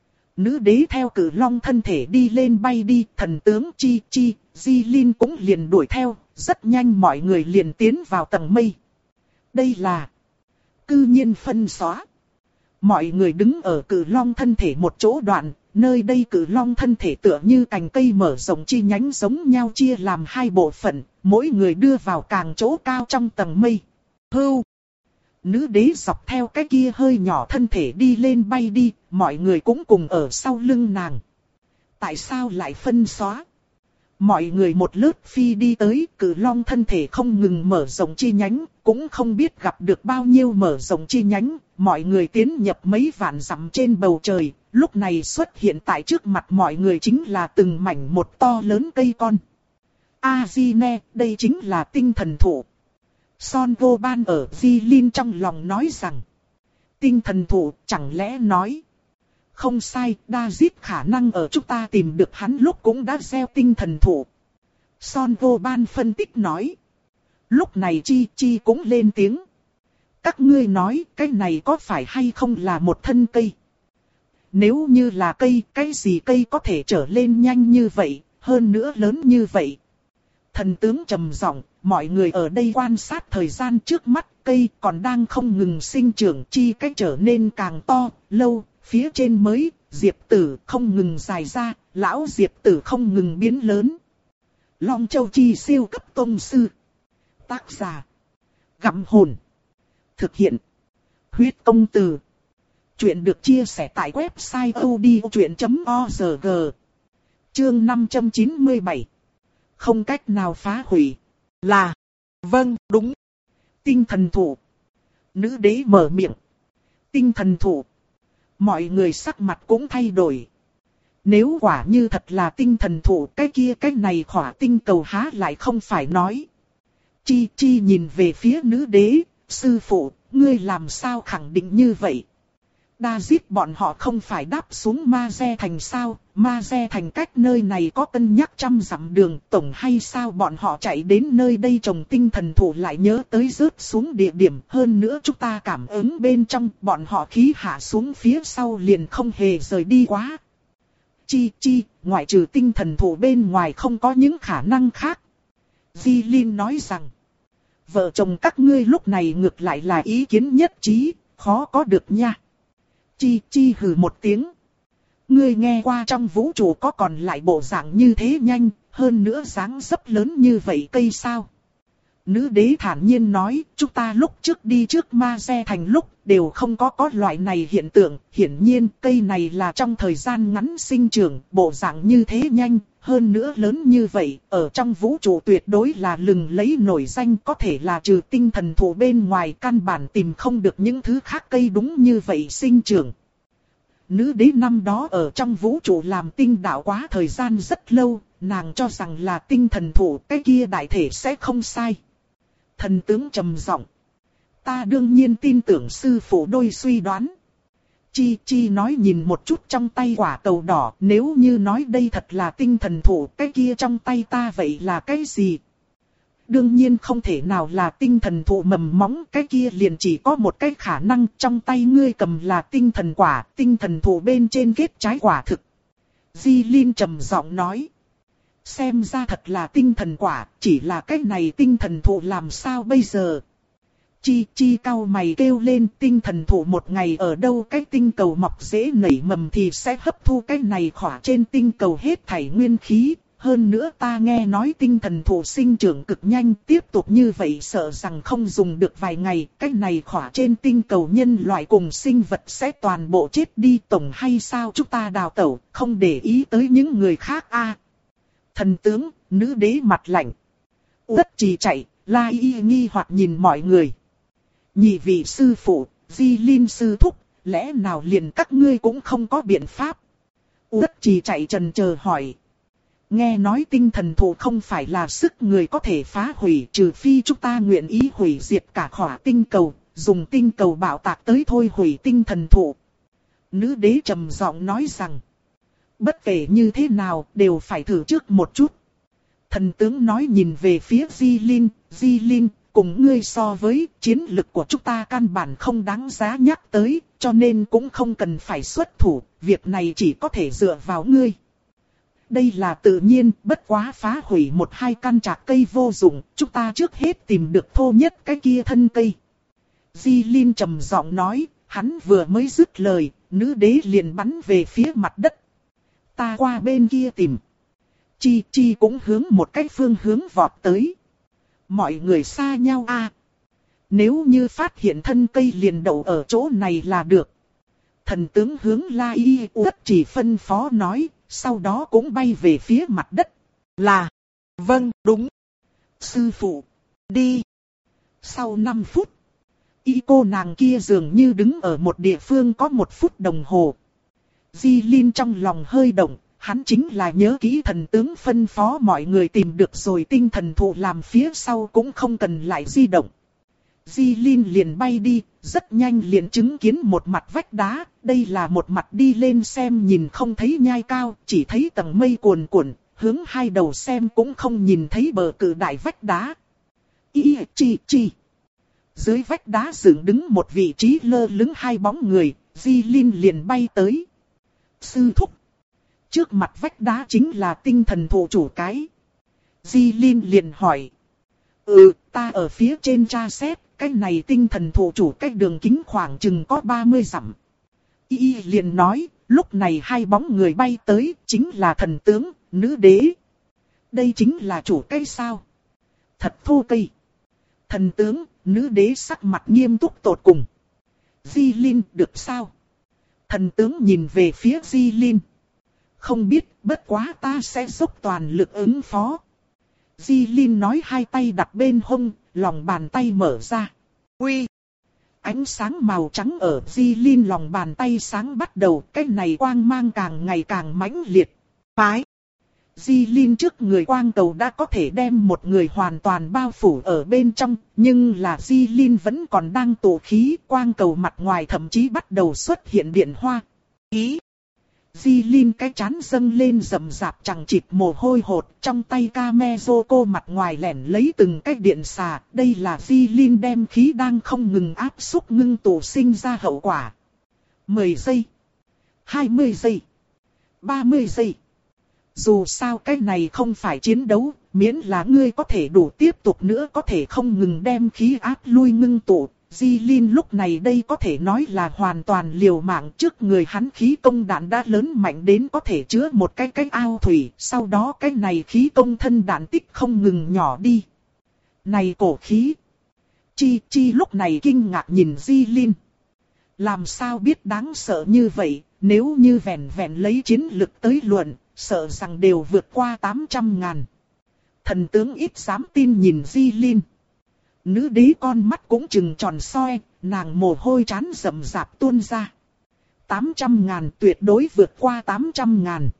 Nữ đế theo cự long thân thể đi lên bay đi, thần tướng Chi Chi, Di Linh cũng liền đuổi theo, rất nhanh mọi người liền tiến vào tầng mây. Đây là cư nhiên phân xóa. Mọi người đứng ở cự long thân thể một chỗ đoạn, nơi đây cự long thân thể tựa như cành cây mở rộng chi nhánh giống nhau chia làm hai bộ phận, mỗi người đưa vào càng chỗ cao trong tầng mây. Hưu! Nữ đế dọc theo cái kia hơi nhỏ thân thể đi lên bay đi, mọi người cũng cùng ở sau lưng nàng. Tại sao lại phân xóa? Mọi người một lướt phi đi tới, cự long thân thể không ngừng mở rộng chi nhánh, cũng không biết gặp được bao nhiêu mở rộng chi nhánh, mọi người tiến nhập mấy vạn dặm trên bầu trời, lúc này xuất hiện tại trước mặt mọi người chính là từng mảnh một to lớn cây con. A-di-ne, đây chính là tinh thần thụ. Son Vô Ban ở Di Linh trong lòng nói rằng, tinh thần thụ chẳng lẽ nói. Không sai, David khả năng ở chúng ta tìm được hắn lúc cũng đã gieo tinh thần thụ. Son Vô Ban phân tích nói. Lúc này Chi Chi cũng lên tiếng. Các ngươi nói cái này có phải hay không là một thân cây? Nếu như là cây, cái gì cây có thể trở lên nhanh như vậy, hơn nữa lớn như vậy? Thần tướng trầm giọng, mọi người ở đây quan sát thời gian trước mắt, cây còn đang không ngừng sinh trưởng, chi cách trở nên càng to, lâu, phía trên mới, diệp tử không ngừng dài ra, lão diệp tử không ngừng biến lớn. Long Châu Chi siêu cấp tông sư. Tác giả: Gặm Hồn. Thực hiện: Huyết Công Từ. Chuyện được chia sẻ tại website odchuyện chấm org. Chương năm trăm chín mươi bảy. Không cách nào phá hủy. Là. Vâng, đúng. Tinh thần thụ. Nữ đế mở miệng. Tinh thần thụ. Mọi người sắc mặt cũng thay đổi. Nếu quả như thật là tinh thần thụ, cái kia cái này khỏa tinh cầu há lại không phải nói. Chi Chi nhìn về phía nữ đế, sư phụ, ngươi làm sao khẳng định như vậy? David bọn họ không phải đáp xuống Ma Giê Thành sao? Ma Giê Thành cách nơi này có cân nhắc trăm dặm đường, tổng hay sao bọn họ chạy đến nơi đây trồng tinh thần thụ lại nhớ tới rớt xuống địa điểm. Hơn nữa chúng ta cảm ứng bên trong, bọn họ khí hạ xuống phía sau liền không hề rời đi quá. Chi Chi, ngoại trừ tinh thần thụ bên ngoài không có những khả năng khác. Di Linh nói rằng, vợ chồng các ngươi lúc này ngược lại là ý kiến nhất trí, khó có được nha. Chi Chi hừ một tiếng. Ngươi nghe qua trong vũ trụ có còn lại bộ dạng như thế nhanh, hơn nữa dáng dấp lớn như vậy cây sao? Nữ đế thản nhiên nói, chúng ta lúc trước đi trước Ma Se Thành lúc đều không có có loại này hiện tượng. Hiển nhiên cây này là trong thời gian ngắn sinh trưởng, bộ dạng như thế nhanh, hơn nữa lớn như vậy, ở trong vũ trụ tuyệt đối là lừng lấy nổi danh, có thể là trừ tinh thần thụ bên ngoài căn bản tìm không được những thứ khác cây đúng như vậy sinh trưởng. Nữ đế năm đó ở trong vũ trụ làm tinh đạo quá thời gian rất lâu, nàng cho rằng là tinh thần thụ, cái kia đại thể sẽ không sai. Thần tướng trầm giọng, ta đương nhiên tin tưởng sư phụ đôi suy đoán. Chi Chi nói nhìn một chút trong tay quả cầu đỏ, nếu như nói đây thật là tinh thần thụ, cái kia trong tay ta vậy là cái gì? Đương nhiên không thể nào là tinh thần thụ mầm móng, cái kia liền chỉ có một cái khả năng, trong tay ngươi cầm là tinh thần quả, tinh thần thụ bên trên kết trái quả thực. Di Linh trầm giọng nói, xem ra thật là tinh thần quả, chỉ là cái này tinh thần thụ làm sao bây giờ? Chi Chi cau mày kêu lên, tinh thần thụ một ngày ở đâu cái tinh cầu mọc rễ nảy mầm thì sẽ hấp thu cái này khỏa trên tinh cầu hết thảy nguyên khí. Hơn nữa ta nghe nói tinh thần thụ sinh trưởng cực nhanh, tiếp tục như vậy sợ rằng không dùng được vài ngày, cái này khỏa trên tinh cầu nhân loại cùng sinh vật sẽ toàn bộ chết đi, tổng hay sao chúng ta đào tẩu, không để ý tới những người khác a. Thần tướng, nữ đế mặt lạnh. Tất Trì chạy, La Y nghi hoặc nhìn mọi người. Nhị vị sư phụ, Di Linh sư thúc, lẽ nào liền các ngươi cũng không có biện pháp? Tất Trì chạy trần chờ hỏi. Nghe nói tinh thần thụ không phải là sức người có thể phá hủy, trừ phi chúng ta nguyện ý hủy diệt cả khỏa tinh cầu, dùng tinh cầu bạo tạc tới thôi hủy tinh thần thụ. Nữ đế trầm giọng nói rằng, bất kể như thế nào đều phải thử trước một chút. Thần tướng nói nhìn về phía Di Linh, Di Linh, cùng ngươi so với chiến lực của chúng ta căn bản không đáng giá nhắc tới, cho nên cũng không cần phải xuất thủ, việc này chỉ có thể dựa vào ngươi. Đây là tự nhiên, bất quá phá hủy một hai căn trạc cây vô dụng, chúng ta trước hết tìm được thô nhất cái kia thân cây. Di Linh trầm giọng nói, hắn vừa mới dứt lời, nữ đế liền bắn về phía mặt đất. Ta qua bên kia tìm. Chi Chi cũng hướng một cái phương hướng vọt tới. Mọi người xa nhau a. À, nếu như phát hiện thân cây liền đậu ở chỗ này là được. Thần tướng hướng La Y Tất Chỉ phân phó nói, sau đó cũng bay về phía mặt đất. Là, vâng, đúng. Sư phụ, đi. Sau năm phút, y cô nàng kia dường như đứng ở một địa phương có một phút đồng hồ. Di Linh trong lòng hơi động, hắn chính là nhớ kỹ thần tướng phân phó mọi người tìm được rồi tinh thần thụ làm phía sau cũng không cần lại di động. Di Linh liền bay đi, rất nhanh liền chứng kiến một mặt vách đá, đây là một mặt đi lên xem nhìn không thấy nhai cao, chỉ thấy tầng mây cuồn cuộn, hướng hai đầu xem cũng không nhìn thấy bờ cự đại vách đá. Y chi chi. Dưới vách đá dựng đứng một vị trí lơ lửng hai bóng người, Di Linh liền bay tới. Sư thúc. Trước mặt vách đá chính là tinh thần thụ chủ cái. Di Linh liền hỏi. Ừ, ta ở phía trên tra xét, cái này tinh thần thụ chủ cái đường kính khoảng chừng có ba mươi dặm. Y liền nói, lúc này hai bóng người bay tới, chính là thần tướng, nữ đế. Đây chính là chủ cây sao? Thật thô cây. Thần tướng, nữ đế sắc mặt nghiêm túc tột cùng. Di Linh, được sao? Thần tướng nhìn về phía Di Linh. Không biết, bất quá ta sẽ dốc toàn lực ứng phó. Di Linh nói hai tay đặt bên hông, lòng bàn tay mở ra. Uy! Ánh sáng màu trắng ở Di Linh lòng bàn tay sáng bắt đầu, cái này quang mang càng ngày càng mãnh liệt. Phái! Di Linh trước người quang cầu đã có thể đem một người hoàn toàn bao phủ ở bên trong, nhưng là Di Linh vẫn còn đang tụ khí, quang cầu mặt ngoài thậm chí bắt đầu xuất hiện điện hoa. Ý! Di Linh cái chán dâng lên rầm rạp chẳng chịt mồ hôi hột, trong tay Kamezoko mặt ngoài lẻn lấy từng cái điện xà, đây là Di Linh đem khí đang không ngừng áp xúc ngưng tụ sinh ra hậu quả. mười giây, hai mươi giây, ba mươi giây. Dù sao cái này không phải chiến đấu, miễn là ngươi có thể đủ tiếp tục nữa có thể không ngừng đem khí áp lui ngưng tụ. Di Linh lúc này đây có thể nói là hoàn toàn liều mạng, trước người hắn khí công đạn đã lớn mạnh đến có thể chứa một cái cái ao thủy, sau đó cái này khí công thân đạn tích không ngừng nhỏ đi. này cổ khí. Chi Chi lúc này kinh ngạc nhìn Di Linh. Làm sao biết đáng sợ như vậy, nếu như vẹn vẹn lấy chiến lực tới luận, sợ rằng đều vượt qua tám trăm ngàn. Thần tướng ít dám tin nhìn Di Linh. Nữ đế con mắt cũng trừng tròn soi, nàng mồ hôi trán rầm rạp tuôn ra. tám trăm ngàn tuyệt đối vượt qua tám trăm ngàn.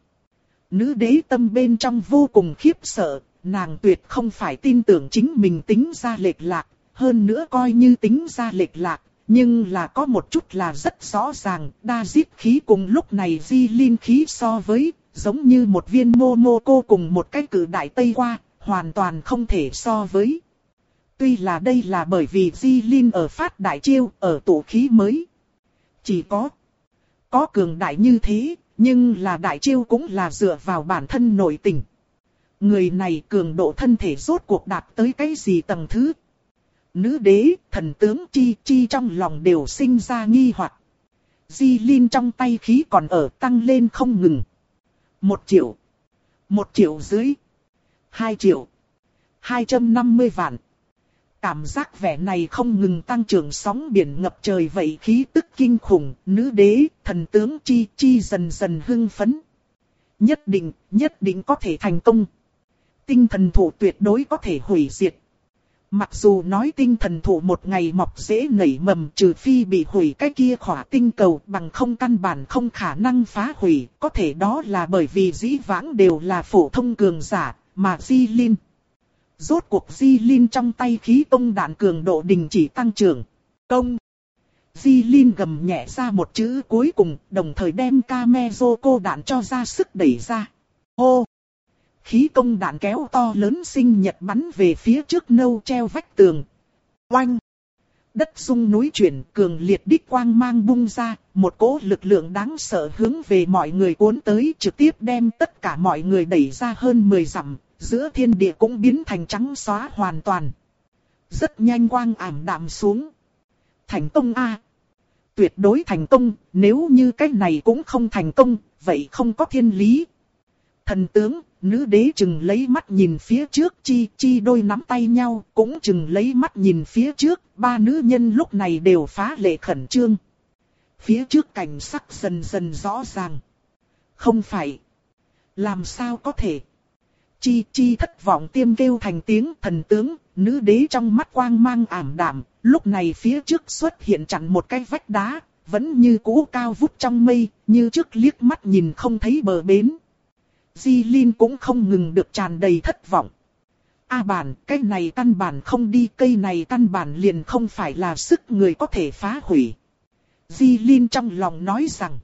Nữ đế tâm bên trong vô cùng khiếp sợ, nàng tuyệt không phải tin tưởng chính mình tính ra lệch lạc, hơn nữa coi như tính ra lệch lạc, nhưng là có một chút là rất rõ ràng, đa giết khí cùng lúc này Di Linh khí so với, giống như một viên mô mô cô cùng một cái cử đại tây qua, hoàn toàn không thể so với. Tuy là đây là bởi vì Di Linh ở phát đại chiêu, ở tụ khí mới. Chỉ có, có cường đại như thế, nhưng là đại chiêu cũng là dựa vào bản thân nội tình. Người này cường độ thân thể rốt cuộc đạt tới cái gì tầng thứ? Nữ đế, thần tướng Chi Chi trong lòng đều sinh ra nghi hoặc. Di Linh trong tay khí còn ở tăng lên không ngừng. Một triệu. Một triệu dưới. Hai triệu. Hai trăm năm mươi vạn. Cảm giác vẻ này không ngừng tăng trưởng sóng biển ngập trời vậy khí tức kinh khủng. Nữ đế, thần tướng Chi Chi dần dần hưng phấn. Nhất định, nhất định có thể thành công. Tinh thần thủ tuyệt đối có thể hủy diệt. Mặc dù nói tinh thần thủ một ngày mọc dễ nảy mầm trừ phi bị hủy cái kia khỏa tinh cầu bằng không căn bản không khả năng phá hủy, có thể đó là bởi vì dĩ vãng đều là phổ thông cường giả, mà Di Linh. Rốt cuộc Di Linh trong tay khí công đạn cường độ đình chỉ tăng trưởng. Công. Di Linh gầm nhẹ ra một chữ cuối cùng, đồng thời đem Kamezoko đạn cho ra sức đẩy ra. Hô! Khí công đạn kéo to lớn sinh nhật bắn về phía trước nâu treo vách tường. Oanh! Đất rung núi chuyển, cường liệt đích quang mang bung ra, một cỗ lực lượng đáng sợ hướng về mọi người cuốn tới, trực tiếp đem tất cả mọi người đẩy ra hơn mười dặm, giữa thiên địa cũng biến thành trắng xóa hoàn toàn. Rất nhanh quang ảm đạm xuống. Thành công a! Tuyệt đối thành công, nếu như cái này cũng không thành công, vậy không có thiên lý. Thần tướng, nữ đế chừng lấy mắt nhìn phía trước, Chi Chi đôi nắm tay nhau, cũng chừng lấy mắt nhìn phía trước, ba nữ nhân lúc này đều phá lệ khẩn trương. Phía trước cảnh sắc dần dần rõ ràng. Không phải. Làm sao có thể? Chi Chi thất vọng tiêm kêu thành tiếng. Thần tướng, nữ đế trong mắt quang mang ảm đạm, lúc này phía trước xuất hiện chặn một cái vách đá, vẫn như cũ cao vút trong mây, như trước liếc mắt nhìn không thấy bờ bến. Di Linh cũng không ngừng được tràn đầy thất vọng. A bản, cái này căn bản không đi, cây này căn bản liền không phải là sức người có thể phá hủy. Di Linh trong lòng nói rằng,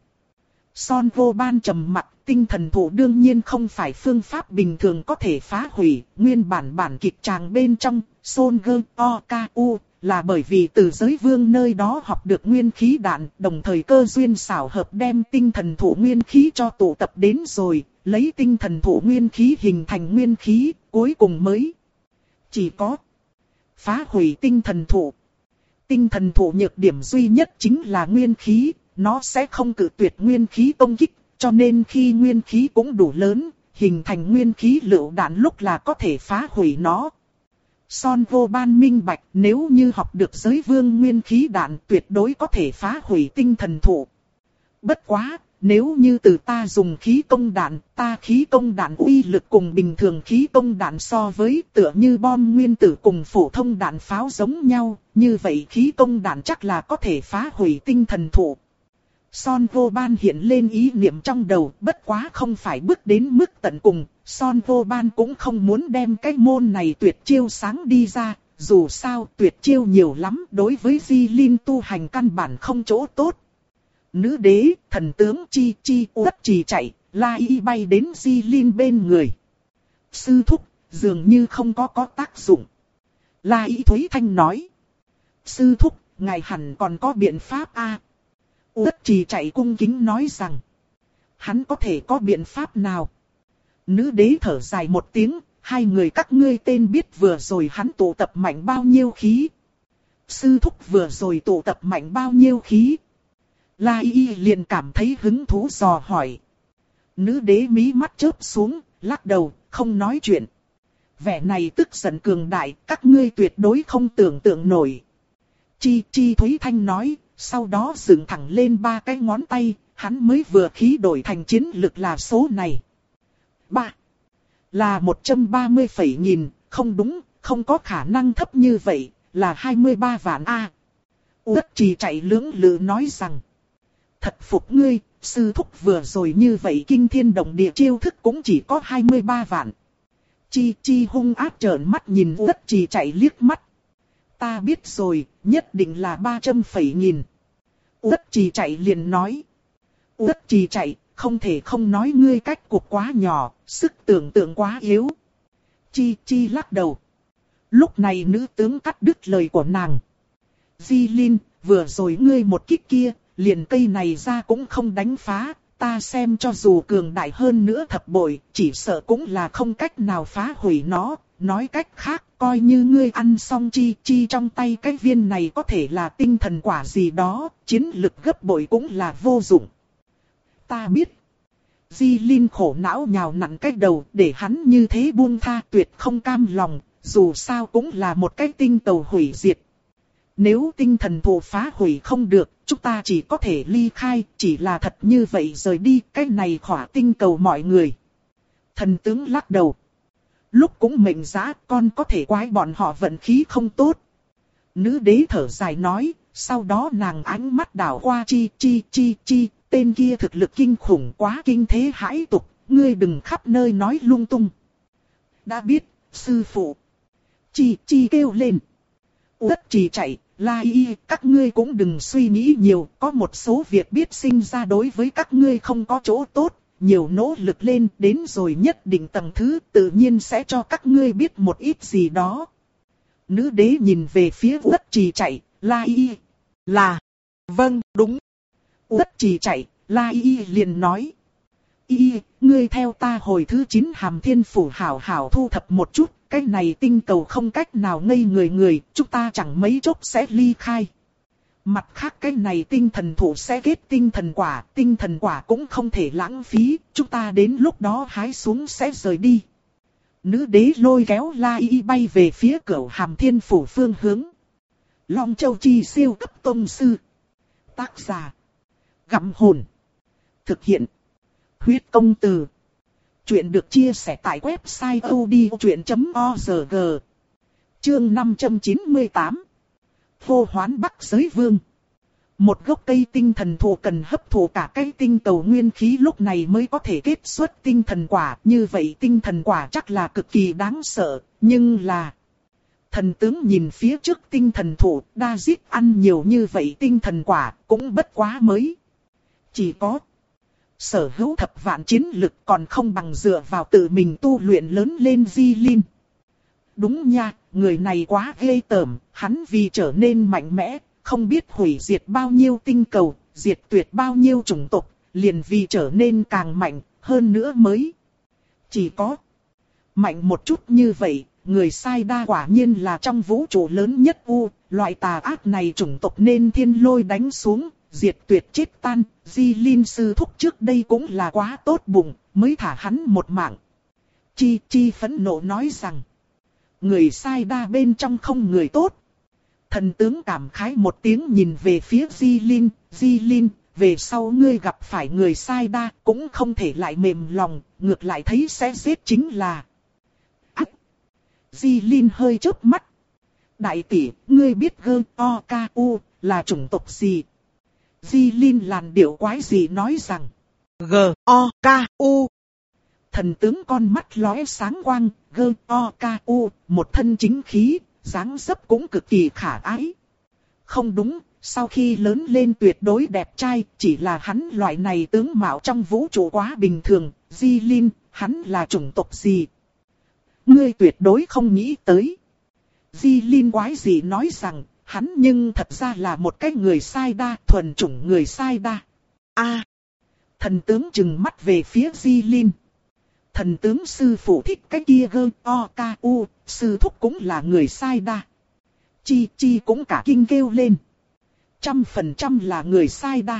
Son vô ban trầm mặt, tinh thần thủ đương nhiên không phải phương pháp bình thường có thể phá hủy. Nguyên bản bản kịch tràng bên trong, Son Gơ O K U, là bởi vì từ giới vương nơi đó học được nguyên khí đạn, đồng thời cơ duyên xảo hợp đem tinh thần thủ nguyên khí cho tụ tập đến rồi, lấy tinh thần thủ nguyên khí hình thành nguyên khí, cuối cùng mới chỉ có phá hủy tinh thần thủ. Tinh thần thủ nhược điểm duy nhất chính là nguyên khí, nó sẽ không cự tuyệt nguyên khí công kích, cho nên khi nguyên khí cũng đủ lớn, hình thành nguyên khí lựu đạn lúc là có thể phá hủy nó. Son vô ban minh bạch, nếu như học được giới vương nguyên khí đạn tuyệt đối có thể phá hủy tinh thần thủ. Bất quá, nếu như từ ta dùng khí công đạn, ta khí công đạn uy lực cùng bình thường khí công đạn so với tựa như bom nguyên tử cùng phổ thông đạn pháo giống nhau, như vậy khí công đạn chắc là có thể phá hủy tinh thần thủ. Son vô ban hiện lên ý niệm trong đầu, bất quá không phải bước đến mức tận cùng, Son vô ban cũng không muốn đem cái môn này tuyệt chiêu sáng đi ra, dù sao tuyệt chiêu nhiều lắm đối với Di Linh tu hành căn bản không chỗ tốt. Nữ đế, thần tướng Chi Chi uất trì chạy, La Y bay đến Di Linh bên người. Sư thúc, dường như không có có tác dụng. La Y Thúy Thanh nói. Sư thúc, ngài hẳn còn có biện pháp a. Uất trì chạy cung kính nói rằng. Hắn có thể có biện pháp nào? Nữ đế thở dài một tiếng, hai người các ngươi tên biết vừa rồi hắn tụ tập mạnh bao nhiêu khí. Sư thúc vừa rồi tụ tập mạnh bao nhiêu khí. La Y liền cảm thấy hứng thú dò hỏi. Nữ đế mí mắt chớp xuống, lắc đầu, không nói chuyện. vẻ này tức giận cường đại, các ngươi tuyệt đối không tưởng tượng nổi. Chi Chi Thúy Thanh nói, sau đó dựng thẳng lên ba cái ngón tay, hắn mới vừa khí đổi thành chiến lực là số này. Ba. Là một trăm ba mươi phẩy nghìn, không đúng, không có khả năng thấp như vậy, là hai mươi ba vạn A. Uất Trì chạy lưỡng lự nói rằng, thật phục ngươi, sư thúc vừa rồi như vậy kinh thiên động địa chiêu thức cũng chỉ có hai mươi ba vạn. Chi Chi hung ác trợn mắt nhìn Uất Trì chạy liếc mắt. Ta biết rồi, nhất định là ba trăm phẩy nghìn. Uất Trì chạy liền nói. Uất Trì chạy, không thể không nói ngươi cách cuộc quá nhỏ, sức tưởng tượng quá yếu. Chi Chi lắc đầu. Lúc này nữ tướng cắt đứt lời của nàng. Di Linh, vừa rồi ngươi một kích kia, liền cây này ra cũng không đánh phá, ta xem cho dù cường đại hơn nữa thập bội, chỉ sợ cũng là không cách nào phá hủy nó. Nói cách khác, coi như ngươi ăn xong Chi Chi trong tay cái viên này có thể là tinh thần quả gì đó, chiến lực gấp bội cũng là vô dụng. Ta biết. Di Linh khổ não nhào nặn cái đầu để hắn như thế buông tha tuyệt không cam lòng, dù sao cũng là một cái tinh tàu hủy diệt. Nếu tinh thần thụ phá hủy không được, chúng ta chỉ có thể ly khai, chỉ là thật như vậy rời đi, cái này khỏa tinh cầu mọi người. Thần tướng lắc đầu. Lúc cũng mệnh giá, con có thể quái bọn họ vận khí không tốt. Nữ đế thở dài nói, sau đó nàng ánh mắt đảo qua Chi Chi Chi Chi, tên kia thực lực kinh khủng quá kinh thế hãi tục, ngươi đừng khắp nơi nói lung tung. Đã biết, sư phụ. Chi Chi kêu lên. Uất Trì chạy, La Y, các ngươi cũng đừng suy nghĩ nhiều, có một số việc biết sinh ra đối với các ngươi không có chỗ tốt, nhiều nỗ lực lên, đến rồi nhất định tầng thứ, tự nhiên sẽ cho các ngươi biết một ít gì đó. Nữ đế nhìn về phía Uất Trì chạy, La Y, là, vâng, đúng. Uất Trì chạy, La Y liền nói. Y, ngươi theo ta hồi thứ chín Hàm Thiên Phủ hảo hảo thu thập một chút, cái này tinh cầu không cách nào ngây người người, chúng ta chẳng mấy chốc sẽ ly khai. Mặt khác cái này tinh thần thụ sẽ kết tinh thần quả, tinh thần quả cũng không thể lãng phí, chúng ta đến lúc đó hái xuống sẽ rời đi. Nữ đế lôi kéo La Y bay về phía Cửu Hàm Thiên Phủ phương hướng. Long Châu Chi siêu cấp tông sư. Tác giả. Gặm hồn. Thực hiện. Huyết công từ. Chuyện được chia sẻ tại website odchuyện chấm org. Chương năm trăm chín mươi tám. Hô hoán Bắc Giới Vương. Một gốc cây tinh thần thụ cần hấp thụ cả cây tinh cầu nguyên khí lúc này mới có thể kết xuất tinh thần quả. Như vậy tinh thần quả chắc là cực kỳ đáng sợ, nhưng là... Thần tướng nhìn phía trước tinh thần thụ, đa giết ăn nhiều như vậy tinh thần quả, cũng bất quá mới. Chỉ có... sở hữu thập vạn chiến lực còn không bằng dựa vào tự mình tu luyện lớn lên Di Linh. Đúng nha, người này quá ghê tởm, hắn vì trở nên mạnh mẽ, không biết hủy diệt bao nhiêu tinh cầu, diệt tuyệt bao nhiêu chủng tộc, liền vì trở nên càng mạnh, hơn nữa mới. Chỉ có mạnh một chút như vậy, người sai đa quả nhiên là trong vũ trụ lớn nhất u, loại tà ác này chủng tộc nên thiên lôi đánh xuống. Diệt tuyệt chết tan, Di Linh sư thúc trước đây cũng là quá tốt bụng, mới thả hắn một mạng. Chi Chi phẫn nộ nói rằng, người sai đa bên trong không người tốt. Thần tướng cảm khái một tiếng nhìn về phía Di Linh, Di Linh, về sau ngươi gặp phải người sai đa cũng không thể lại mềm lòng, ngược lại thấy sẽ giết chính là. Ách! Di Linh hơi chớp mắt. Đại tỷ, ngươi biết gơ o ca u là chủng tộc gì? Di Linh làn điệu quái gì nói rằng. G O K U. Thần tướng con mắt lóe sáng quang. G O K U. Một thân chính khí. Dáng dấp cũng cực kỳ khả ái. Không đúng. Sau khi lớn lên tuyệt đối đẹp trai. Chỉ là hắn loại này tướng mạo trong vũ trụ quá bình thường. Di Linh. Hắn là chủng tộc gì? Ngươi tuyệt đối không nghĩ tới. Di Linh quái gì nói rằng. Hắn nhưng thật ra là một cái người sai đa, thuần chủng người sai đa. A, thần tướng trừng mắt về phía Di Linh. Thần tướng sư phụ thích cái kia gơ o ca u, sư thúc cũng là người sai đa. Chi Chi cũng cả kinh kêu lên. Trăm phần trăm là người sai đa.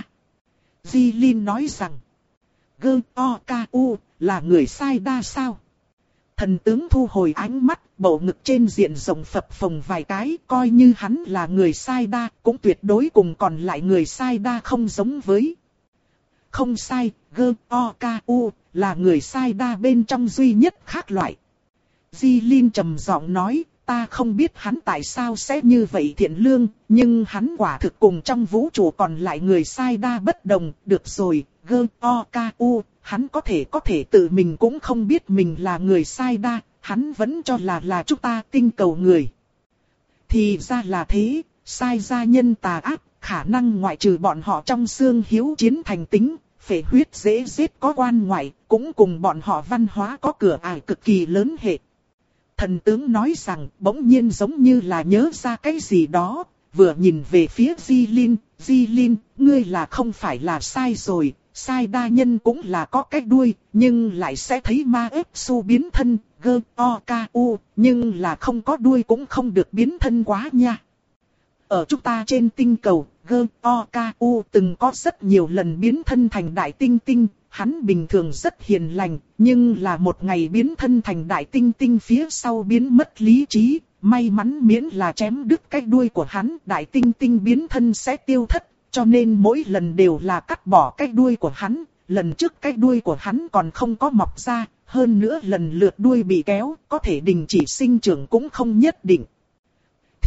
Di Linh nói rằng, gơ o ca u là người sai đa sao? Thần tướng thu hồi ánh mắt, bầu ngực trên diện rộng phập phồng vài cái, coi như hắn là người sai đa, cũng tuyệt đối cùng còn lại người sai đa không giống với. Không sai, gơ, o, ca, u, là người sai đa bên trong duy nhất khác loại. Di Linh trầm giọng nói, ta không biết hắn tại sao sẽ như vậy thiện lương, nhưng hắn quả thực cùng trong vũ trụ còn lại người sai đa bất đồng, được rồi, gơ, o, ca, u, hắn có thể có thể tự mình cũng không biết mình là người sai đa, hắn vẫn cho là là chúng ta tinh cầu người. Thì ra là thế, sai gia nhân tà ác, khả năng ngoại trừ bọn họ trong xương hiếu chiến thành tính, phệ huyết dễ giết có quan ngoại, cũng cùng bọn họ văn hóa có cửa ải cực kỳ lớn hệ. Thần tướng nói rằng bỗng nhiên giống như là nhớ ra cái gì đó, vừa nhìn về phía Di Linh, Di Linh, ngươi là không phải là sai rồi, sai đa nhân cũng là có cái đuôi, nhưng lại sẽ thấy ma ếp su biến thân, gơ, o, ca, u, nhưng là không có đuôi cũng không được biến thân quá nha. Ở chúng ta trên tinh cầu, gơ, o, ca, u từng có rất nhiều lần biến thân thành đại tinh tinh, hắn bình thường rất hiền lành, nhưng là một ngày biến thân thành đại tinh tinh phía sau biến mất lý trí, may mắn miễn là chém đứt cái đuôi của hắn, đại tinh tinh biến thân sẽ tiêu thất, cho nên mỗi lần đều là cắt bỏ cái đuôi của hắn, lần trước cái đuôi của hắn còn không có mọc ra, hơn nữa lần lượt đuôi bị kéo, có thể đình chỉ sinh trưởng cũng không nhất định. Thì,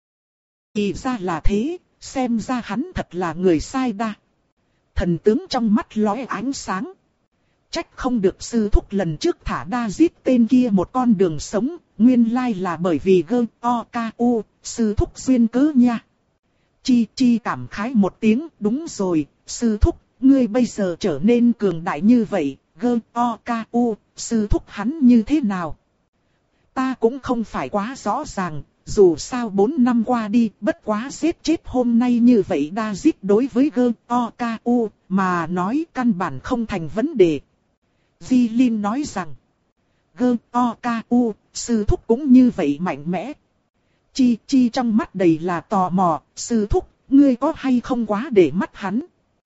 thì ra là thế, xem ra hắn thật là người sai đa. Thần tướng trong mắt lóe ánh sáng. Trách không được sư thúc lần trước thả đa giết tên kia một con đường sống, nguyên lai là bởi vì gơ, o, ca, u, sư thúc duyên cớ nha. Chi Chi cảm khái một tiếng, đúng rồi, sư thúc, ngươi bây giờ trở nên cường đại như vậy, gơ, o, ca, u, sư thúc hắn như thế nào? Ta cũng không phải quá rõ ràng, dù sao bốn năm qua đi, bất quá giết chết hôm nay như vậy đa giết đối với gơ, o, ca, u, mà nói căn bản không thành vấn đề. Di Linh nói rằng, gơ, o, ca, u, sư thúc cũng như vậy mạnh mẽ. Chi Chi trong mắt đầy là tò mò, sư thúc, ngươi có hay không quá để mắt hắn?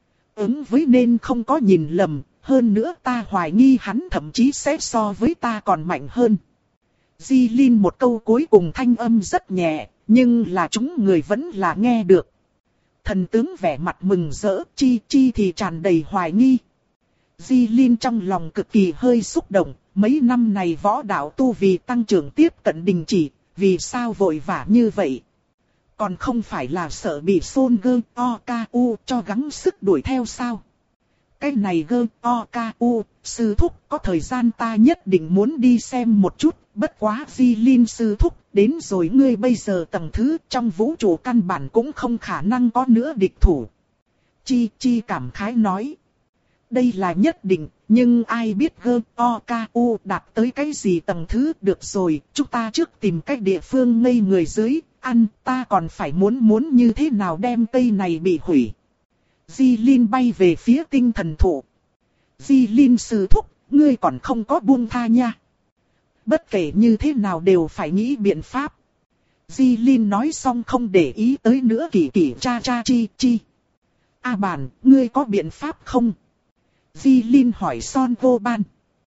Ứng với nên không có nhìn lầm, hơn nữa ta hoài nghi hắn thậm chí sẽ so với ta còn mạnh hơn. Di Linh một câu cuối cùng thanh âm rất nhẹ, nhưng là chúng người vẫn là nghe được. Thần tướng vẻ mặt mừng rỡ, Chi Chi thì tràn đầy hoài nghi. Di Linh trong lòng cực kỳ hơi xúc động, mấy năm này võ đạo tu vì tăng trưởng tiếp cận đình chỉ, vì sao vội vã như vậy? Còn không phải là sợ bị Son gơ, o, ca, u cho gắng sức đuổi theo sao? Cái này gơ, o, ca, u, sư thúc có thời gian ta nhất định muốn đi xem một chút, bất quá Di Linh sư thúc, đến rồi ngươi bây giờ tầng thứ trong vũ trụ căn bản cũng không khả năng có nữa địch thủ. Chi Chi cảm khái nói. Đây là nhất định, nhưng ai biết gơ, o, ca, u đạt tới cái gì tầng thứ được rồi, chúng ta trước tìm cách địa phương ngây người dưới, ăn, ta còn phải muốn muốn như thế nào đem cây này bị hủy. Di Linh bay về phía tinh thần thụ. Di Linh sư thúc, ngươi còn không có buông tha nha. Bất kể như thế nào đều phải nghĩ biện pháp. Di Linh nói xong không để ý tới nữa kỳ kỳ cha cha chi chi. A bản, ngươi có biện pháp không? Di Linh hỏi Son Vô Ban.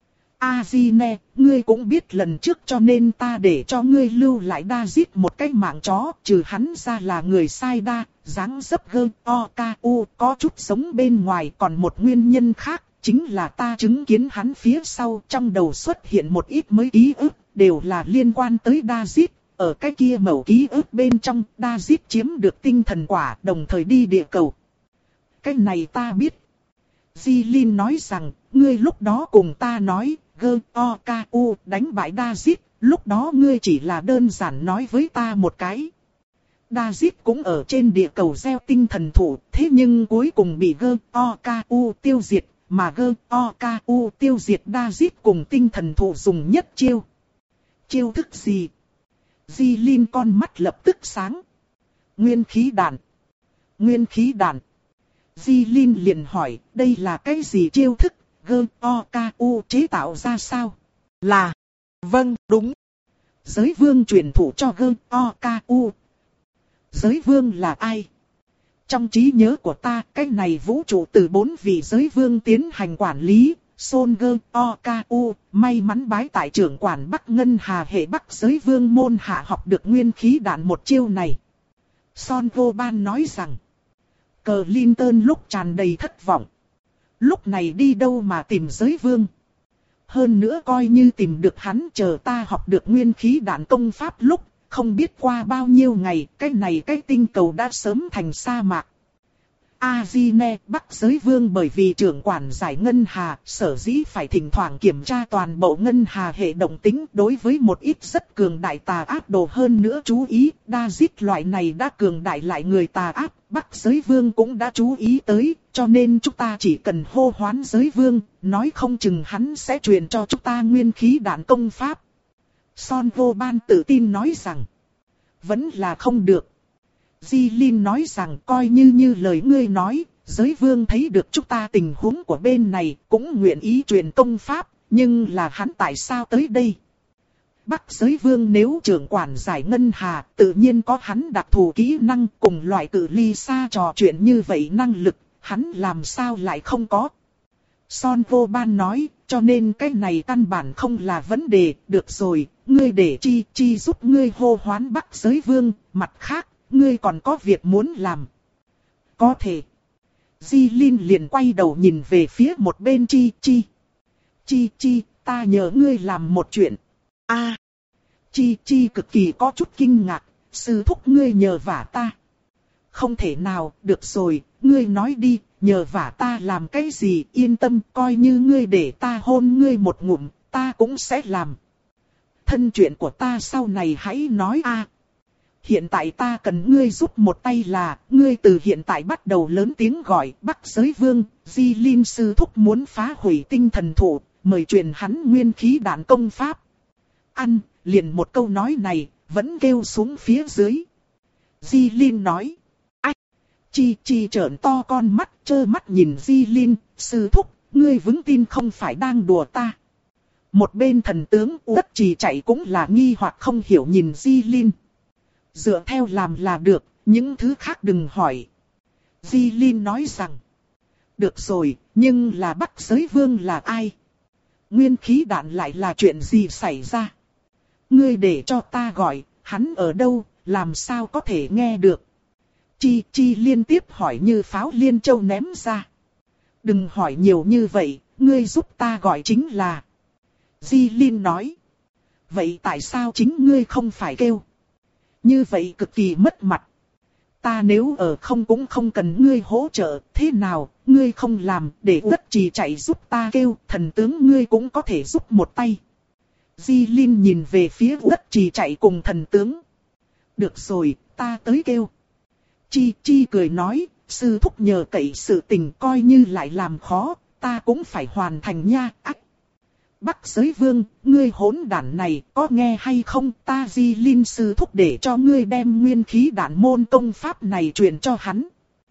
A Di Ne, ngươi cũng biết lần trước cho nên ta để cho ngươi lưu lại đa giết một cái mạng chó, trừ hắn ra là người sai đa, dáng dấp gơ, o, ca, u, có chút giống bên ngoài, còn một nguyên nhân khác, chính là ta chứng kiến hắn phía sau trong đầu xuất hiện một ít mới ký ức, đều là liên quan tới đa giết. Ở cái kia mẩu ký ức bên trong, đa giết chiếm được tinh thần quả, đồng thời đi địa cầu. Cái này ta biết. Di Linh nói rằng, ngươi lúc đó cùng ta nói, gơ, o, ca, u, đánh bại đa giết, lúc đó ngươi chỉ là đơn giản nói với ta một cái. Đa giết cũng ở trên địa cầu gieo tinh thần thủ, thế nhưng cuối cùng bị gơ, o, ca, u tiêu diệt, mà gơ, o, ca, u tiêu diệt đa giết cùng tinh thần thủ dùng nhất chiêu. Chiêu thức gì? Di Linh con mắt lập tức sáng. Nguyên khí đạn. Nguyên khí đạn. Di Linh liền hỏi, đây là cái gì chiêu thức, gơ, o, ca, u chế tạo ra sao? Là, vâng, đúng. Giới vương truyền thụ cho gơ, o, ca, u. Giới vương là ai? Trong trí nhớ của ta, cái này vũ trụ từ bốn vị giới vương tiến hành quản lý, Son Gơ O K U, may mắn bái tại trưởng quản Bắc Ngân Hà hệ Bắc giới vương môn hạ học được nguyên khí đạn một chiêu này. Son Vô Ban nói rằng, Clinton lúc tràn đầy thất vọng. Lúc này đi đâu mà tìm giới vương? Hơn nữa coi như tìm được hắn, chờ ta học được nguyên khí đạn công pháp lúc, không biết qua bao nhiêu ngày, cái này cái tinh cầu đã sớm thành sa mạc. Azine, Bắc giới vương bởi vì trưởng quản giải ngân hà, sở dĩ phải thỉnh thoảng kiểm tra toàn bộ ngân hà hệ động tính, đối với một ít rất cường đại tà ác đồ hơn nữa chú ý, đa giết loại này đã cường đại lại người tà ác, Bắc giới vương cũng đã chú ý tới, cho nên chúng ta chỉ cần hô hoán giới vương, nói không chừng hắn sẽ truyền cho chúng ta nguyên khí đạn công pháp. Son Vô Ban tự tin nói rằng, vẫn là không được. Di Linh nói rằng coi như như lời ngươi nói, giới vương thấy được chúng ta tình huống của bên này cũng nguyện ý truyền công pháp, nhưng là hắn tại sao tới đây? Bắc giới vương nếu trưởng quản giải ngân hà, tự nhiên có hắn đặc thù kỹ năng cùng loại cự ly xa trò chuyện như vậy năng lực, hắn làm sao lại không có? Son Vô Ban nói, cho nên cái này căn bản không là vấn đề, được rồi, ngươi để chi chi giúp ngươi hô hoán Bắc giới vương, mặt khác, ngươi còn có việc muốn làm. Có thể. Di Linh liền quay đầu nhìn về phía một bên Chi Chi. Chi Chi, ta nhờ ngươi làm một chuyện. A. À, Chi Chi cực kỳ có chút kinh ngạc, sư thúc ngươi nhờ vả ta. Không thể nào, được rồi, ngươi nói đi, nhờ vả ta làm cái gì, yên tâm, coi như ngươi để ta hôn ngươi một ngụm, ta cũng sẽ làm. Thân chuyện của ta sau này hãy nói a. À. Hiện tại ta cần ngươi giúp một tay là, ngươi từ hiện tại bắt đầu lớn tiếng gọi Bắc giới vương, Di Linh sư thúc muốn phá hủy tinh thần thụ, mời truyền hắn nguyên khí đạn công pháp. Ăn, liền một câu nói này, vẫn kêu xuống phía dưới. Di Linh nói. Ách! Chi Chi trợn to con mắt, trơ mắt nhìn Di Linh, sư thúc, ngươi vững tin không phải đang đùa ta. Một bên thần tướng Uất Trì chạy cũng là nghi hoặc không hiểu nhìn Di Linh. Dựa theo làm là được, những thứ khác đừng hỏi. Di Linh nói rằng, được rồi, nhưng là Bắc giới vương là ai? Nguyên khí đạn lại là chuyện gì xảy ra? Ngươi để cho ta gọi, hắn ở đâu, làm sao có thể nghe được? Chi Chi liên tiếp hỏi như pháo liên châu ném ra. Đừng hỏi nhiều như vậy, ngươi giúp ta gọi chính là. Di Linh nói. Vậy tại sao chính ngươi không phải kêu? Như vậy cực kỳ mất mặt. Ta nếu ở không cũng không cần ngươi hỗ trợ, thế nào, ngươi không làm, để Uất Trì chạy giúp ta kêu, thần tướng ngươi cũng có thể giúp một tay. Di Linh nhìn về phía Uất Trì chạy cùng thần tướng. Được rồi, ta tới kêu. Chi Chi cười nói, sư thúc nhờ cậy sự tình coi như lại làm khó, ta cũng phải hoàn thành nha. Ách! Bắc giới vương, ngươi hỗn đản này, có nghe hay không, ta Di Linh sư thúc để cho ngươi đem nguyên khí đạn môn công pháp này truyền cho hắn.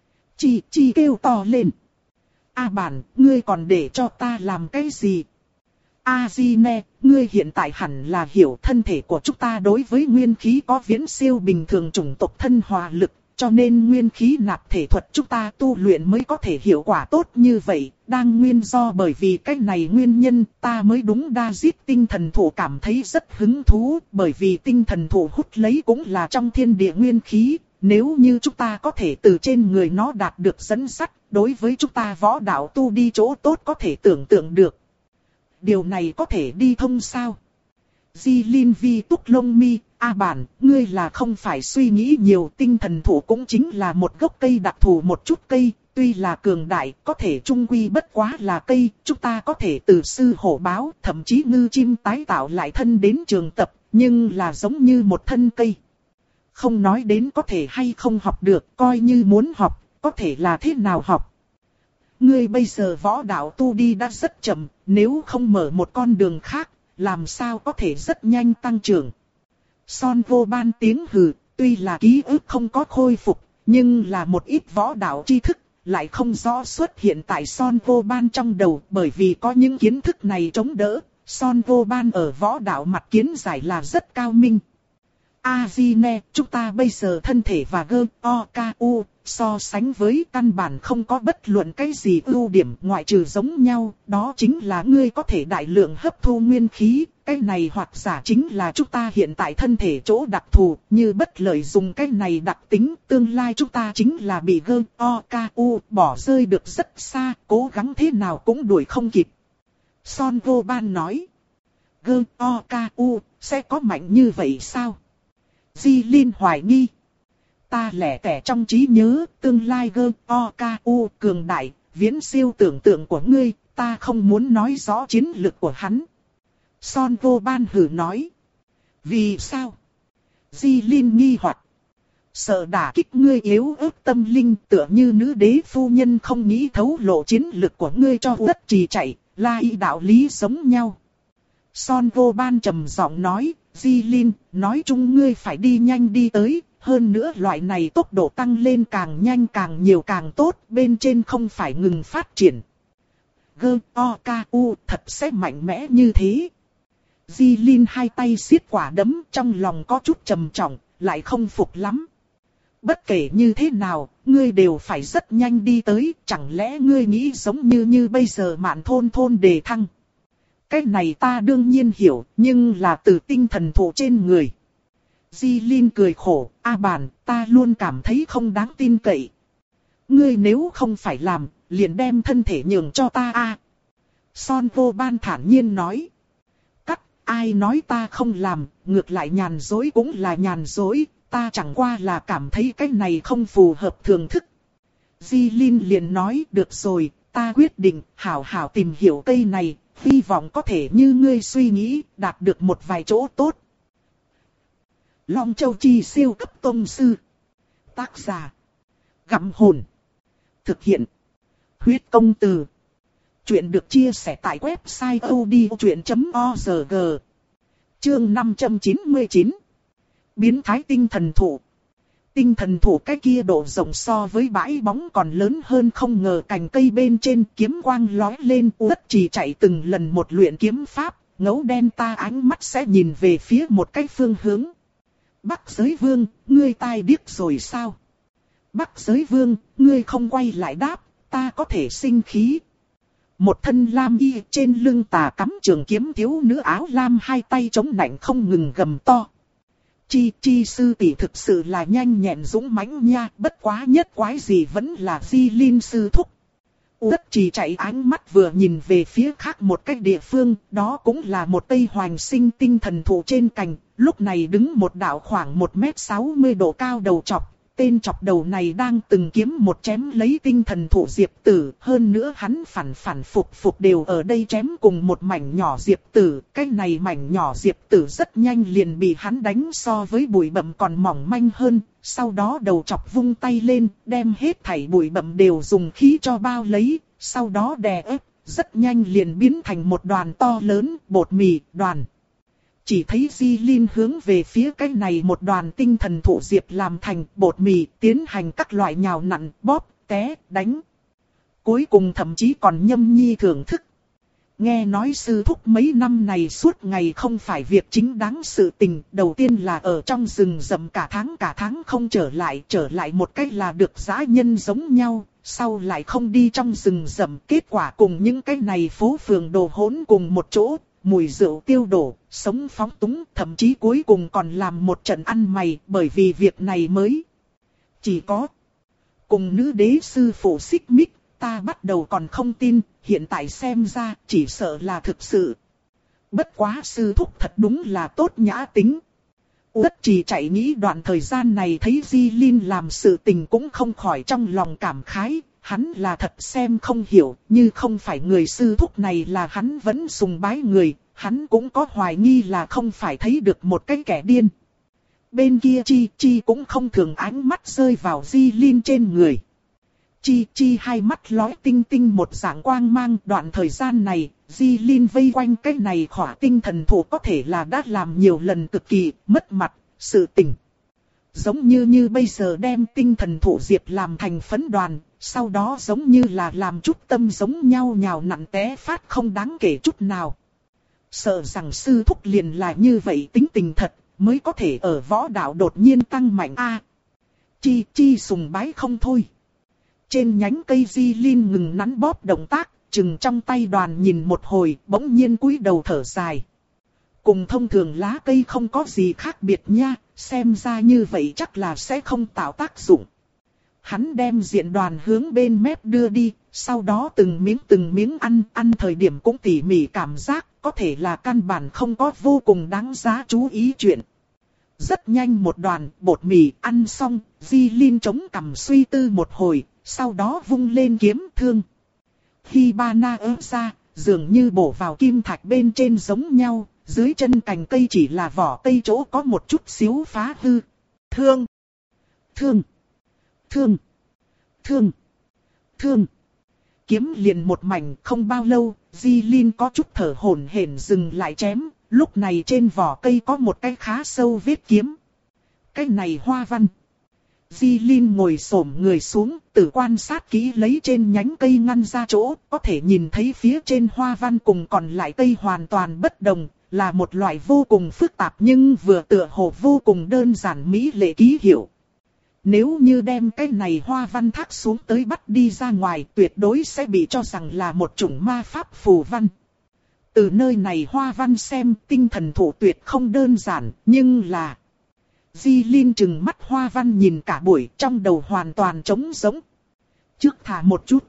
Chi Chi kêu to lên. A bản, ngươi còn để cho ta làm cái gì? A Di Ne, ngươi hiện tại hẳn là hiểu thân thể của chúng ta đối với nguyên khí có viễn siêu bình thường chủng tộc thân hòa lực. Cho nên nguyên khí nạp thể thuật chúng ta tu luyện mới có thể hiệu quả tốt như vậy, đang nguyên do bởi vì cái này nguyên nhân ta mới đúng đa giết tinh thần thụ cảm thấy rất hứng thú, bởi vì tinh thần thụ hút lấy cũng là trong thiên địa nguyên khí, nếu như chúng ta có thể từ trên người nó đạt được dẫn dắt, đối với chúng ta võ đạo tu đi chỗ tốt có thể tưởng tượng được. Điều này có thể đi thông sao? Di Linh Vi túc lông mi. A bản, ngươi là không phải suy nghĩ nhiều, tinh thần thụ cũng chính là một gốc cây đặc thù một chút cây, tuy là cường đại, có thể trung quy bất quá là cây, chúng ta có thể từ sư hổ báo, thậm chí ngư chim tái tạo lại thân đến trường tập, nhưng là giống như một thân cây. Không nói đến có thể hay không học được, coi như muốn học, có thể là thế nào học. Ngươi bây giờ võ đạo tu đi đã rất chậm, nếu không mở một con đường khác, làm sao có thể rất nhanh tăng trưởng. Son Vô Ban tiếng hừ, tuy là ký ức không có khôi phục, nhưng là một ít võ đạo tri thức, lại không rõ xuất hiện tại Son Vô Ban trong đầu, bởi vì có những kiến thức này chống đỡ, Son Vô Ban ở võ đạo mặt kiến giải là rất cao minh. Azine, chúng ta bây giờ thân thể và gơ, o, ca, u, so sánh với căn bản không có bất luận cái gì ưu điểm ngoại trừ giống nhau, đó chính là ngươi có thể đại lượng hấp thu nguyên khí, cái này hoặc giả chính là chúng ta hiện tại thân thể chỗ đặc thù, như bất lợi dùng cái này đặc tính, tương lai chúng ta chính là bị gơ, o, ca, u, bỏ rơi được rất xa, cố gắng thế nào cũng đuổi không kịp. Son Vô Ban nói, gơ, o, ca, u, sẽ có mạnh như vậy sao? Di Linh hoài nghi. Ta lẻ tẻ trong trí nhớ, tương lai gơ, o, ca, u, cường đại, viễn siêu tưởng tượng của ngươi, ta không muốn nói rõ chiến lược của hắn. Son Vô Ban hử nói. Vì sao? Di Linh nghi hoặc. Sợ đả kích ngươi yếu ớt tâm linh, tựa như nữ đế phu nhân không nghĩ thấu lộ chiến lược của ngươi cho đất trì chạy, là y đạo lý giống nhau. Son Vô Ban trầm giọng nói, Di Linh, nói chung ngươi phải đi nhanh đi tới, hơn nữa loại này tốc độ tăng lên càng nhanh càng nhiều càng tốt, bên trên không phải ngừng phát triển. Gơ, o, ca, u, thật sẽ mạnh mẽ như thế. Di Linh hai tay siết quả đấm, trong lòng có chút trầm trọng, lại không phục lắm. Bất kể như thế nào, ngươi đều phải rất nhanh đi tới, chẳng lẽ ngươi nghĩ giống như như bây giờ Mạn Thôn Thôn đề thăng. Cái này ta đương nhiên hiểu, nhưng là từ tinh thần thụ trên người. Di Linh cười khổ, A Bản, ta luôn cảm thấy không đáng tin cậy. Ngươi nếu không phải làm, liền đem thân thể nhường cho ta a. Son Vô Ban thản nhiên nói. Cắt, ai nói ta không làm, ngược lại nhàn dối cũng là nhàn dối, ta chẳng qua là cảm thấy cái này không phù hợp thường thức. Di Linh liền nói, được rồi, ta quyết định, hảo hảo tìm hiểu cây này, hy vọng có thể như ngươi suy nghĩ, đạt được một vài chỗ tốt. Long Châu Chi siêu cấp tông sư. Tác giả. Gặm hồn. Thực hiện. Huyết công từ. Chuyện được chia sẻ tại website odchuyện chấm org. Chương năm trăm chín mươi chín. Biến thái tinh thần thụ. Tinh thần thụ cái kia độ rộng so với bãi bóng còn lớn hơn, không ngờ cành cây bên trên kiếm quang lóe lên, Uất Trì chạy từng lần một luyện kiếm pháp, ngấu đen ta ánh mắt sẽ nhìn về phía một cái phương hướng. Bắc Giới Vương, ngươi tai điếc rồi sao? Bắc Giới Vương, ngươi không quay lại đáp, ta có thể sinh khí. Một thân lam y trên lưng tà cắm trường kiếm thiếu nữ áo lam hai tay chống nạnh không ngừng gầm to. Chi chi sư tỷ thực sự là nhanh nhẹn dũng mãnh nha, bất quá nhất quái gì vẫn là Di Linh sư thúc. Uất Trì chạy ánh mắt vừa nhìn về phía khác một cái địa phương, đó cũng là một cây hoành sinh tinh thần thụ trên cành, lúc này đứng một đạo khoảng một mét sáu mươi độ cao đầu chọc. Tên chọc đầu này đang từng kiếm một chém lấy tinh thần thụ diệp tử, hơn nữa hắn phản phản phục phục đều ở đây chém cùng một mảnh nhỏ diệp tử, cái này mảnh nhỏ diệp tử rất nhanh liền bị hắn đánh so với bụi bặm còn mỏng manh hơn, sau đó đầu chọc vung tay lên, đem hết thảy bụi bặm đều dùng khí cho bao lấy, sau đó đè ép, rất nhanh liền biến thành một đoàn to lớn, bột mì, đoàn. Chỉ thấy Di Linh hướng về phía cái này một đoàn tinh thần thụ diệp làm thành bột mì, tiến hành các loại nhào nặn, bóp, té, đánh. Cuối cùng thậm chí còn nhâm nhi thưởng thức. Nghe nói sư thúc mấy năm này suốt ngày không phải việc chính đáng sự tình, đầu tiên là ở trong rừng rậm cả tháng cả tháng không trở lại, trở lại một cách là được dã nhân giống nhau, sau lại không đi trong rừng rậm, kết quả cùng những cái này phố phường đồ hỗn cùng một chỗ. Mùi rượu tiêu đổ, sống phóng túng, thậm chí cuối cùng còn làm một trận ăn mày, bởi vì việc này mới. Chỉ có cùng nữ đế sư phụ xích mích, ta bắt đầu còn không tin, hiện tại xem ra chỉ sợ là thực sự. Bất quá sư thúc thật đúng là tốt nhã tính. Uất Trì chạy nghĩ đoạn thời gian này thấy Di Linh làm sự tình cũng không khỏi trong lòng cảm khái. Hắn là thật xem không hiểu, như không phải người sư thúc này là hắn vẫn sùng bái người, hắn cũng có hoài nghi là không phải thấy được một cái kẻ điên. Bên kia Chi Chi cũng không thường ánh mắt rơi vào Di Linh trên người. Chi Chi hai mắt lóe tinh tinh một dạng quang mang, đoạn thời gian này, Di Linh vây quanh cái này khỏa tinh thần thụ có thể là đã làm nhiều lần cực kỳ mất mặt, sự tình. Giống như như bây giờ đem tinh thần thụ diệp làm thành phấn đoàn, sau đó giống như là làm chút tâm giống nhau nhào nặn té phát không đáng kể chút nào. Sợ rằng sư thúc liền là như vậy tính tình thật, mới có thể ở võ đạo đột nhiên tăng mạnh a. À, chi chi sùng bái không thôi. Trên nhánh cây Di Linh ngừng nắn bóp động tác, chừng trong tay đoàn nhìn một hồi, bỗng nhiên cúi đầu thở dài. Cùng thông thường lá cây không có gì khác biệt nha, xem ra như vậy chắc là sẽ không tạo tác dụng. Hắn đem diện đoàn hướng bên mép đưa đi, sau đó từng miếng từng miếng ăn, ăn thời điểm cũng tỉ mỉ cảm giác, có thể là căn bản không có vô cùng đáng giá chú ý chuyện. Rất nhanh một đoàn bột mì ăn xong, Di Linh chống cằm suy tư một hồi, sau đó vung lên kiếm thương. Hibana ớ ra, dường như bổ vào kim thạch bên trên giống nhau, dưới chân cành cây chỉ là vỏ cây chỗ có một chút xíu phá hư. Thương! Thương! Thương! Thương! Thương! Kiếm liền một mảnh, không bao lâu, Di Linh có chút thở hổn hển dừng lại chém, lúc này trên vỏ cây có một cái khá sâu vết kiếm. Cái này hoa văn. Di Linh ngồi xổm người xuống, tự quan sát kỹ lấy trên nhánh cây ngăn ra chỗ, có thể nhìn thấy phía trên hoa văn cùng còn lại cây hoàn toàn bất đồng, là một loại vô cùng phức tạp nhưng vừa tựa hồ vô cùng đơn giản mỹ lệ ký hiệu. Nếu như đem cái này hoa văn thác xuống tới bắt đi ra ngoài, tuyệt đối sẽ bị cho rằng là một chủng ma pháp phù văn. Từ nơi này hoa văn xem tinh thần thụ tuyệt không đơn giản, nhưng là... Di Linh trừng mắt hoa văn nhìn cả buổi, trong đầu hoàn toàn trống rỗng. Trước thả một chút.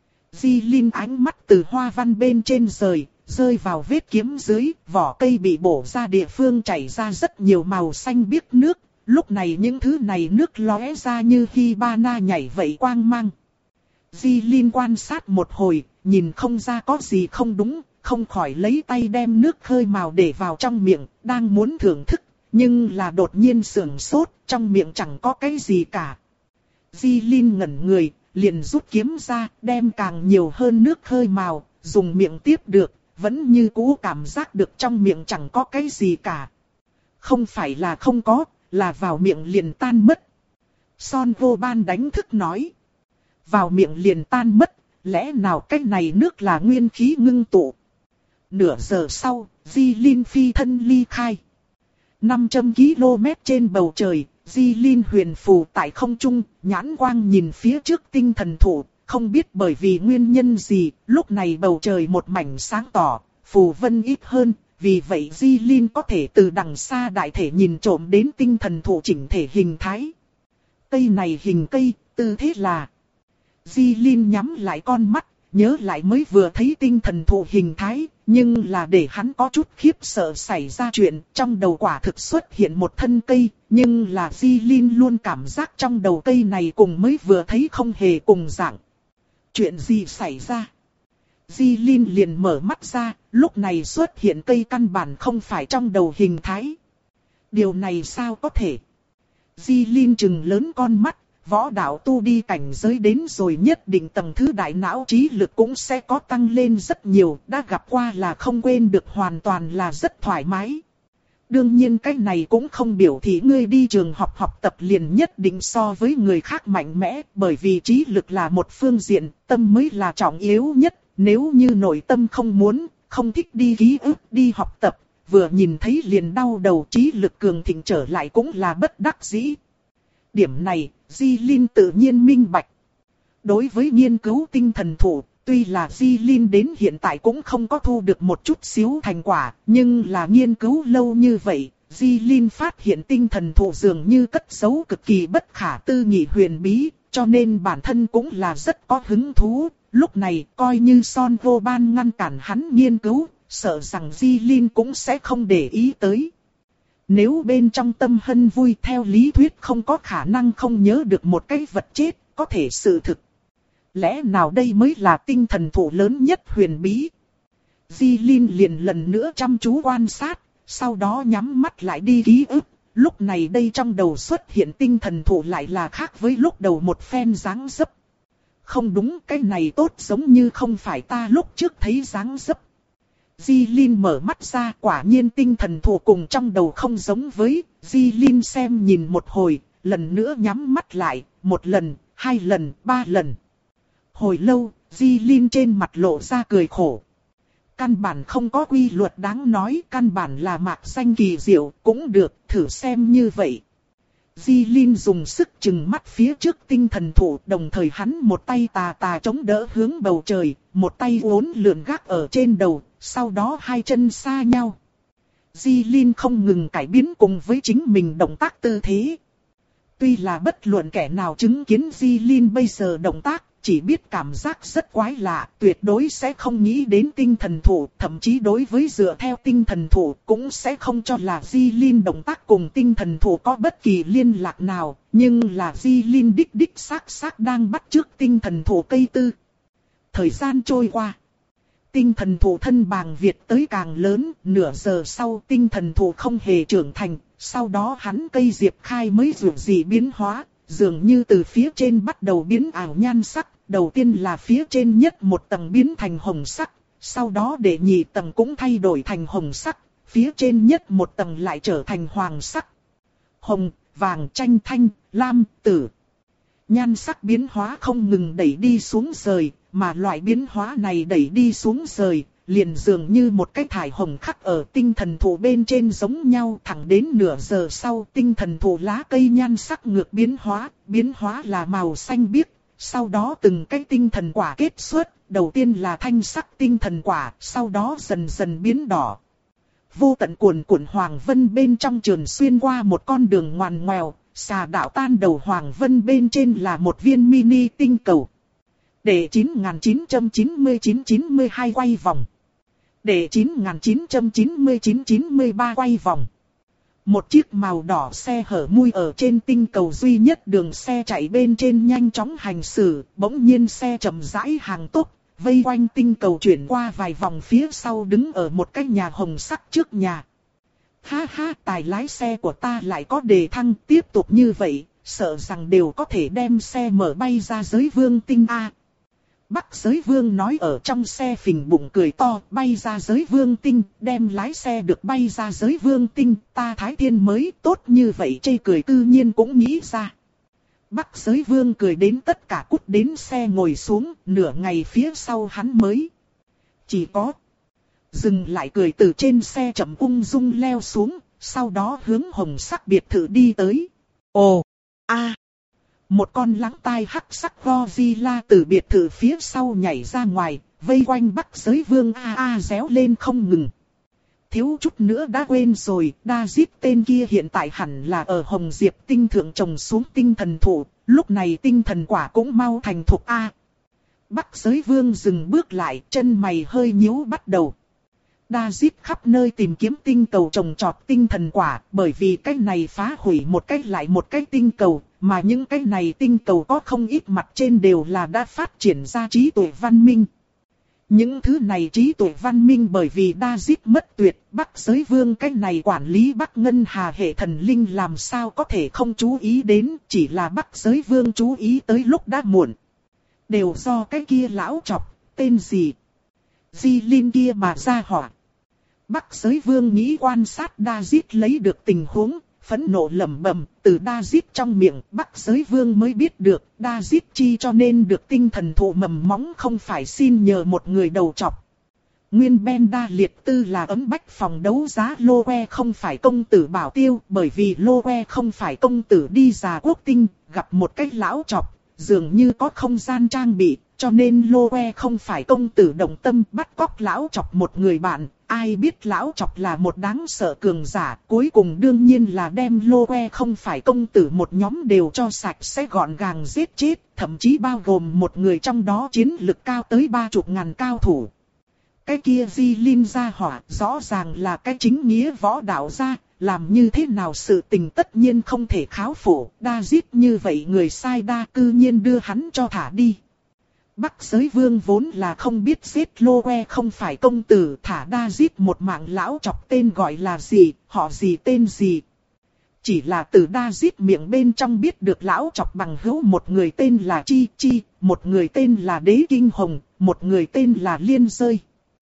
Di Linh ánh mắt từ hoa văn bên trên rời, rơi vào vết kiếm dưới, vỏ cây bị bổ ra địa phương chảy ra rất nhiều màu xanh biếc nước. Lúc này những thứ này nước lóe ra như Hibana nhảy vậy quang mang. Di Linh quan sát một hồi, nhìn không ra có gì không đúng, không khỏi lấy tay đem nước khơi màu để vào trong miệng, đang muốn thưởng thức. Nhưng là đột nhiên sưởng sốt, trong miệng chẳng có cái gì cả. Di Linh ngẩn người, liền rút kiếm ra, đem càng nhiều hơn nước khơi màu, dùng miệng tiếp được, vẫn như cũ cảm giác được trong miệng chẳng có cái gì cả. Không phải là không có, là vào miệng liền tan mất. Son vô ban đánh thức nói. Vào miệng liền tan mất, lẽ nào cái này nước là nguyên khí ngưng tụ. Nửa giờ sau, Di Linh phi thân ly khai. năm trăm ki lô mét trên bầu trời, Di Linh huyền phù tại không trung, nhãn quang nhìn phía trước tinh thần thụ, không biết bởi vì nguyên nhân gì, lúc này bầu trời một mảnh sáng tỏ, phù vân ít hơn, vì vậy Di Linh có thể từ đằng xa đại thể nhìn trộm đến tinh thần thụ chỉnh thể hình thái. Cây này hình cây, tư thế là... Di Linh nhắm lại con mắt, nhớ lại mới vừa thấy tinh thần thụ hình thái, nhưng là để hắn có chút khiếp sợ xảy ra chuyện, trong đầu quả thực xuất hiện một thân cây, nhưng là Di Linh luôn cảm giác trong đầu cây này cùng mới vừa thấy không hề cùng dạng. Chuyện gì xảy ra? Di Linh liền mở mắt ra, lúc này xuất hiện cây căn bản không phải trong đầu hình thái. Điều này sao có thể? Di Linh trừng lớn con mắt. Võ đạo tu đi cảnh giới đến rồi nhất định tầng thứ đại não trí lực cũng sẽ có tăng lên rất nhiều, đã gặp qua là không quên được hoàn toàn là rất thoải mái. Đương nhiên cái này cũng không biểu thị ngươi đi trường học học tập liền nhất định so với người khác mạnh mẽ, bởi vì trí lực là một phương diện, tâm mới là trọng yếu nhất, nếu như nội tâm không muốn, không thích đi ký ức, đi học tập, vừa nhìn thấy liền đau đầu trí lực cường thịnh trở lại cũng là bất đắc dĩ. Điểm này, Di Linh tự nhiên minh bạch. Đối với nghiên cứu tinh thần thụ, tuy là Di Linh đến hiện tại cũng không có thu được một chút xíu thành quả, nhưng là nghiên cứu lâu như vậy, Di Linh phát hiện tinh thần thụ dường như cất giấu cực kỳ bất khả tư nghị huyền bí, cho nên bản thân cũng là rất có hứng thú. Lúc này, coi như Son vô ban ngăn cản hắn nghiên cứu, sợ rằng Di Linh cũng sẽ không để ý tới. Nếu bên trong tâm hân vui theo lý thuyết không có khả năng không nhớ được một cái vật chết, có thể sự thực. Lẽ nào đây mới là tinh thần thụ lớn nhất huyền bí? Di Linh liền lần nữa chăm chú quan sát, sau đó nhắm mắt lại đi ký ức. Lúc này đây trong đầu xuất hiện tinh thần thụ lại là khác với lúc đầu một phen dáng dấp. Không đúng, cái này tốt giống như không phải ta lúc trước thấy dáng dấp. Di Linh mở mắt ra, quả nhiên tinh thần thụ cùng trong đầu không giống với. Di Linh xem nhìn một hồi, lần nữa nhắm mắt lại, một lần, hai lần, ba lần. Hồi lâu, Di Linh trên mặt lộ ra cười khổ. căn bản không có quy luật đáng nói, căn bản là mạc danh kỳ diệu, cũng được, thử xem như vậy. Di Linh dùng sức chừng mắt phía trước tinh thần thụ, đồng thời hắn một tay tà tà chống đỡ hướng bầu trời, một tay uốn lượn gác ở trên đầu, sau đó hai chân xa nhau. Di Linh không ngừng cải biến cùng với chính mình động tác tư thế. Tuy là bất luận kẻ nào chứng kiến Di Linh bây giờ động tác, chỉ biết cảm giác rất quái lạ, tuyệt đối sẽ không nghĩ đến tinh thần thủ, thậm chí đối với dựa theo tinh thần thủ cũng sẽ không cho là Di Linh động tác cùng tinh thần thủ có bất kỳ liên lạc nào, nhưng là Di Linh đích đích xác xác đang bắt chước tinh thần thủ cây tư. Thời gian trôi qua, tinh thần thủ thân bàng Việt tới càng lớn, nửa giờ sau tinh thần thủ không hề trưởng thành, sau đó hắn cây diệp khai mới dù gì biến hóa. Dường như từ phía trên bắt đầu biến ảo nhan sắc, đầu tiên là phía trên nhất một tầng biến thành hồng sắc, sau đó để nhị tầng cũng thay đổi thành hồng sắc, phía trên nhất một tầng lại trở thành hoàng sắc. Hồng, vàng, chanh, thanh, lam, tử. Nhan sắc biến hóa không ngừng đẩy đi xuống rời, mà loại biến hóa này đẩy đi xuống rời, liền dường như một cái thải hồng khắc ở tinh thần thụ bên trên giống nhau, thẳng đến nửa giờ sau tinh thần thụ lá cây nhan sắc ngược biến hóa, biến hóa là màu xanh biếc, sau đó từng cái tinh thần quả kết xuất, đầu tiên là thanh sắc tinh thần quả, sau đó dần dần biến đỏ. Vô tận cuồn cuộn hoàng vân bên trong trường xuyên qua một con đường ngoằn ngoèo, xà đạo tan đầu hoàng vân bên trên là một viên mini tinh cầu. Để chín nghìn chín trăm chín mươi chín chín mươi hai quay vòng. Để chín nghìn chín trăm chín mươi chín chín mươi ba quay vòng. Một chiếc màu đỏ xe hở mui ở trên tinh cầu duy nhất đường xe chạy bên trên nhanh chóng hành xử, bỗng nhiên xe chậm rãi hàng tốc, vây quanh tinh cầu chuyển qua vài vòng phía sau đứng ở một cái nhà hồng sắc trước nhà. Ha ha, tài lái xe của ta lại có đề thăng, tiếp tục như vậy, sợ rằng đều có thể đem xe mở bay ra giới vương tinh A. Bắc giới vương nói ở trong xe phình bụng cười to, bay ra giới vương tinh, đem lái xe được bay ra giới vương tinh, ta Thái Thiên mới tốt như vậy chê cười tự nhiên cũng nghĩ ra. Bắc giới vương cười đến tất cả cút đến xe ngồi xuống, nửa ngày phía sau hắn mới. Chỉ có dừng lại cười từ trên xe chậm ung dung leo xuống, sau đó hướng hồng sắc biệt thự đi tới. Ồ, a. Một con lắng tai hắc sắc Godzilla từ biệt thự phía sau nhảy ra ngoài, vây quanh Bắc giới vương a a réo lên không ngừng. Thiếu chút nữa đã quên rồi, David tên kia hiện tại hẳn là ở Hồng Diệp tinh thượng trồng xuống tinh thần thụ, lúc này tinh thần quả cũng mau thành thục a. Bắc giới vương dừng bước lại, chân mày hơi nhíu bắt đầu. David khắp nơi tìm kiếm tinh cầu trồng trọt tinh thần quả, bởi vì cái này phá hủy một cách lại một cái tinh cầu, mà những cái này tinh cầu có không ít mặt trên đều là đã phát triển ra trí tuệ văn minh. Những thứ này trí tuệ văn minh bởi vì David mất tuyệt, Bắc giới vương cái này quản lý Bắc Ngân Hà hệ thần linh làm sao có thể không chú ý đến, chỉ là Bắc giới vương chú ý tới lúc đã muộn. Đều do cái kia lão chọc, tên gì? Di Linh kia mà ra hỏa. Bắc giới vương nghĩ quan sát David lấy được tình huống, phẫn nộ lẩm bẩm, từ David trong miệng Bắc giới vương mới biết được, David chi cho nên được tinh thần thụ mầm móng không phải xin nhờ một người đầu chọc. Nguyên Ben đa liệt tư là ấm bách phòng đấu giá Lô Que không phải công tử bảo tiêu, bởi vì Lô Que không phải công tử đi già quốc tinh, gặp một cái lão chọc, dường như có không gian trang bị, cho nên Lô Que không phải công tử động tâm bắt cóc lão chọc một người bạn. Ai biết lão chọc là một đáng sợ cường giả, cuối cùng đương nhiên là đem Lô Que không phải công tử một nhóm đều cho sạch sẽ gọn gàng giết chết, thậm chí bao gồm một người trong đó chiến lực cao tới ba chục ngàn cao thủ. Cái kia Di Linh gia hỏa rõ ràng là cái chính nghĩa võ đạo gia, làm như thế nào sự tình tất nhiên không thể kháo phủ, đa giết như vậy người sai đa cư nhiên đưa hắn cho thả đi. Bắc giới vương vốn là không biết giết Lô Que không phải công tử, thả đa giết một mạng lão chọc tên gọi là gì, họ gì tên gì. Chỉ là từ đa giết miệng bên trong biết được lão chọc bằng hữu một người tên là Chi Chi, một người tên là Đế Kinh Hồng, một người tên là Liên Rơi.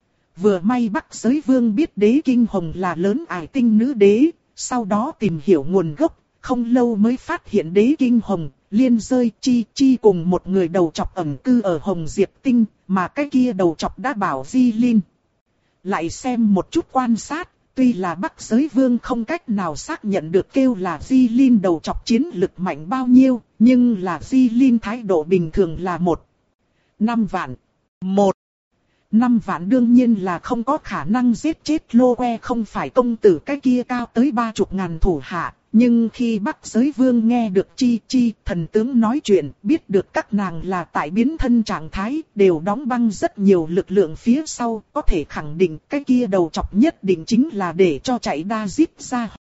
Vừa may Bắc giới vương biết Đế Kinh Hồng là lớn ải tinh nữ đế, sau đó tìm hiểu nguồn gốc, không lâu mới phát hiện Đế Kinh Hồng, Liên Rơi, Chi Chi cùng một người đầu chọc ẩn cư ở Hồng Diệp Tinh, mà cái kia đầu chọc đã bảo Di Linh. Lại xem một chút quan sát, tuy là Bắc Giới Vương không cách nào xác nhận được kêu là Di Linh đầu chọc chiến lực mạnh bao nhiêu, nhưng là Di Linh thái độ bình thường là một. Năm vạn. Một. Năm vạn đương nhiên là không có khả năng giết chết Lô Que, không phải công tử cái kia cao tới ba chục ngàn thủ hạ. Nhưng khi Bắc Giới Vương nghe được Chi Chi thần tướng nói chuyện, biết được các nàng là tại biến thân trạng thái, đều đóng băng rất nhiều lực lượng phía sau, có thể khẳng định cái kia đầu chọc nhất định chính là để cho chạy đa giết ra